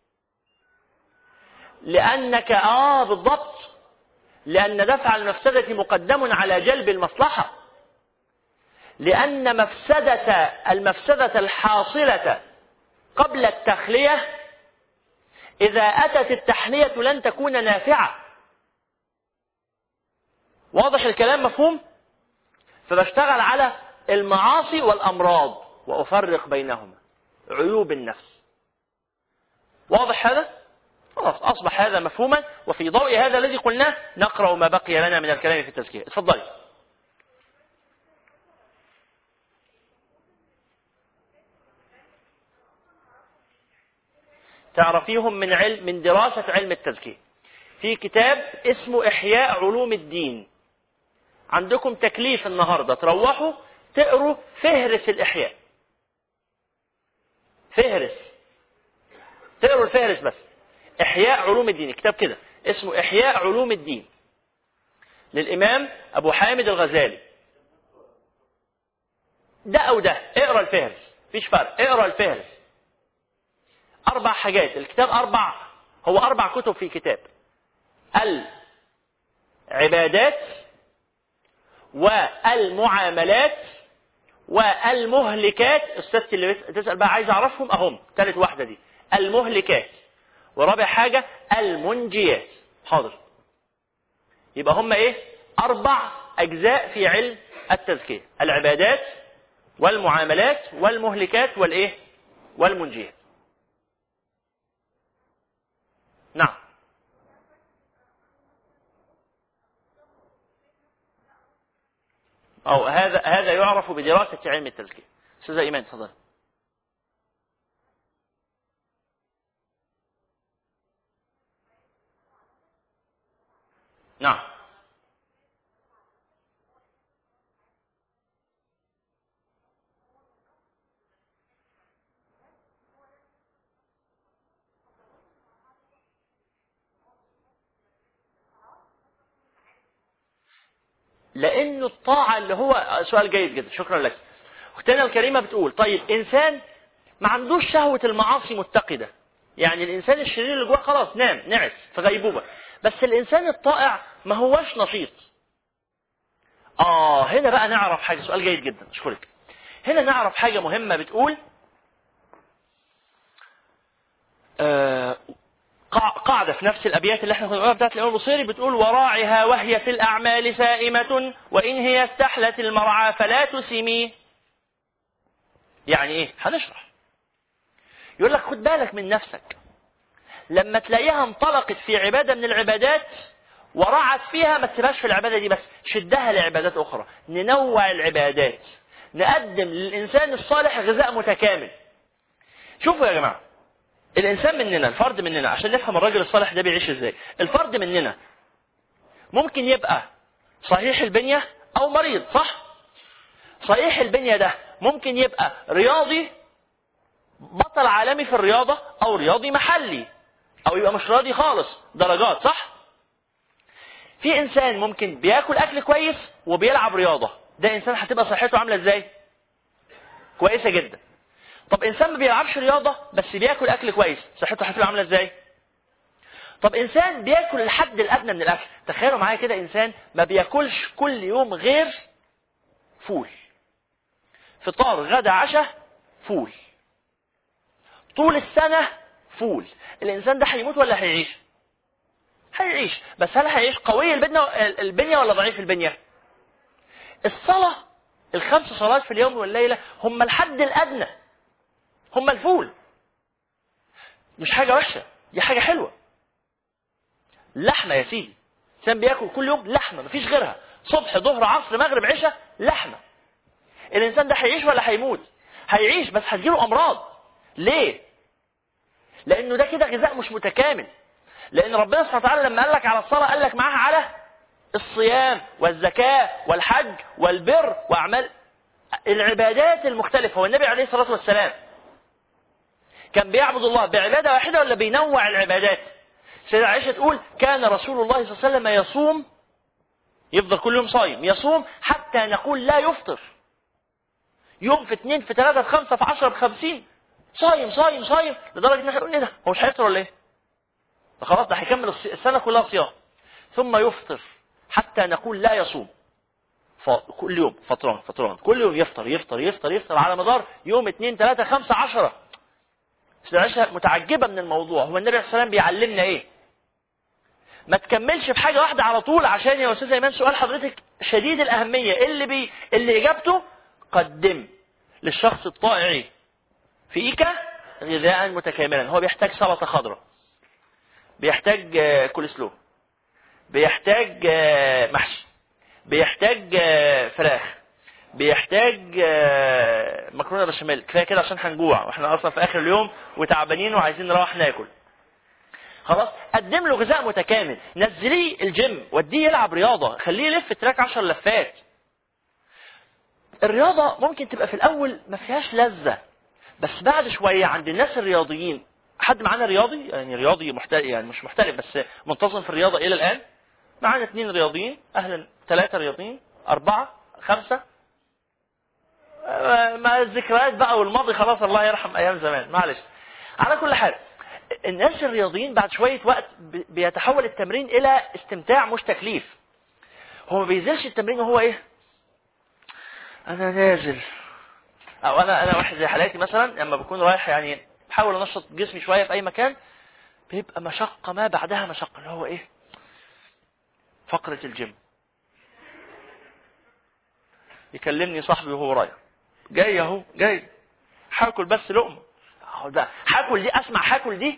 [SPEAKER 1] لأنك آه بالضبط لأن دفع المفسدة مقدم على جلب المصلحة. لأن مفسدة المفسدة الحاصلة قبل التخلية إذا أتت التحلية لن تكون نافعة. واضح الكلام؟ مفهوم؟ فبشتغل على المعاصي والأمراض وأفرق بينهما، عيوب النفس. واضح هذا؟ خلاص أصبح هذا مفهوما. وفي ضوء هذا الذي قلناه نقرأ ما بقي لنا من الكلام في التزكية. اتفضلي. تعرفيهم من علم من دراسة علم التزكية في كتاب اسمه إحياء علوم الدين. عندكم تكليف النهاردة تروحوا تقروا فهرس الإحياء. فهرس تقروا الفهرس بس. إحياء علوم الدين، كتاب كده اسمه إحياء علوم الدين للإمام أبو حامد الغزالي. ده أو ده، اقرأ الفهرس، مفيش فرق، اقرأ الفهرس. أربع حاجات، الكتاب أربع، هو أربع كتب في كتاب: العبادات والمعاملات والمهلكات. استاذتي اللي تسأل بقى عايز اعرفهم اهم. ثالث واحدة دي المهلكات، ورابع حاجة المنجيات. حاضر. يبقى هم ايه؟ اربع اجزاء في علم التزكية: العبادات والمعاملات والمهلكات والايه؟ والمنجيات. نعم. او هذا هذا يعرف بدراسة علم التزكية. استاذة ايمان تفضل. نعم. لأنه الطاعة اللي هو سؤال جيد جدا، شكرا لك. أختنا الكريمة بتقول طيب إنسان ما عندوش شهوة المعاصي متقدة، يعني الإنسان الشرير اللي جواه خلاص نام نعس في غيبوبة، بس الإنسان الطائع ما هوش نشيط. آه هنا بقى نعرف حاجة. سؤال جيد جدا، أشكرك. هنا نعرف حاجة مهمة بتقول آه قاعدة في نفس الأبيات اللي احنا كنا بنقولها بتاعت الإمام البصيري، بتقول وراعها وهي في الأعمال سائمة وإن هي استحلت المرعى فلا تسمي. يعني إيه؟ هنشرح. يقول لك خد بالك من نفسك، لما تلاقيها انطلقت في عبادة من العبادات ورعت فيها ما تسيبهاش في العبادة دي بس، شدها لعبادات أخرى، ننوع العبادات، نقدم للإنسان الصالح غذاء متكامل. شوفوا يا جماعة، الإنسان مننا، الفرد مننا، عشان نفهم الراجل الصالح ده بيعيش إزاي. الفرد مننا ممكن يبقى صحيح البنية أو مريض، صح؟ صحيح البنية ده ممكن يبقى رياضي بطل عالمي في الرياضة، أو رياضي محلي، أو يبقى مش رياضي خالص، درجات، صح؟ في إنسان ممكن بياكل أكل كويس وبيلعب رياضة، ده إنسان هتبقى صحته عاملة إزاي؟ كويسة جدا. طب إنسان ما بيلعبش رياضة بس بياكل أكل كويس، صحته هتبقى عاملة إزاي؟ طب إنسان بياكل الحد الأدنى من الأكل. تخيلوا معايا كده إنسان ما بياكلش كل يوم غير فول، فطار غدا عشاء فول، طول السنة فول. الإنسان ده هيموت ولا هيعيش؟ هيعيش، بس هل هيعيش قوي البنية ولا ضعيف البنية؟ الصلاة، الخمس صلوات في اليوم والليلة هم الحد الأدنى، هم الفول. مش حاجة وحشة، دي حاجة حلوة. لحمة يا سيدي، إنسان بياكل كل يوم لحمة مفيش غيرها، صبح ظهر عصر مغرب عشاء لحمة. الإنسان ده هيعيش ولا هيموت؟ هيعيش، بس هتجيله أمراض. ليه؟ لأنه ده كده غذاء مش متكامل. لأن ربنا سبحانه وتعالى لما قال لك على الصلاة قال لك معاها على الصيام والزكاة والحج والبر وأعمال العبادات المختلفة. والنبي عليه الصلاة والسلام كان بيعبد الله بعبادة واحدة ولا بينوع العبادات؟ سيدة عائشة تقول كان رسول الله صلى الله عليه وسلم يصوم، يفضل كل يوم صايم، يصوم حتى نقول لا يفطر. يوم في اثنين في ثلاثة في خمسة في عشرة في خمسين صايم صايم صايم، لدرجة ان احنا نقول ايه ده؟ هو مش هيفطر ولا ايه؟ خلاص ده هيكمل السنة كلها صيام. ثم يفطر حتى نقول لا يصوم. كل يوم فطران فطران، كل يوم يفطر يفطر يفطر يفطر على مدار يوم اثنين ثلاثة خمسة عشرة. عائشة متعجبة من الموضوع، هو النبي عليه الصلاة والسلام بيعلمنا ايه؟ ما تكملش في حاجة واحدة على طول، عشان يا أستاذ إيمان سؤال حضرتك شديد الأهمية اللي بي اللي إجابته قدم للشخص الطائع فيك غذاء متكاملا. هو بيحتاج سلطة خضراء، بيحتاج كولسلو، بيحتاج محشي، بيحتاج فراخ، بيحتاج مكرونة بشاميل. كفاية كده عشان هنجوع واحنا أصلا في آخر اليوم وتعبانين وعايزين نروح ناكل. خلاص قدم له غذاء متكامل، نزليه الجيم، وديه يلعب رياضة، خليه يلف تراك عشر لفات. الرياضة ممكن تبقى في الأول ما فيهاش لذة، بس بعد شوية عند الناس الرياضيين. حد معانا رياضي؟ يعني رياضي محترف، يعني مش محترف بس منتظم في الرياضة إلى الآن. معانا اثنين رياضيين، أهلا، ثلاثة رياضيين، أربعة، خمسة. ما الذكريات بقى والماضي خلاص، الله يرحم أيام زمان، معلش. على كل حال الناس الرياضيين بعد شوية وقت بيتحول التمرين إلى استمتاع مش تكليف. هو ما بينزلش التمرين وهو إيه؟ أنا نازل او انا انا واحد زي حالاتي مثلا لما بكون رايح يعني بحاول انشط جسمي شويه في اي مكان، بيبقى مشقه ما بعدها مشقه، اللي هو ايه؟ فقره الجيم. يكلمني صاحبي وهو رايح، جاي اهو جاي، هاكل بس لقمه، اهو ده هاكل دي، اسمع هاكل دي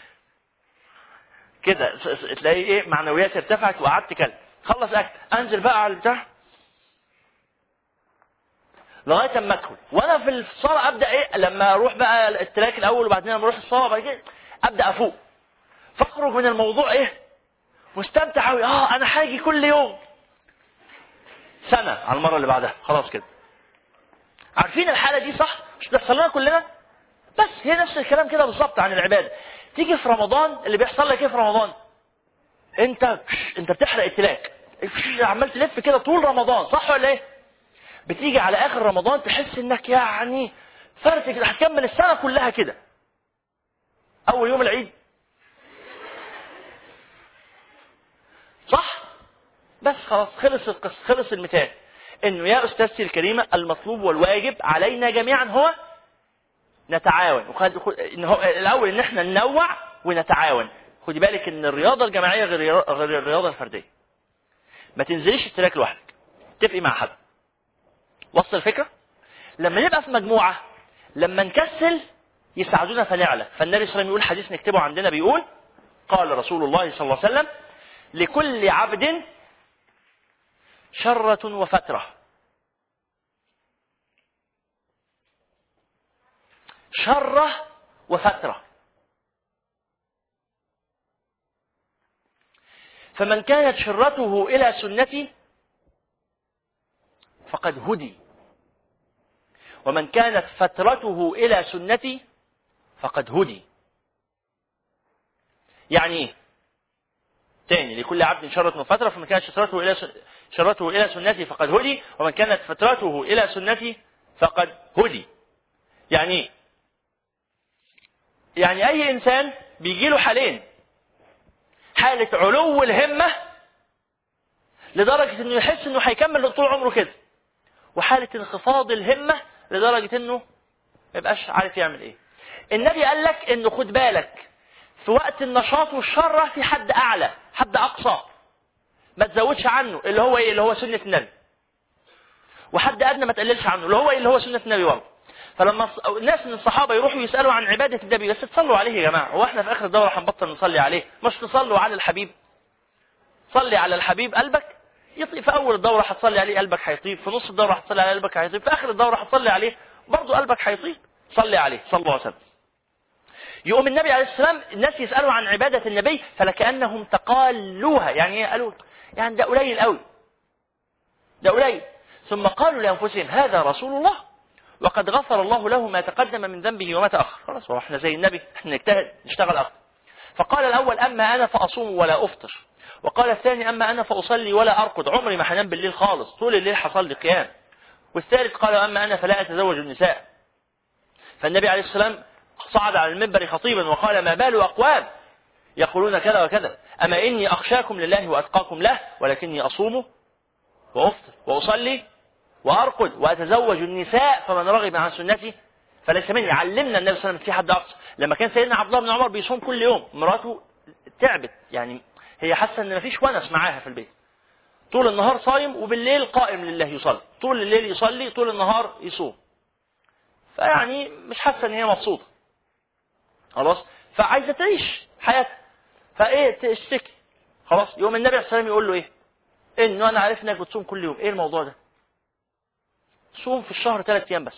[SPEAKER 1] كده، تلاقي ايه معنوياتي ارتفعت وقعدت كلب. خلص اكل انزل بقى على البتاع لغايه اما ادخل، وانا في الصلاه ابدا ايه، لما اروح بقى التراك الاول وبعدين لما اروح الصلاه بعد كده ابدا افوق، فاخرج من الموضوع ايه مستمتع قوي. اه انا هاجي كل يوم سنه على المره اللي بعدها، خلاص كده. عارفين الحاله دي صح؟ مش بتحصل لنا كلنا؟ بس هي نفس الكلام كده بالظبط عن العباده. تيجي في رمضان اللي بيحصل لك ايه في رمضان؟ انت انت بتحرق التلاك، عمال تلف كده طول رمضان، صح ولا ايه؟ بتيجي على اخر رمضان تحس انك يعني فرت كده، هتكمل السنه كلها كده. اول يوم العيد صح؟ بس خلاص خلص القصه، خلص المثال. انه يا استاذتي الكريمه المطلوب والواجب علينا جميعا هو نتعاون. وخد ان هو الاول ان احنا ننوع ونتعاون. خدي بالك ان الرياضه الجماعيه غير غير الرياضه الفرديه. ما تنزليش التراك لوحدك، اتفقي مع حد. وصل الفكره؟ لما نبقى في مجموعه لما نكسل يساعدونا فنعلى. فالنبي صلى الله عليه وسلم يقول حديث نكتبه عندنا، بيقول قال رسول الله صلى الله عليه وسلم لكل عبد شرة وفترة. شرة وفترة. فمن كانت شرته إلى سنتي فقد هدي، ومن كانت فترته إلى سنتي فقد هدي. يعني ايه؟ تاني، لكل عبد شرة وفترة، فمن كانت شرته إلى شرته إلى سنتي فقد هدي، ومن كانت فترته إلى سنتي فقد هدي. يعني ايه؟ يعني أي إنسان بيجيله حالين: حالة علو الهمة لدرجة إنه يحس إنه هيكمل طول عمره كده، وحالة انخفاض الهمة لدرجة إنه ما يبقاش عارف يعمل إيه. النبي قال لك إنه خد بالك في وقت النشاط والشرة في حد أعلى، حد أقصى ما تزودش عنه، اللي هو إيه؟ اللي هو سنة النبي. وحد أدنى ما تقللش عنه، اللي هو إيه؟ اللي هو سنة النبي برضه. فلما الناس من الصحابة يروحوا يسألوا عن عبادة النبي، بس تصلوا عليه يا جماعة، هو احنا في آخر الدورة هنبطل نصلي عليه؟ مش تصلوا على الحبيب؟ صلي على الحبيب قلبك يطيب. في أول الدورة هتصلي عليه قلبك هيطيب، في نص الدورة هتصلي عليه قلبك هيطيب، في آخر الدورة هتصلي عليه برضه قلبك هيطيب. صلي عليه صلى الله عليه وسلم. يقوم النبي عليه السلام الناس يسألوا عن عبادة النبي فلكأنهم تقالوها. يعني ايه قالوا؟ يعني ده قليل قوي، ده قليل. ثم قالوا لأنفسهم هذا رسول الله وقد غفر الله له ما تقدم من ذنبه وما تأخر. خلاص احنا زي النبي، احنا نجتهد نشتغل أكتر. فقال الأول أما أنا فأصوم ولا أفطر، وقال الثاني أما أنا فأصلي ولا أرقد، عمري ما هنام بالليل خالص، طول الليل حصل قيام. والثالث قال أما أنا فلا أتزوج النساء. فالنبي عليه السلام صعد على المنبر خطيبا وقال ما بال أقوام يقولون كذا وكذا، أما إني أخشاكم لله وأتقاكم له ولكني أصوم وأفطر وأصلي وأرقد وأتزوج النساء فمن رغب عن سنتي فليس مني. علمنا النبي صلى الله عليه وسلم في حد أقصى. لما كان سيدنا عبد الله بن عمر بيصوم كل يوم، مراته تعبت، يعني هي حاسة إن مفيش ونس معاها في البيت، طول النهار صايم وبالليل قائم لله يصلي، طول الليل يصلي طول النهار يصوم، فيعني مش حاسة إن هي مبسوطة خلاص، فعايزة تعيش حياتها، فإيه تشتكي خلاص. يوم النبي عليه الصلاة والسلام يقول له إيه؟ إنه أنا عارف إنك بتصوم كل يوم، إيه الموضوع ده؟ صوم في الشهر ثلاث أيام بس.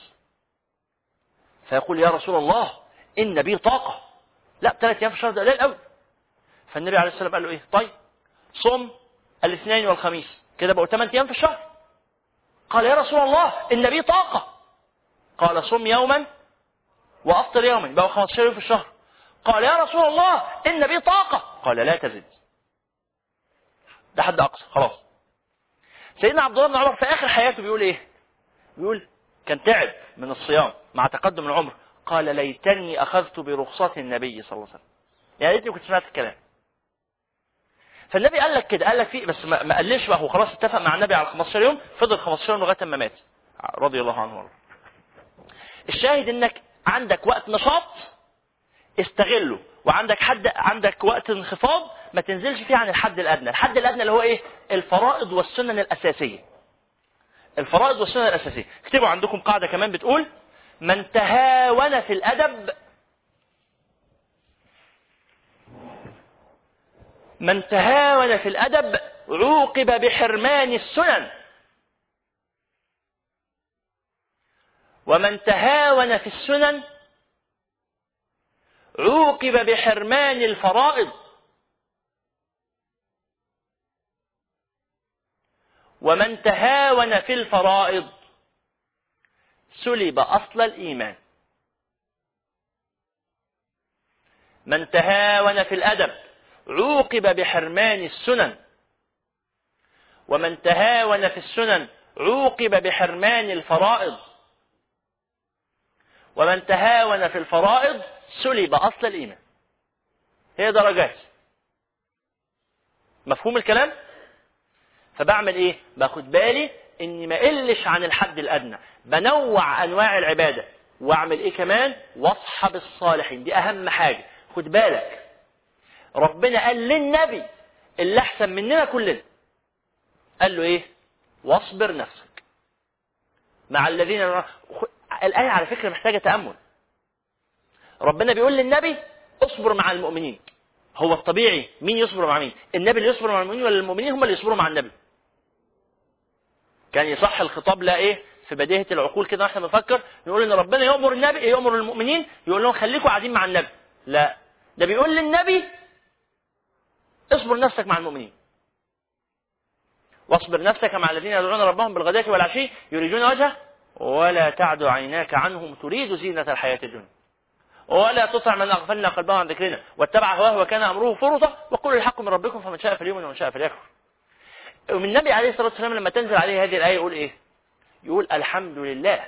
[SPEAKER 1] فيقول يا رسول الله إن بي طاقة. لا ثلاث أيام في الشهر ده قليل قوي. فالنبي عليه الصلاة والسلام قال له إيه؟ طيب صم الاثنين والخميس، كده بقوا ثمان أيام في الشهر. قال يا رسول الله إن بي طاقة. قال صم يوما وأفطر يوما، بقوا خمسة عشر يوم في الشهر. قال يا رسول الله إن بي طاقة. قال لا تزد، ده حد أقصى خلاص. سيدنا عبد الله بن عمر في آخر حياته بيقول إيه؟ بيقول كان تعب من الصيام مع تقدم العمر، قال ليتني أخذت برخصة النبي صلى الله عليه وسلم، يعني ليتني كنت سمعت الكلام. فالنبي قال لك كده، قال لك فيه، بس ما قالش بقى، هو خلاص اتفق مع النبي على خمسة عشر يوم، فضل خمسة عشر يوم لغاية ما مات رضي الله عنه. الشاهد انك عندك وقت نشاط استغله، وعندك حد عندك وقت انخفاض ما تنزلش فيه عن الحد الادنى. الحد الادنى اللي هو ايه؟ الفرائض والسنن الاساسيه. الفرائض والسنن الاساسيه. اكتبوا عندكم قاعده كمان بتقول: من تهاون في الادب من تهاون في الادب عوقب بحرمان السنن، ومن تهاون في السنن عوقب بحرمان الفرائض، ومن تهاون في الفرائض سلب أصل الإيمان. من تهاون في الأدب عوقب بحرمان السنن، ومن تهاون في السنن عوقب بحرمان الفرائض، ومن تهاون في الفرائض سلب أصل الإيمان. هي درجات. مفهوم الكلام؟ فبعمل إيه؟ باخد بالي إني ما قلش عن الحد الأدنى، بنوع أنواع العبادة، وأعمل إيه كمان؟ واصحب الصالحين. دي أهم حاجة. خد بالك، ربنا قال للنبي اللي أحسن مننا كلنا، قال له إيه؟ واصبر نفسك مع الذين. الآية على فكرة محتاجة تأمل. ربنا بيقول للنبي اصبر مع المؤمنين. هو الطبيعي مين يصبر مع مين؟ النبي اللي يصبر مع المؤمنين ولا المؤمنين هم اللي يصبروا مع النبي؟ كان يصح الخطاب لا ايه في بديهة العقول كده احنا بنفكر نقول ان ربنا يأمر النبي يأمر المؤمنين يقول لهم خليكم قاعدين مع النبي. لا، ده بيقول للنبي اصبر نفسك مع المؤمنين. واصبر نفسك مع الذين يدعون ربهم بالغداة والعشي يريدون وجهه ولا تعد عيناك عنهم تريد زينة الحياة الدنيا ولا تطع من أغفلنا قلبه عن ذكرنا واتبع هواه وكان أمره فرطا وقل الحق من ربكم فمن شاء فليؤمن ومن شاء فليكفر. ومن النبي عليه الصلاة والسلام لما تنزل عليه هذه الآية يقول إيه؟ يقول الحمد لله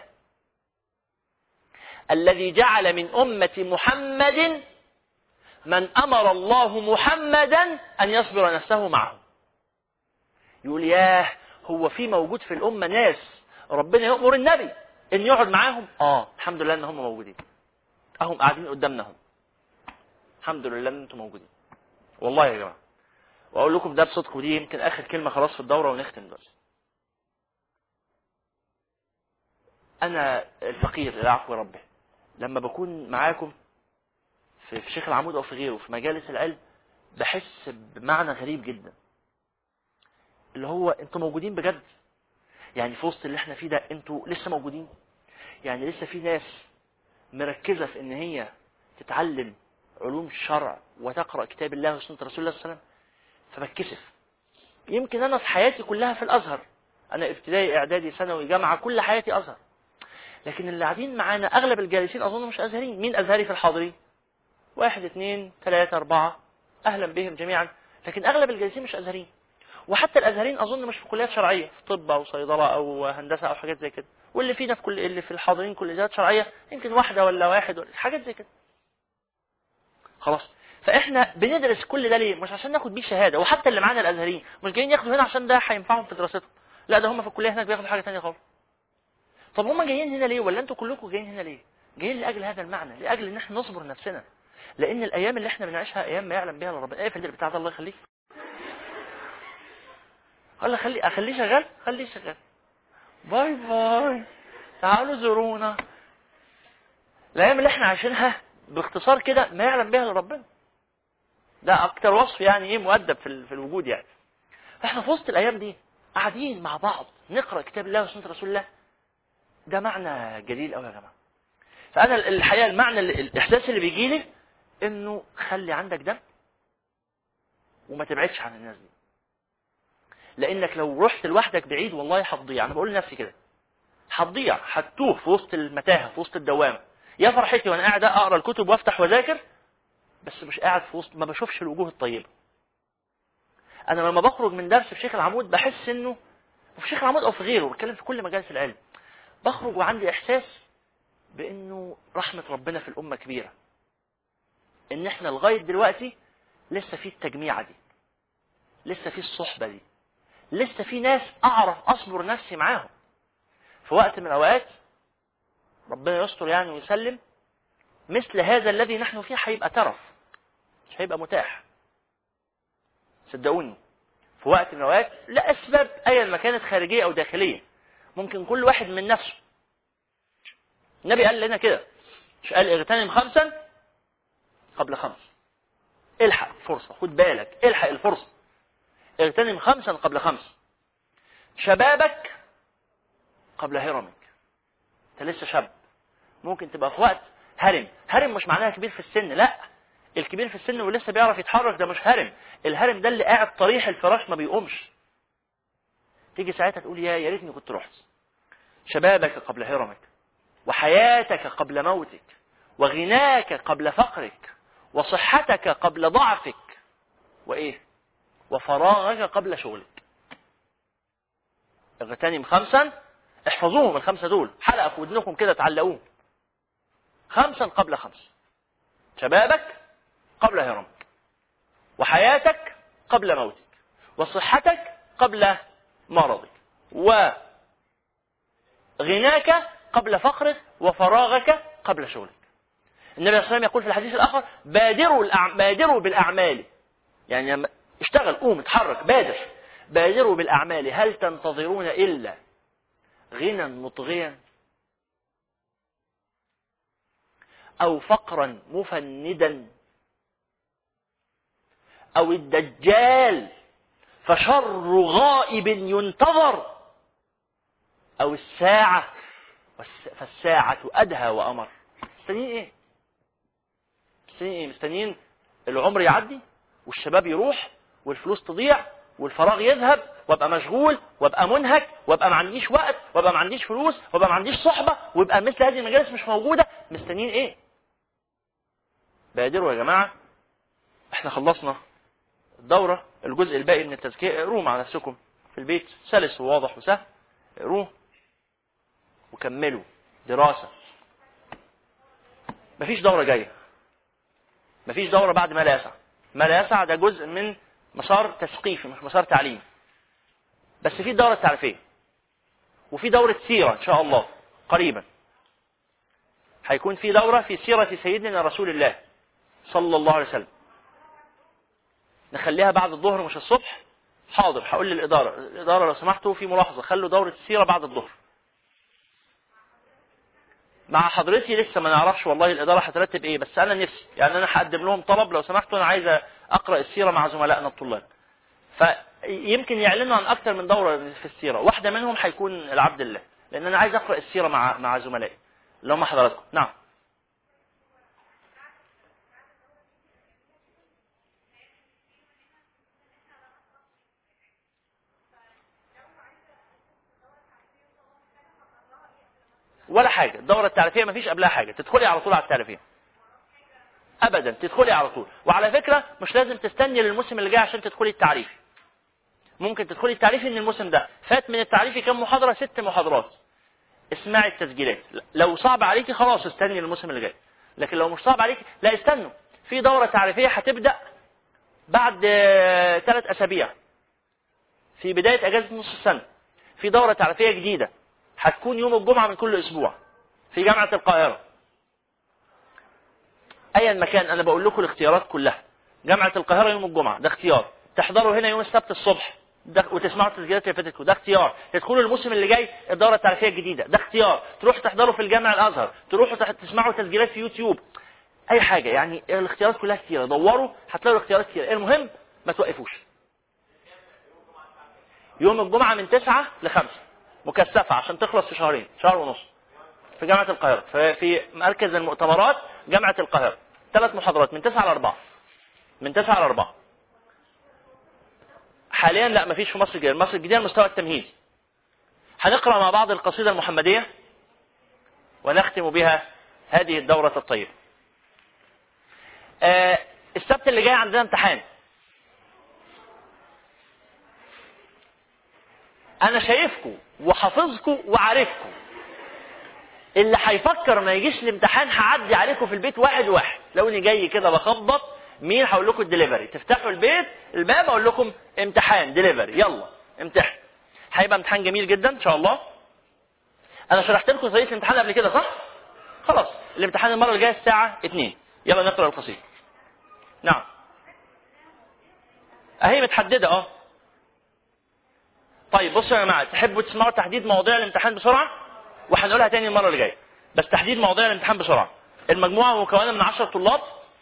[SPEAKER 1] الذي جعل من أمة محمد من أمر الله محمدا أن يصبر نفسه معه. يقول ياه، هو في موجود في الأمة ناس ربنا يأمر النبي إن يقعد معاهم؟ آه الحمد لله إن هم موجودين، أهم قاعدين قدامنا هم. الحمد لله إن أنتم موجودين والله يا جماعة. وأقول لكم ده بصدق، ودي يمكن آخر كلمة خلاص في الدورة ونختم دلوقتي. أنا الفقير العفو ربه لما بكون معاكم في شيخ العمود أو في غيره في مجالس العلم بحس بمعنى غريب جدا، اللي هو أنتم موجودين بجد. يعني في وسط اللي احنا فيه ده أنتم لسه موجودين. يعني لسه في ناس مركزة في إن هي تتعلم علوم الشرع وتقرأ كتاب الله وسنة رسول الله صلى الله عليه وسلم. فبتكسف. يمكن أنا في حياتي كلها في الأزهر، أنا ابتدائي إعدادي ثانوي جامعة كل حياتي أزهر، لكن اللي قاعدين معانا أغلب الجالسين أظن مش أزهريين. مين أزهري في الحاضرين؟ واحد اثنين ثلاثة أربعة، أهلا بهم جميعا، لكن أغلب الجالسين مش أزهريين. وحتى الأزهريين أظن مش في كليات شرعية، في طب أو صيدلة أو هندسة أو حاجات زي كده. واللي فينا في كل اللي في الحاضرين كليات شرعية يمكن واحدة ولا واحد ولا حاجات زي كده. خلاص، فإحنا بندرس كل ده ليه؟ مش عشان ناخد بيه شهادة. وحتى اللي معانا الأزهريين مش جايين ياخدوا هنا عشان ده هينفعهم في دراستهم، لا ده هم في الكلية هناك بياخدوا حاجة تانية خالص. طب هم جايين هنا ليه؟ ولا انتوا كلكم جايين هنا ليه؟ جايين لأجل هذا المعنى، لأجل ان احنا نصبر نفسنا، لأن الأيام اللي احنا بنعيشها أيام ما يعلم بها ربنا. ايه في اللي بتاع ده؟ الله يخليك. الله خلي اخليه شغال، خليه شغال. باي باي، تعالوا زورونا. الأيام اللي احنا عايشينها باختصار كده ما يعلم بها ربنا. ده أكتر وصف يعني ايه مؤدب في في الوجود يعني. احنا في وسط الأيام دي قاعدين مع بعض نقرأ كتاب الله وسنة رسول الله. ده معنى جليل قوي يا جماعه. فانا الحقيقه المعنى الاحساس اللي بيجي لي انه خلي عندك دم وما تبعدش عن الناس دي، لانك لو رحت لوحدك بعيد والله هتضيع. انا بقول لنفسي كده، هتضيع، هتوه في وسط المتاهه، في وسط الدوامه. يا فرحتي وانا قاعد اقرا الكتب وافتح واذاكر، بس مش قاعد في وسط، ما بشوفش الوجوه الطيبه. انا لما بخرج من درس في شيخ العمود بحس انه في شيخ العمود او في غيره، بتكلم في كل مجالس العلم، بخرج وعندي احساس بانه رحمة ربنا في الامة كبيرة، ان احنا لغاية دلوقتي لسه في التجميعة دي، لسه في الصحبة دي، لسه في ناس اعرف اصبر نفسي معاهم. في وقت من الاوقات ربنا يستر يعني ويسلم، مثل هذا الذي نحن فيه هيبقى ترف، مش هيبقى متاح. صدقوني في وقت من الأوقات لأسباب أيا ما كانت خارجية أو داخلية، ممكن كل واحد من نفسه. النبي قال لنا كده، مش قال اغتنم خمسا قبل خمس؟ الحق فرصة، خد بالك، الحق الفرصة. اغتنم خمسا قبل خمس. شبابك قبل هرمك. انت لسه شاب، ممكن تبقى في وقت هرم. هرم مش معناها كبير في السن، لا، الكبير في السن ولسه بيعرف يتحرك ده مش هرم. الهرم ده اللي قاعد طريح الفراش ما بيقومش. تيجي ساعتها تقول يا يا ريتني كنت رحت. شبابك قبل هرمك، وحياتك قبل موتك، وغناك قبل فقرك، وصحتك قبل ضعفك، وايه، وفراغك قبل شغلك. اغتنم خمسا، احفظوهم الخمسه دول، حلقه في ودنكم كده تعلقوهم. خمسا قبل خمس. شبابك قبل هرمك، وحياتك قبل موتك، وصحتك قبل مرضك، وغناك قبل فقرك، وفراغك قبل شغلك. النبي صلى الله عليه وسلم يقول في الحديث الآخر بادروا, بادروا بالأعمال، يعني اشتغل، قوم، اتحرك، بادر. بادروا بالأعمال هل تنتظرون إلا غنى مطغيا أو فقرا مفندا أو الدجال فشر غائب ينتظر أو الساعة فالساعة أدهى وأمر. مستنيين إيه؟ مستنيين إيه؟ مستنيين العمر يعدي والشباب يروح والفلوس تضيع والفراغ يذهب وابقى مشغول وابقى منهك وابقى ما عنديش وقت وابقى ما عنديش فلوس وابقى ما عنديش صحبة وابقى مثل هذه المجالس مش موجودة. مستنيين إيه؟ بادروا يا جماعة. احنا خلصنا الدورة، الجزء الباقي من التزكية اقروه مع نفسكم في البيت، سلس وواضح وسهل، اقروه وكملوا دراسة. مفيش دورة جاية، مفيش دورة بعد ما لا يسع. ما لا يسع ده جزء من مسار تثقيفي مش مسار تعليمي. بس في دورة تعريفية وفي دورة سيرة إن شاء الله قريبا. هيكون في دورة في سيرة سيدنا رسول الله صلى الله عليه وسلم، نخليها بعد الظهر مش الصبح. حاضر، هقول للإدارة، الإدارة لو سمحتوا في ملاحظة، خلوا دورة السيرة بعد الظهر. مع حضرتي لسه ما نعرفش والله الإدارة هترتب إيه، بس أنا نفسي يعني أنا هقدم لهم طلب لو سمحتوا أنا عايز أقرأ السيرة مع زملائنا الطلاب. فيمكن يعلنوا عن أكثر من دورة في السيرة، واحدة منهم هيكون العبد الله، لأن أنا عايز أقرأ السيرة مع مع زملائي اللي هم حضراتكم. نعم. ولا حاجة، الدورة التعريفية ما فيش قبلها حاجة، تدخلي على طول على التعريفية أبدا، تدخلي على طول. وعلى فكرة مش لازم تستني للموسم اللي جاي عشان تدخلي التعريفي، ممكن تدخلي التعريفي ان الموسم ده فات من التعريفي كم محاضرة؟ ست محاضرات. اسمعي التسجيلات، لو صعب عليكي خلاص استني للموسم اللي جاي، لكن لو مش صعب عليكي لا استنوا. في دورة تعريفية هتبدأ بعد ثلاث أسابيع في بداية أجازة نص السنة. في دورة تعريفية جديدة هتكون يوم الجمعة من كل أسبوع في جامعة القاهرة. أيا مكان أنا بقول لكم الاختيارات كلها. جامعة القاهرة يوم الجمعة ده اختيار، تحضروا هنا يوم السبت الصبح وتسمعوا التسجيلات اللي فاتتكم ده اختيار، تدخلوا الموسم اللي جاي الدورة التعريفية الجديدة ده اختيار، تروحوا تحضروا في الجامع الأزهر، تروحوا تسمعوا تسجيلات في يوتيوب، أي حاجة. يعني الاختيارات كلها كتيرة، دوروا هتلاقوا الاختيارات كتيرة. المهم ما توقفوش. يوم الجمعة من تسعة لخمسة مكثفة عشان تخلص في شهرين، شهر ونص في جامعة القاهرة في مركز المؤتمرات جامعة القاهرة. ثلاث محاضرات من تسعة لأربعة، من تسعة لأربعة. حاليا لا مفيش في مصر الجديدة. مصر الجديدة المستوى التمهيدي. هنقرأ مع بعض القصيدة المحمدية ونختم بها هذه الدورة الطيبة. آه السبت اللي جاي عندنا امتحان. أنا شايفكم وحافظكم وعارفكم. اللي هيفكر ما يجيش الامتحان هعدي عليكم في البيت واحد واحد. لو اني جاي كده بخبط مين هقول لكم الدليفري، تفتحوا البيت الباب اقول لكم امتحان دليفري، يلا امتحن. هيبقى امتحان جميل جدا ان شاء الله. انا شرحت لكم طريقه الامتحان قبل كده صح؟ خلاص الامتحان المرة الجاية الساعة اتنين. يلا نقرأ القصيدة. نعم اهي متحددة اه. طيب بصوا يا جماعة، تحبوا تسمعوا تحديد مواضيع الامتحان بسرعة؟ وهنقولها تاني المرة اللي جاية، بس تحديد مواضيع الامتحان بسرعة. المجموعة مكونة من عشرة طلاب.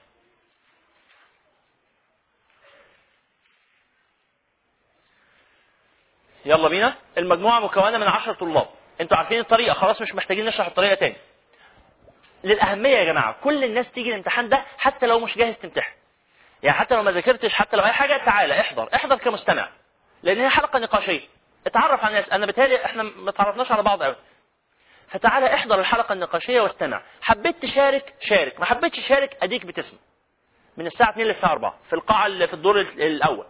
[SPEAKER 1] يلا بينا. المجموعة مكونة من عشرة طلاب. انتوا عارفين الطريقة خلاص، مش محتاجين نشرح الطريقة تاني. للأهمية يا جماعة، كل الناس تيجي الامتحان ده حتى لو مش جاهز تمتحن، يعني حتى لو ما ذاكرتش، حتى لو اي حاجة، تعالى احضر احضر كمستمع، لان هي حلقة نقاشية. اتعرف على الناس. انا بتهيألي احنا ما تعرفناش على بعض قوي، فتعالى احضر الحلقة النقاشية واستمع. حبيت تشارك شارك، ما حبيتش تشارك اديك بتسمع. من الساعة اتنين للساعة أربعة في القاعة اللي في الدور الأول.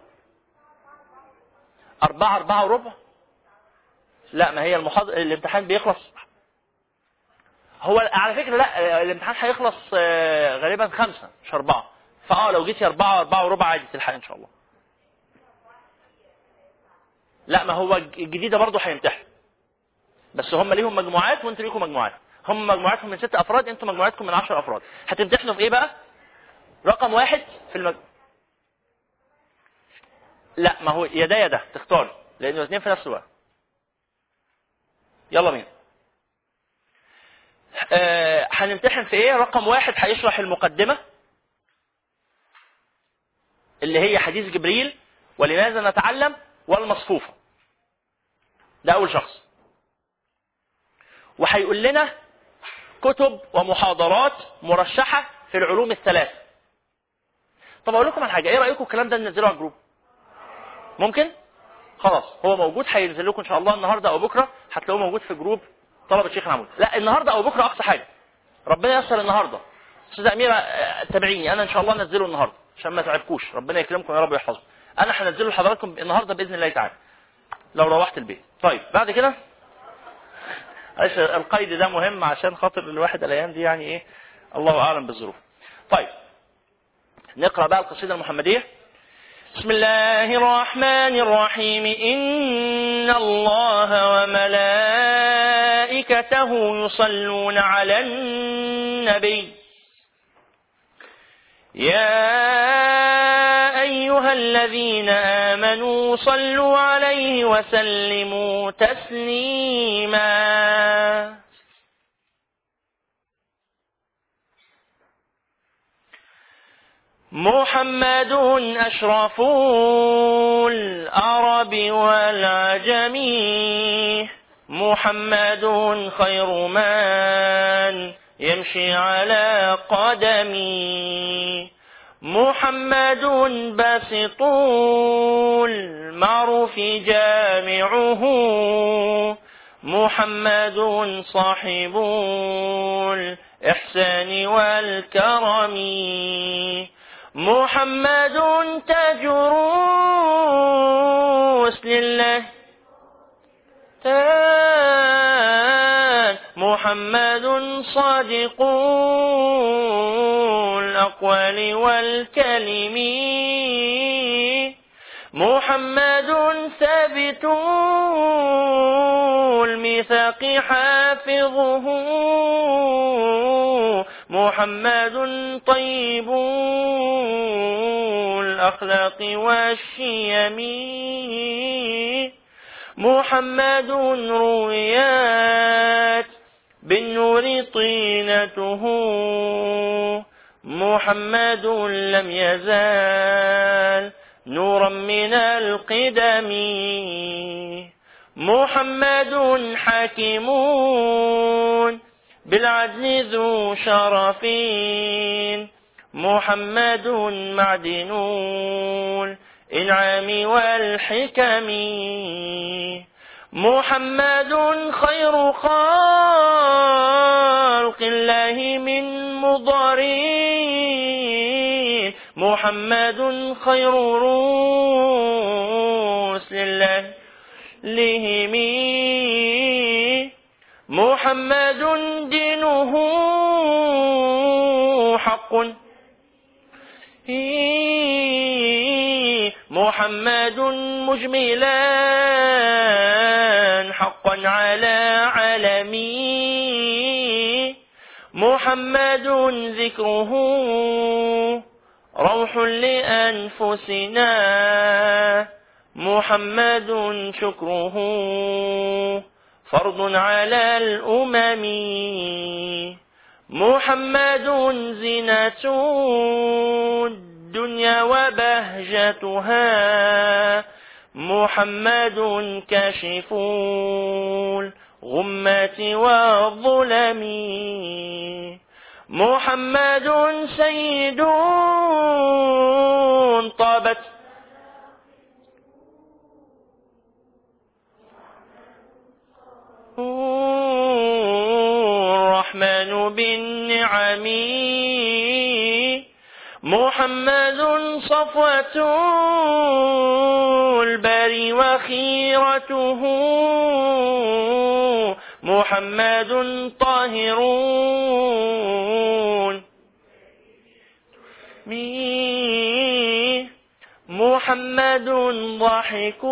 [SPEAKER 1] أربعة أربعة وربع. لا ما هي المحاضرة الامتحان بيخلص. هو على فكرة لا، الامتحان هيخلص غالبا خمسة مش أربعة، فاه لو جيتي أربعة أربعة وربع عادي تلحق إن شاء الله. لا ما هو الجديدة برضه هيمتحن، بس هم ليهم مجموعات وانتوا ليكم مجموعات. هم مجموعاتهم من ست أفراد، انتوا مجموعاتكم من عشر أفراد. هتمتحنوا في إيه بقى؟ رقم واحد في المج... لا ما هو يا ده يا ده تختار، لأنه الاثنين في نفس الوقت. يلا بينا. آه هنمتحن في ايه؟ رقم واحد هيشرح المقدمة اللي هي حديث جبريل ولماذا نتعلم والمصفوفة. ده أول شخص. وهيقول لنا كتب ومحاضرات مرشحة في العلوم الثلاثة. طب أقول لكم على حاجة، إيه رأيكم الكلام ده ننزله على الجروب؟ ممكن؟ خلاص هو موجود، هينزل لكم إن شاء الله النهاردة أو بكرة، هتلاقوه موجود في جروب طلبة شيخ العمود. لا النهاردة أو بكرة أقصى حاجة، ربنا ييسر النهاردة. أستاذة أميرة تابعيني، أنا إن شاء الله أنزله النهاردة عشان ما تعبكوش، ربنا يكرمكم يا رب ويحفظكم. أنا هنزله لحضراتكم النهاردة بإذن الله تعالى لو روحت البيت. طيب بعد كده القيد ده مهم عشان خاطر الواحد الأيام دي يعني إيه، الله أعلم بالظروف. طيب نقرأ بقى القصيدة المحمدية. بسم الله الرحمن الرحيم. إن الله وملائكته يصلون على النبي يا أيها الذين آمنوا صلوا عليه وسلموا تسليما. محمد أشرف العرب والعجم، محمد خير من يمشي على قدمي، محمد باسط المعروف جامعه، محمد صاحب الإحسان والكرم، محمد تاج رسل الله تاج، محمد صادق الأقوال والكلم، محمد ثابت الميثاق حافظه، محمد طيب الأخلاق والشيم، محمد رويات بالنور طينته، محمد لم يزال نورا من القدم، محمد حكيم بالعدل ذو شرف، محمد معدن الإنعام والحكم، محمد خير خلق الله من مضارين، محمد خير رسل الله لهم، محمد دينه حق، محمد مجملا حقا على علمي، محمد ذكره روح لأنفسنا، محمد شكره فرض على الأمم، محمد زينة الدنيا وبهجتها، محمد كاشف الغمة والظلم، محمد سيد طابت الرحمن بالنعم، محمد صفوة البري وخيرته، محمد طاهر محمد ضاحك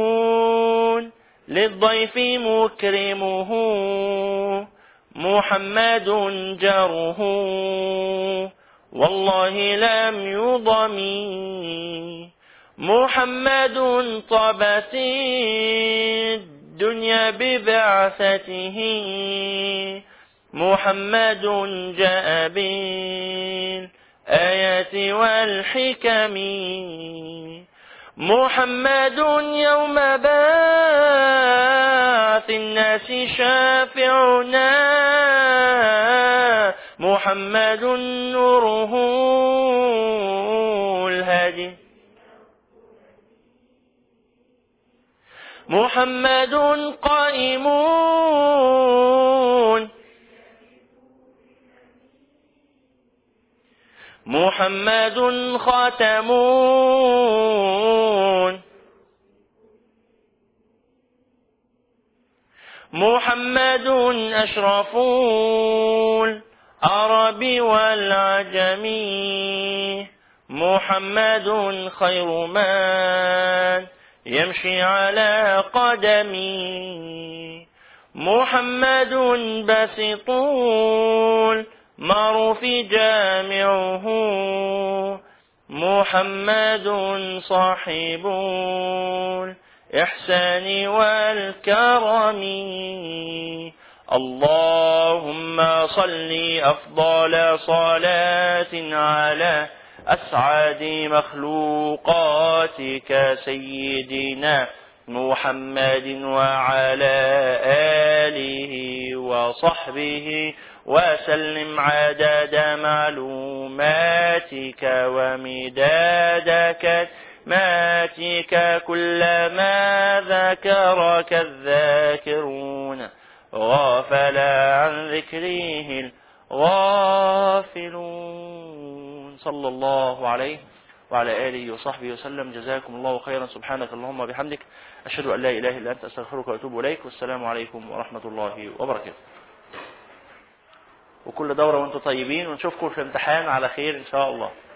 [SPEAKER 1] للضيف مكرمه، محمد جاره والله لم يضم، محمد طابت الدنيا ببعثته، محمد جاء بالآيات والحكم، محمد يوم بعث الناس شافعنا، محمد نوره الهادي، محمد قائم محمد خاتم محمد أشرف العرب والعجم، محمد خير من يمشي على قدمي، محمد باسط المعروف جامعه، محمد صاحب الإحسان والكرم. اللهم صل أفضل صلاة على أسعد مخلوقاتك سيدنا محمد وعلى آله وصحبه وسلم عدد معلوماتك ومداد كلماتك كلما ذكرك الذاكرون غافل عن ذكره الغافلون. صلى الله عليه وعلى آله وصحبه وسلم. جزاكم الله خيرا. سبحانك اللهم وبحمدك أشهد أن لا إله إلا أنت أستغفرك وأتوب إليك. والسلام عليكم ورحمة الله وبركاته. وكل دورة وانتم طيبين، ونشوفكم في امتحان على خير إن شاء الله.